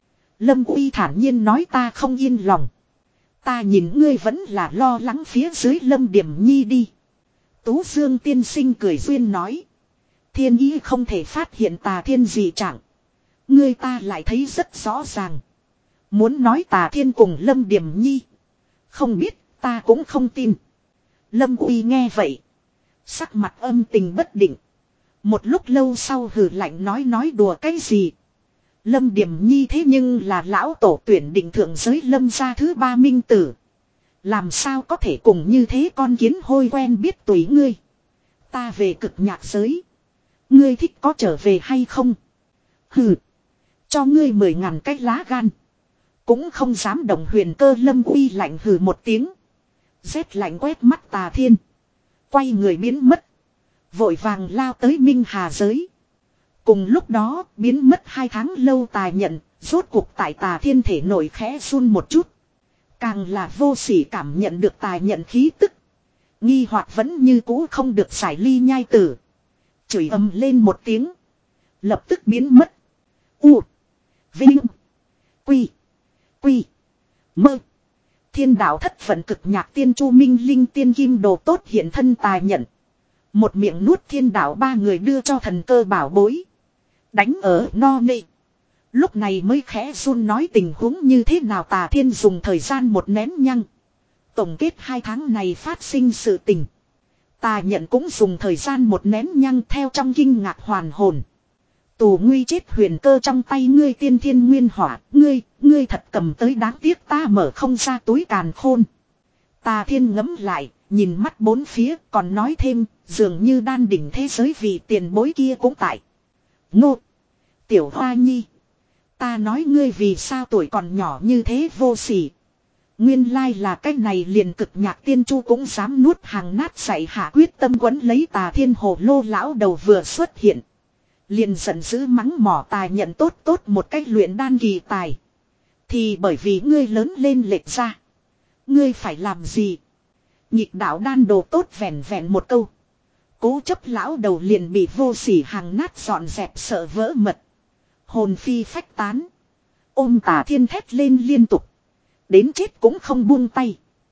Lâm Uy thản nhiên nói ta không yên lòng. Ta nhìn ngươi vẫn là lo lắng phía dưới Lâm Điểm Nhi đi. Tú Dương tiên sinh cười duyên nói. Thiên ý không thể phát hiện Tà Thiên gì chẳng. Ngươi ta lại thấy rất rõ ràng. Muốn nói Tà Thiên cùng Lâm Điểm Nhi. Không biết, ta cũng không tin. Lâm Uy nghe vậy. Sắc mặt âm tình bất định. Một lúc lâu sau hừ lạnh nói nói đùa cái gì. Lâm Điểm Nhi thế nhưng là lão tổ tuyển định thượng giới Lâm gia thứ ba minh tử. Làm sao có thể cùng như thế con kiến hôi quen biết tùy ngươi. Ta về cực nhạc giới. Ngươi thích có trở về hay không? Hừ. Cho ngươi mười ngàn cái lá gan. Cũng không dám động huyền cơ Lâm Uy lạnh hừ một tiếng. Rét lạnh quét mắt Tà Thiên. Quay người biến mất. Vội vàng lao tới Minh Hà giới. Cùng lúc đó biến mất hai tháng lâu Tài Nhận. Rốt cuộc tại Tà Thiên thể nổi khẽ run một chút. Càng là vô sỉ cảm nhận được Tài Nhận khí tức. Nghi hoặc vẫn như cũ không được giải ly nhai tử. Chửi ầm lên một tiếng. Lập tức biến mất. U. Vinh. Quy. Quy. Mơ. Thiên đạo thất vận cực nhạc tiên chu minh linh tiên kim đồ tốt hiện thân Tài Nhận. Một miệng nuốt thiên đạo ba người đưa cho thần cơ bảo bối. Đánh ở no nê. Lúc này mới khẽ run nói tình huống như thế nào Tà Thiên dùng thời gian một nén nhăng. Tổng kết hai tháng này phát sinh sự tình. Tà Nhận cũng dùng thời gian một nén nhăng theo trong kinh ngạc hoàn hồn. Tù nguy chết huyền cơ trong tay ngươi tiên thiên nguyên hỏa, ngươi, ngươi thật cầm tới đáng tiếc ta mở không ra túi càn khôn. Tà Thiên ngấm lại, nhìn mắt bốn phía còn nói thêm, dường như đan đỉnh thế giới vì tiền bối kia cũng tại. Ngô! Tiểu Hoa Nhi! Ta nói ngươi vì sao tuổi còn nhỏ như thế vô sỉ. Nguyên lai là cái này liền cực nhạc tiên chu cũng dám nuốt hàng nát dạy hạ quyết tâm quấn lấy Tà Thiên hồ lô lão đầu vừa xuất hiện. Liền giận dữ mắng mỏ Tài Nhận tốt tốt một cách luyện đan kỳ tài. Thì bởi vì ngươi lớn lên lệch ra. Ngươi phải làm gì? Nhịp đạo đan đồ tốt vẹn vẹn một câu. Cố chấp lão đầu liền bị vô sỉ hàng nát dọn dẹp sợ vỡ mật. Hồn phi phách tán. Ôm Tà Thiên thét lên liên tục. Đến chết cũng không buông tay.